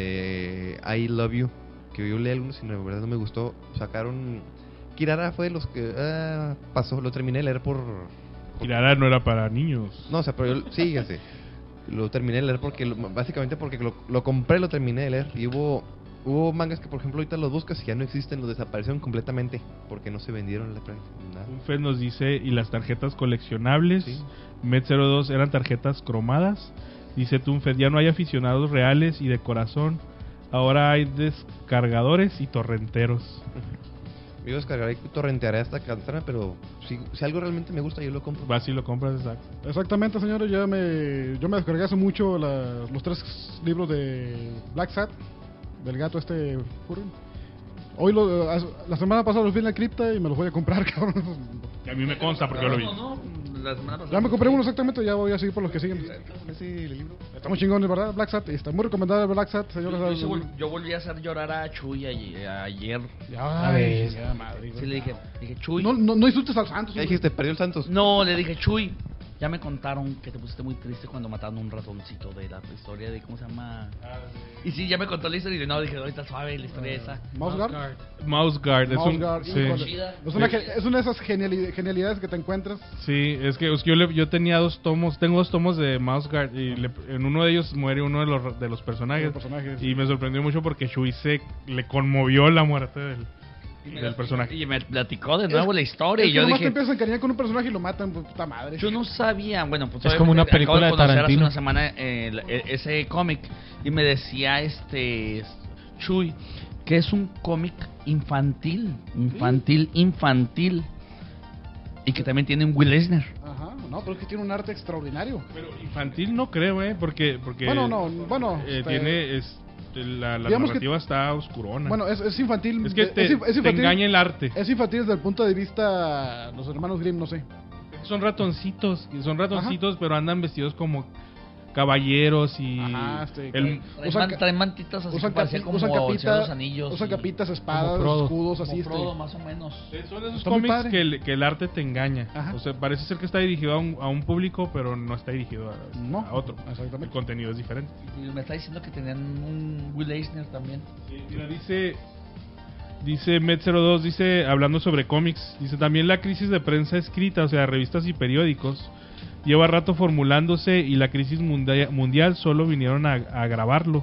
de I Love You, que yo leí algunos y la verdad no me gustó. Sacaron... Kirara fue de los que pasó, lo terminé de leer por... Kirara no era para niños. No, o sea, pero yo, sí, ya sé. Lo terminé de leer porque básicamente porque lo compré, lo terminé de leer. Y hubo mangas que, por ejemplo, ahorita los buscas y ya no existen, los desaparecieron completamente porque no se vendieron nada. Un Fed nos dice, y las tarjetas coleccionables, Sí. Med02 eran tarjetas cromadas. Dice Tunfed, ya no hay aficionados reales y de corazón, ahora hay descargadores y torrenteros. Yo descargaré y torrentearé hasta cansarme, pero si algo realmente me gusta, yo lo compro. Vas y lo compras, exacto. Exactamente, señores, yo me descargué hace mucho los 3 libros de Black Sat, del gato Furry. Hoy la semana pasada los vi en la cripta y me los voy a comprar, cabrón. Que a mí me consta porque yo lo vi. La semana pasada. Ya me compré uno exactamente, ya voy a seguir por los que siguen. Está muy chingón, ¿verdad? Black Sat, está muy recomendable Black Sat, señores. Yo volví a hacer llorar a Chuy ayer. Ay, ya, madre. Sí, le dije Chuy. No insultes al Santos. ¿Qué dijiste? ¿Perdió el Santos? No, le dije, Chuy, ya me contaron que te pusiste muy triste cuando mataron un ratoncito de la historia de, ¿cómo se llama? Y sí, ya me contó la historia y dije, no, dije, ahorita suave la historia esa. Mouse Guard. Mouse Guard, Mouse Guard, sí. Es una de esas genialidades que te encuentras. Sí, es que yo tenía 2 tomos, tengo 2 tomos de Mouse Guard y en uno de ellos muere uno de los personajes. Y me sorprendió mucho porque Shui le conmovió la muerte del personaje. Y me platicó de nuevo la historia y yo nomás dije, te empiezas a encariñar con un personaje y lo matan, pues puta madre. yo no sabía, bueno, pues Es como una película de acabo conocer Tarantino. hace una semana ese cómic y me decía Chuy que es un cómic infantil y que también tiene un Will Eisner. Ajá, no, pero es que tiene un arte extraordinario. Pero infantil no creo, porque Bueno, tiene la digamos narrativa está oscurona. Bueno, es infantil. Es que es infantil, te engaña el arte. Es infantil desde el punto de vista los hermanos Grimm, no sé. Son ratoncitos, pero andan vestidos como caballeros y Ajá, Traen mantitas así que parecía como usan el Señor de capitas, los Anillos. usan capitas, espadas, como Frodo. escudos, así. Como Frodo, más o menos. son esos Está muy cómics padre. que el arte te engaña. Ajá. O sea, parece ser que está dirigido a un público, pero no está dirigido No, a otro. exactamente. El contenido es diferente. Y me está diciendo que tenían un Will Eisner también. Mira, dice Med02, dice, hablando sobre cómics, dice, también la crisis de prensa escrita, o sea, revistas y periódicos, lleva rato formulándose y la crisis mundial solo vinieron a agravarlo.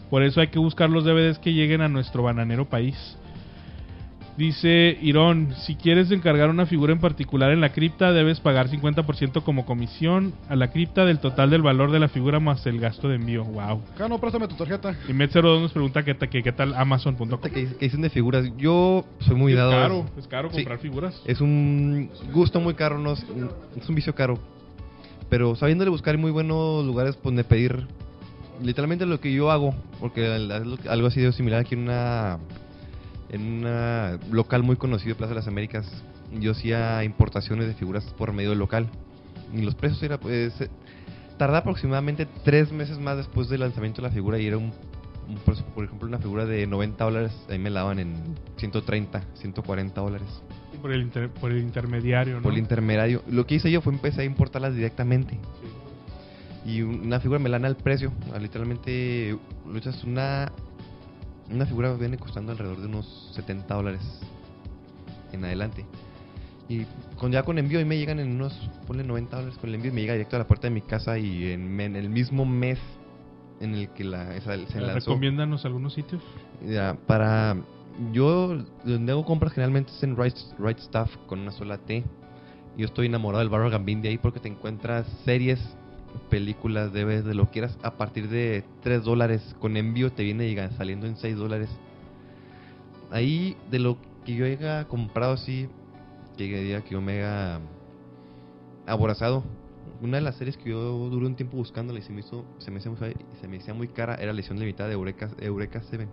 Por eso hay que buscar los DVDs que lleguen a nuestro bananero país. Dice Irón, si quieres encargar una figura en particular en la cripta, debes pagar 50% como comisión a la cripta del total del valor de la figura más el gasto de envío. Wow. Cano, préstame tu tarjeta. Y Met02 nos pregunta qué tal Amazon.com. ¿Qué dicen de figuras? Yo soy muy dado. Es caro comprar figuras. Es un gusto muy caro, no es un vicio caro. Pero sabiéndole buscar muy buenos lugares donde pedir, literalmente lo que yo hago, porque algo así de similar aquí en una local muy conocido, Plaza de las Américas, yo hacía importaciones de figuras por medio del local. Y los precios era, pues, tardaba aproximadamente 3 meses más después del lanzamiento de la figura. Y era por ejemplo, una figura de $90, ahí me la daban en 130, $140. Por el intermediario, ¿no? Por el intermediario. Lo que hice yo fue empecé a importarlas directamente. Sí. Y una figura me la dan al precio. Literalmente, luchas una figura viene costando alrededor de unos $70 en adelante. Y ya con envío y me llegan en unos, ponle $90 con el envío y me llega directo a la puerta de mi casa y en el mismo mes en el que se lanzó. Recomiéndanos algunos sitios. Ya, yo donde hago compras generalmente es en Right Stuff con una sola T. Yo estoy enamorado del barrio Gambín de ahí porque te encuentras series, películas, DVDs, de lo que quieras a partir de $3 con envío te viene saliendo en $6. Ahí de lo que yo haya comprado así, que diga que yo me haya aborazado, una de las series que yo duré un tiempo buscándola y se me hacía muy cara era la edición limitada de Eureka 7.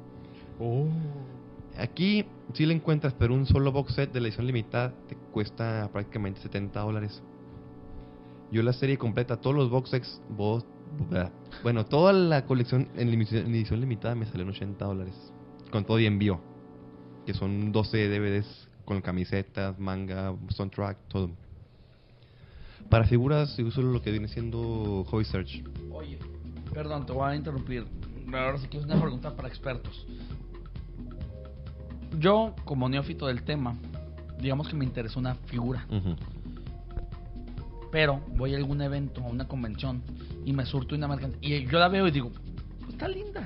Aquí sí la encuentras, pero un solo box set de la edición limitada te cuesta prácticamente $70. Yo la serie completa, todos los box sets, toda la colección en edición limitada me salió en $80. Con todo y envío. Que son 12 DVDs con camisetas, manga, soundtrack, todo. Para figuras yo uso lo que viene siendo Hobby Search. Oye, perdón, te voy a interrumpir. Ahora sí que es una pregunta para expertos. Yo, como neófito del tema, digamos que me interesa una figura. Uh-huh. Pero voy a algún evento, a una convención, y me surto una marca y yo la veo y digo, pues está linda.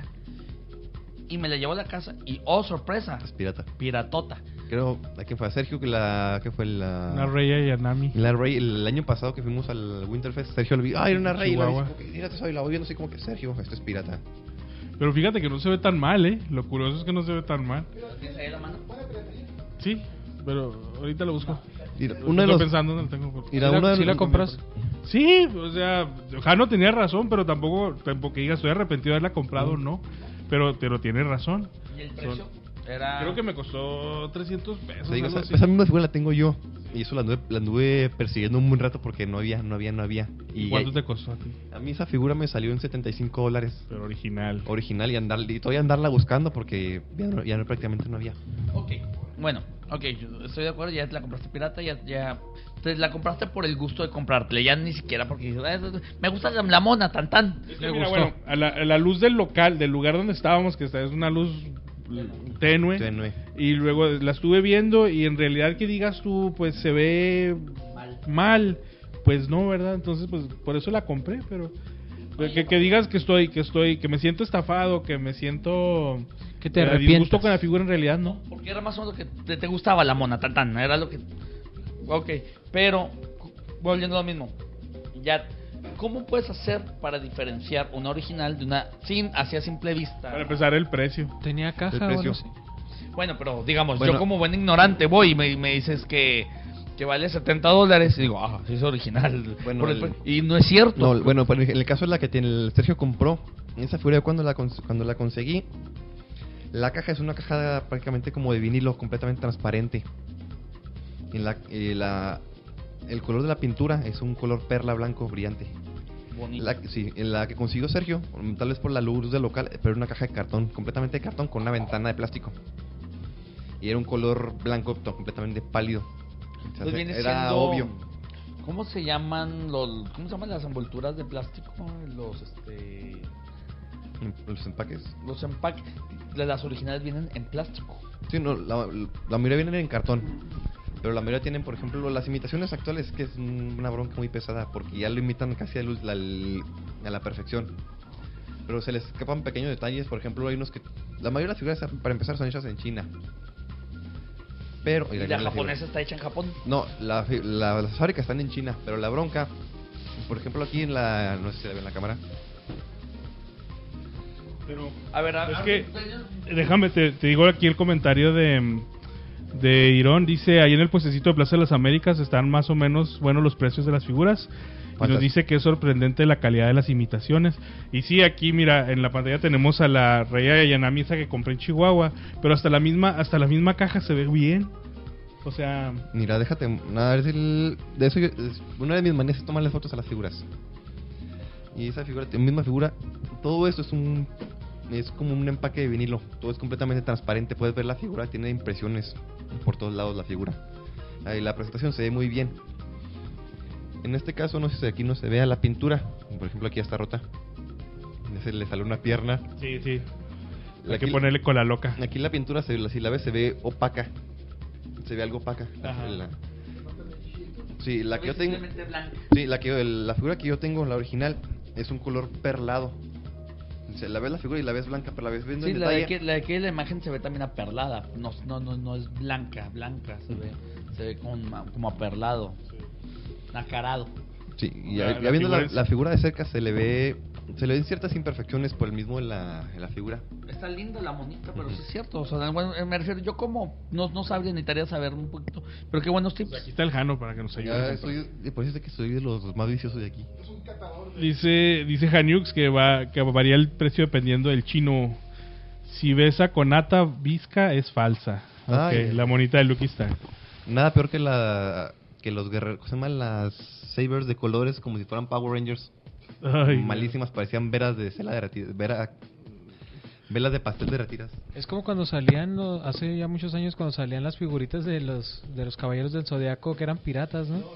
Y me la llevo a la casa y, oh, sorpresa, es pirata. Piratota. Creo, ¿a quién fue? ¿A Sergio? ¿Qué fue la...? Una Rey y Anami. La Rey, el año pasado que fuimos al Winterfest, Sergio lo vio, era una Rey. Y la voy viendo así como que, Sergio, esto es pirata. Pero fíjate que no se ve tan mal, Lo curioso es que no se ve tan mal. ¿Tienes ahí la mano? Sí, pero ahorita lo busco. Estoy pensando, no tengo. ¿Sí la compras? Sí, o sea, Jano tenía razón, pero tampoco diga estoy arrepentido de haberla comprado, no. Pero tiene razón. ¿Y el precio? Creo que me costó $300. O sea, esa misma figura la tengo yo. Y eso la anduve persiguiendo un buen rato porque no había. ¿Y cuánto te costó a ti? A mí esa figura me salió en $75. Pero original. Y todavía andarla buscando porque ya prácticamente no había. Ok, bueno, yo estoy de acuerdo, ya te la compraste pirata, ya te la compraste por el gusto de comprártela, ya ni siquiera porque me gusta la mona, tan. Es que mira, bueno, a la luz del lugar donde estábamos, que es una luz tenue. Y luego la estuve viendo y en realidad que digas tú, pues se ve mal, pues no, ¿verdad? Entonces, pues por eso la compré, pero que digas que me siento estafado, que me siento que te arrepientes. Disgusto con la figura, en realidad no. Porque era más o menos lo que te gustaba la mona, tan, era lo que... Ok, pero volviendo a lo mismo, ya, ¿cómo puedes hacer para diferenciar una original de una hacia simple vista? Para empezar, el precio. Tenía caja o algo así. Bueno, pero digamos, yo como buen ignorante voy y me dices que vale $70 y digo, sí es original. Bueno, y no es cierto. No, bueno, en el caso de la que el Sergio compró, esa figura cuando la conseguí, la caja es una caja prácticamente como de vinilo, completamente transparente. El color de la pintura es un color perla blanco brillante. Bonito. En la que consiguió Sergio, tal vez por la luz del local, pero era una caja de cartón, completamente de cartón con una ventana de plástico. Y era un color blanco completamente pálido. O sea, pues viene era siendo, obvio. ¿Cómo se llaman las envolturas de plástico? Los empaques. Los empaques, las originales vienen en plástico. Sí, no, la mayoría vienen en cartón. Pero la mayoría tienen, por ejemplo, las imitaciones actuales, que es una bronca muy pesada, porque ya lo imitan casi a la perfección. pero se les escapan pequeños detalles. Por ejemplo, hay unos que... La mayoría de las figuras, para empezar, son hechas en China. Pero... ¿Y la japonesa está hecha en Japón? No, las fábricas están en China, pero la bronca... Por ejemplo, aquí en la... No sé si se ve en la cámara. Pero... A ver, es que... Déjame, te digo aquí el comentario de Irón. Dice, ahí en el puestecito de Plaza de las Américas están más o menos buenos los precios de las figuras. Y nos dice que es sorprendente la calidad de las imitaciones. Y sí, aquí mira, en la pantalla tenemos a la Rey Ayanami esa que compré en Chihuahua, pero hasta la misma caja se ve bien. O sea... Mira, déjate... Nada, de eso una de mis manías es tomarle fotos a las figuras. Y esa figura, la misma figura, todo esto es como un empaque de vinilo. Todo es completamente transparente. Puedes ver la figura, tiene impresiones por todos lados la figura. Ahí la presentación se ve muy bien. En este caso, no sé si aquí no se vea la pintura. Por ejemplo, aquí ya está rota. Se le sale una pierna. Sí. Hay que ponerle cola loca. Aquí la pintura, si la ves, se ve opaca. Se ve algo opaca. Sí, la que yo tengo. Sí, la figura que yo tengo, la original, es un color perlado. O sea, la ves la figura y la ves blanca, pero la ves viendo en detalle. Sí, la de aquí la imagen se ve también aperlada. No es blanca. Se ve como aperlado. Nacarado. Sí, y ya viendo la figura de cerca se le ven ciertas imperfecciones por el mismo en la figura. Está linda la monita, pero sí es cierto. O sea, bueno, me refiero, yo como no sabría, necesitaría saber un poquito. Pero qué buenos tips. Aquí está el Jano para que nos ayude. Por eso es que soy de los más viciosos de aquí. Dice Haniux que varía el precio dependiendo del chino. Si ves a Konata Vizca es falsa. Okay, la monita de Lucky Star. Nada peor que los guerreros, ¿cómo se llaman? Las sabers de colores como si fueran Power Rangers. Ay, malísimas, parecían veras de cela de velas de pastel de retiras. Es como cuando salían hace ya muchos años, cuando salían las figuritas de los caballeros del Zodiaco que eran piratas, ¿no?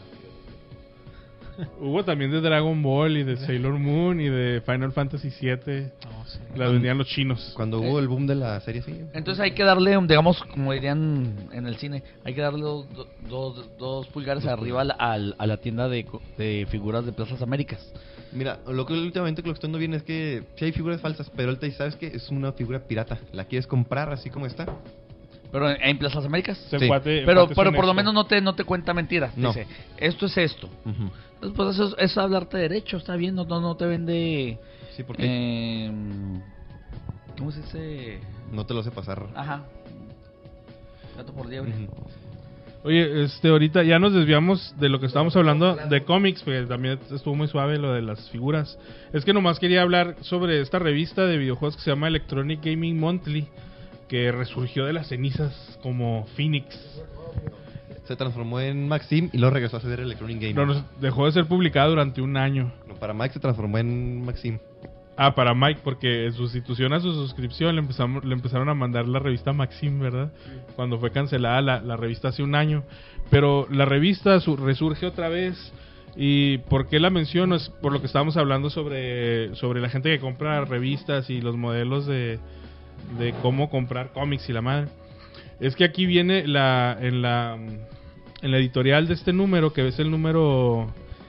Hubo también de Dragon Ball y de Sailor Moon y de Final Fantasy VII. Sí. Las vendían los chinos. Cuando hubo el boom de la serie, sí. Entonces hay que darle, digamos, como dirían en el cine, hay que darle dos pulgares arriba a la tienda de figuras de Plazas Américas. Mira, lo que últimamente lo que estoy viendo bien es que sí hay figuras falsas, pero él te dice, ¿sabes qué? Es una figura pirata. ¿La quieres comprar así como está? Pero en Plazas Américas. Sí. Pero por lo menos no te cuenta mentiras. No. Dice, esto es esto. Uh-huh. Entonces, pues eso es hablarte derecho, está bien, no te vende... Sí, porque... ¿Cómo se dice? No te lo hace pasar. Ajá. Gato por liebre. Uh-huh. Oye, ahorita ya nos desviamos de lo que estábamos hablando de cómics, porque también estuvo muy suave lo de las figuras. Es que nomás quería hablar sobre esta revista de videojuegos que se llama Electronic Gaming Monthly, que resurgió de las cenizas como Phoenix. Se transformó en Maxim y luego regresó a ser Electronic Gaming. No, dejó de ser publicada durante un año. No, para Mike se transformó en Maxim. Para Mike, porque en sustitución a su suscripción le empezaron a mandar la revista Maxim, ¿verdad? Cuando fue cancelada la revista hace un año. Pero la revista resurge otra vez. ¿Y por qué la menciono? Es por lo que estábamos hablando sobre la gente que compra revistas y los modelos de cómo comprar cómics y la madre. Es que aquí viene en la editorial de este número, que es el número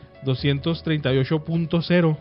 238.0,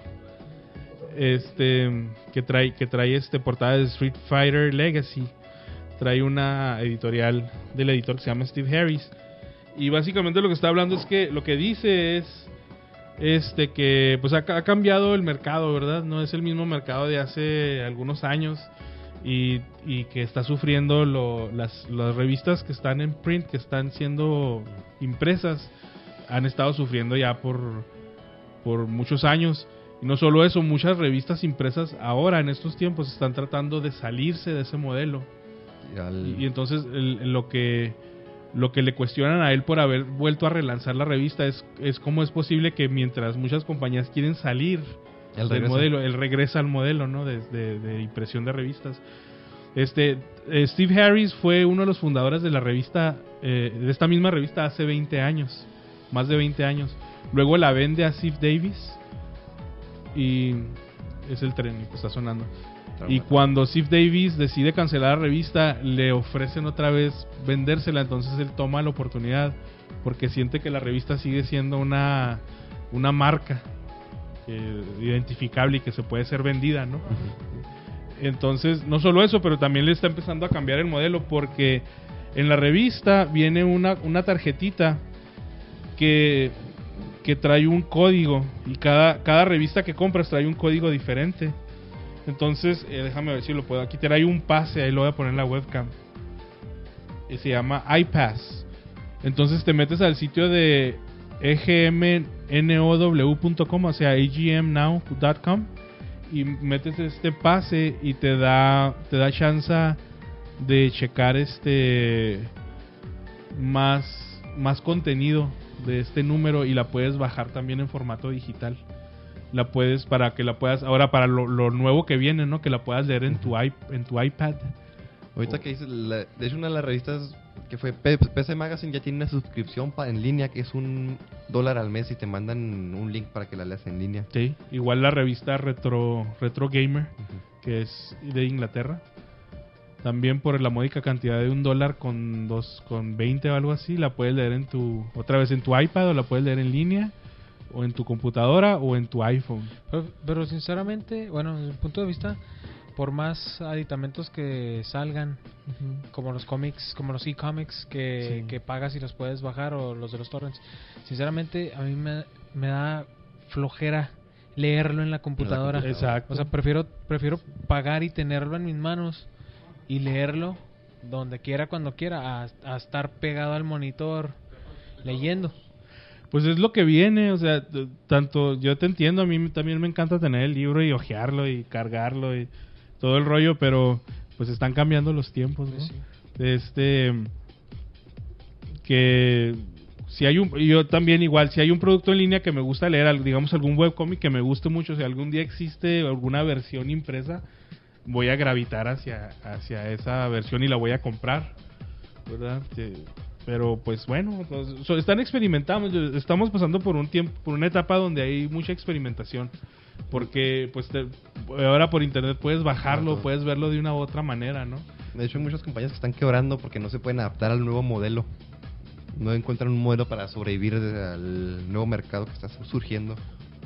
que trae portada de Street Fighter Legacy. Trae una editorial del editor que se llama Steve Harris. Y básicamente lo que está hablando es que lo que dice es que pues ha cambiado el mercado, ¿verdad? No es el mismo mercado de hace algunos años. Y que está sufriendo las revistas que están en print, que están siendo impresas, han estado sufriendo ya por muchos años. Y no solo eso, muchas revistas impresas ahora en estos tiempos están tratando de salirse de ese modelo. Y entonces lo que le cuestionan a él por haber vuelto a relanzar la revista es cómo es posible que mientras muchas compañías quieren salir del modelo, él regresa al modelo, ¿no? de impresión de revistas. Steve Harris fue uno de los fundadores de la revista, de esta misma revista hace 20 años, más de 20 años. Luego la vende a Steve Davis y es el tren que está sonando. Y cuando Steve Davis decide cancelar la revista, le ofrecen otra vez vendérsela. Entonces él toma la oportunidad porque siente que la revista sigue siendo una marca identificable y que se puede ser vendida, ¿no? Entonces, no solo eso, pero también le está empezando a cambiar el modelo, porque en la revista viene una tarjetita que trae un código, y cada revista que compras trae un código diferente. Entonces, déjame ver si lo puedo. Aquí trae un pase, ahí lo voy a poner en la webcam. Se llama iPass. Entonces te metes al sitio de egmnow.com, o sea, agmnow.com, y metes este pase y te da chance de checar más contenido de este número, y la puedes bajar también en formato digital. La puedes, para que la puedas, ahora para lo nuevo que viene, ¿no? Que la puedas leer en tu iPad. Ahorita que dices, de hecho una de las revistas que fue PC Magazine ya tiene una suscripción en línea que es $1 al mes y te mandan un link para que la leas en línea. Sí, igual la revista Retro Gamer, que es de Inglaterra, también por la módica cantidad de $1 con 20 o algo así, la puedes leer otra vez en tu iPad, o la puedes leer en línea, o en tu computadora, o en tu iPhone. Pero sinceramente, bueno, desde mi punto de vista, por más aditamentos que salgan, como los cómics, como los e-comics que pagas y los puedes bajar, o los de los torrents, sinceramente a mí me da flojera leerlo en la computadora. Exacto. O sea, prefiero pagar y tenerlo en mis manos y leerlo donde quiera, cuando quiera, a estar pegado al monitor leyendo. Pues es lo que viene, o sea, tanto yo te entiendo, a mí también me encanta tener el libro y hojearlo y cargarlo y todo el rollo, pero pues están cambiando los tiempos, ¿no? Sí. Que si hay yo también igual, si hay un producto en línea que me gusta leer, digamos algún webcomic que me guste mucho, si algún día existe alguna versión impresa, voy a gravitar hacia esa versión y la voy a comprar, ¿verdad? Pero pues bueno, están experimentando, estamos pasando por una etapa donde hay mucha experimentación, porque pues ahora por internet puedes bajarlo, puedes verlo de una u otra manera, ¿no? De hecho hay muchas compañías que están quebrando porque no se pueden adaptar al nuevo modelo, no encuentran un modelo para sobrevivir al nuevo mercado que está surgiendo.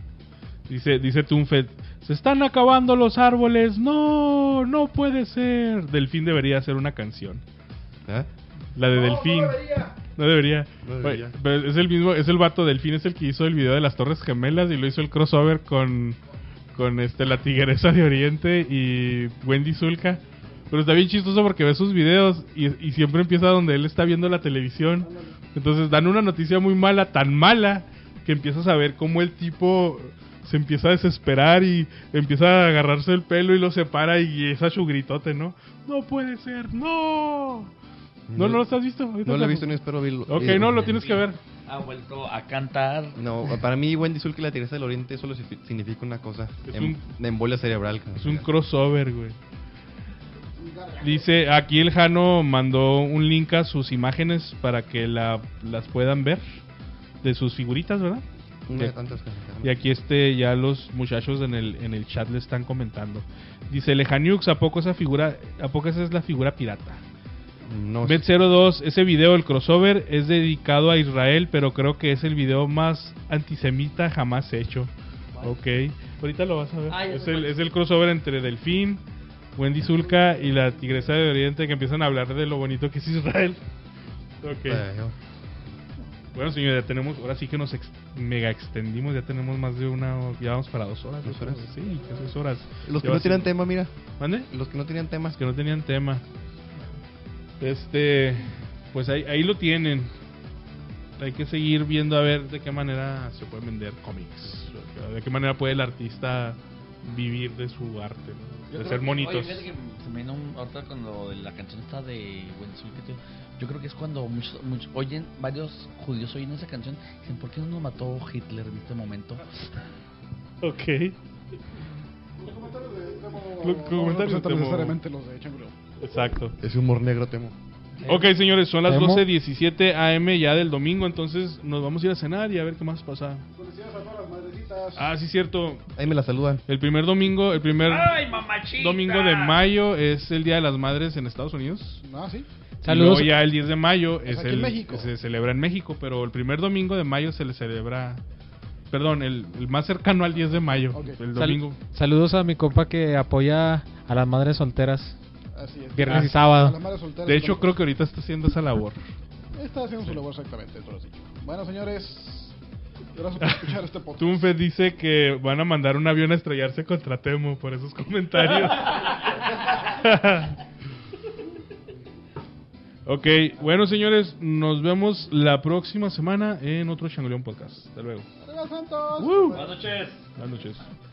Dice Tunfed, se están acabando los árboles, no puede ser. Delfín debería hacer una canción. ¿Eh? La de Delfín. No debería. Pero es el vato Delfín, es el que hizo el video de las Torres Gemelas y lo hizo el crossover con la Tigresa de Oriente y Wendy Zulka. Pero está bien chistoso porque ves sus videos y siempre empieza donde él está viendo la televisión. Entonces dan una noticia muy mala, tan mala, que empiezas a ver cómo el tipo se empieza a desesperar y empieza a agarrarse el pelo y lo separa, y es a su gritote, ¿no? No puede ser, no. ¿No lo has visto? No lo he visto ni espero verlo. Ok, no, lo tienes que ver. Ha vuelto a cantar. No, para mí Wendy Zulka y la Tigresa del Oriente solo significa una cosa: embolia cerebral. Es un crossover, güey. Dice, aquí el Jano mandó un link a sus imágenes para que las puedan ver, de sus figuritas, ¿verdad? Una de tantas cosas. Y aquí ya los muchachos en el chat le están comentando. Dice Lejaniux, ¿a poco esa es la figura pirata? No. Bet02, ese video, el crossover, es dedicado a Israel, pero creo que es el video más antisemita jamás hecho. Ok, ahorita lo vas a ver. Es el crossover entre Delfín, Wendy Zulka y la Tigresa de Oriente, que empiezan a hablar de lo bonito que es Israel. Ok. Bueno, señor, ya tenemos, ahora sí que nos mega extendimos, ya tenemos más de ya vamos para 2 horas. 2 horas. Sí, 2 horas. Los que no tenían tema, mira. ¿Mande? Los que no tenían temas. Que no tenían tema. Pues ahí lo tienen. Hay que seguir viendo a ver de qué manera se pueden vender cómics, de qué manera puede el artista vivir de su arte, ¿no? De ser monitos. Oye, fíjate que se me vino ahorita con lo de la canción esta de Wendy Zulka. Yo creo que es cuando muchos varios judíos oyen esa canción y dicen, ¿por qué no nos mató Hitler en este momento? Ok. Comentarios de necesariamente los de Changulo. Exacto. Es humor negro, Temo. Ok, señores, son las 12:17 AM ya del domingo, entonces nos vamos a ir a cenar y a ver qué más pasa. Felicidades a todas las madrecitas. Ah, sí, cierto. Ahí me la saludan. El primer domingo ¡Ay, domingo de mayo es el Día de las Madres en Estados Unidos. Ah, sí. Saludos. Y luego ya el 10 de mayo aquí en México. se celebra en México, pero el primer domingo de mayo se le celebra Perdón, el más cercano al 10 de mayo, Ok. el domingo. Saludos a mi compa que apoya a las madres solteras. Así es. Viernes y A sábado. las madres solteras De hecho, también. creo que ahorita está haciendo esa labor. Está haciendo su labor exactamente, eso lo has dicho. Bueno, señores, gracias por escuchar este podcast. Tunfe dice que van a mandar un avión a estrellarse contra Temo por esos comentarios. Ok, bueno señores, nos vemos la próxima semana en otro Changoleón Podcast. Hasta luego. ¡Arriba, Santos! Buenas noches.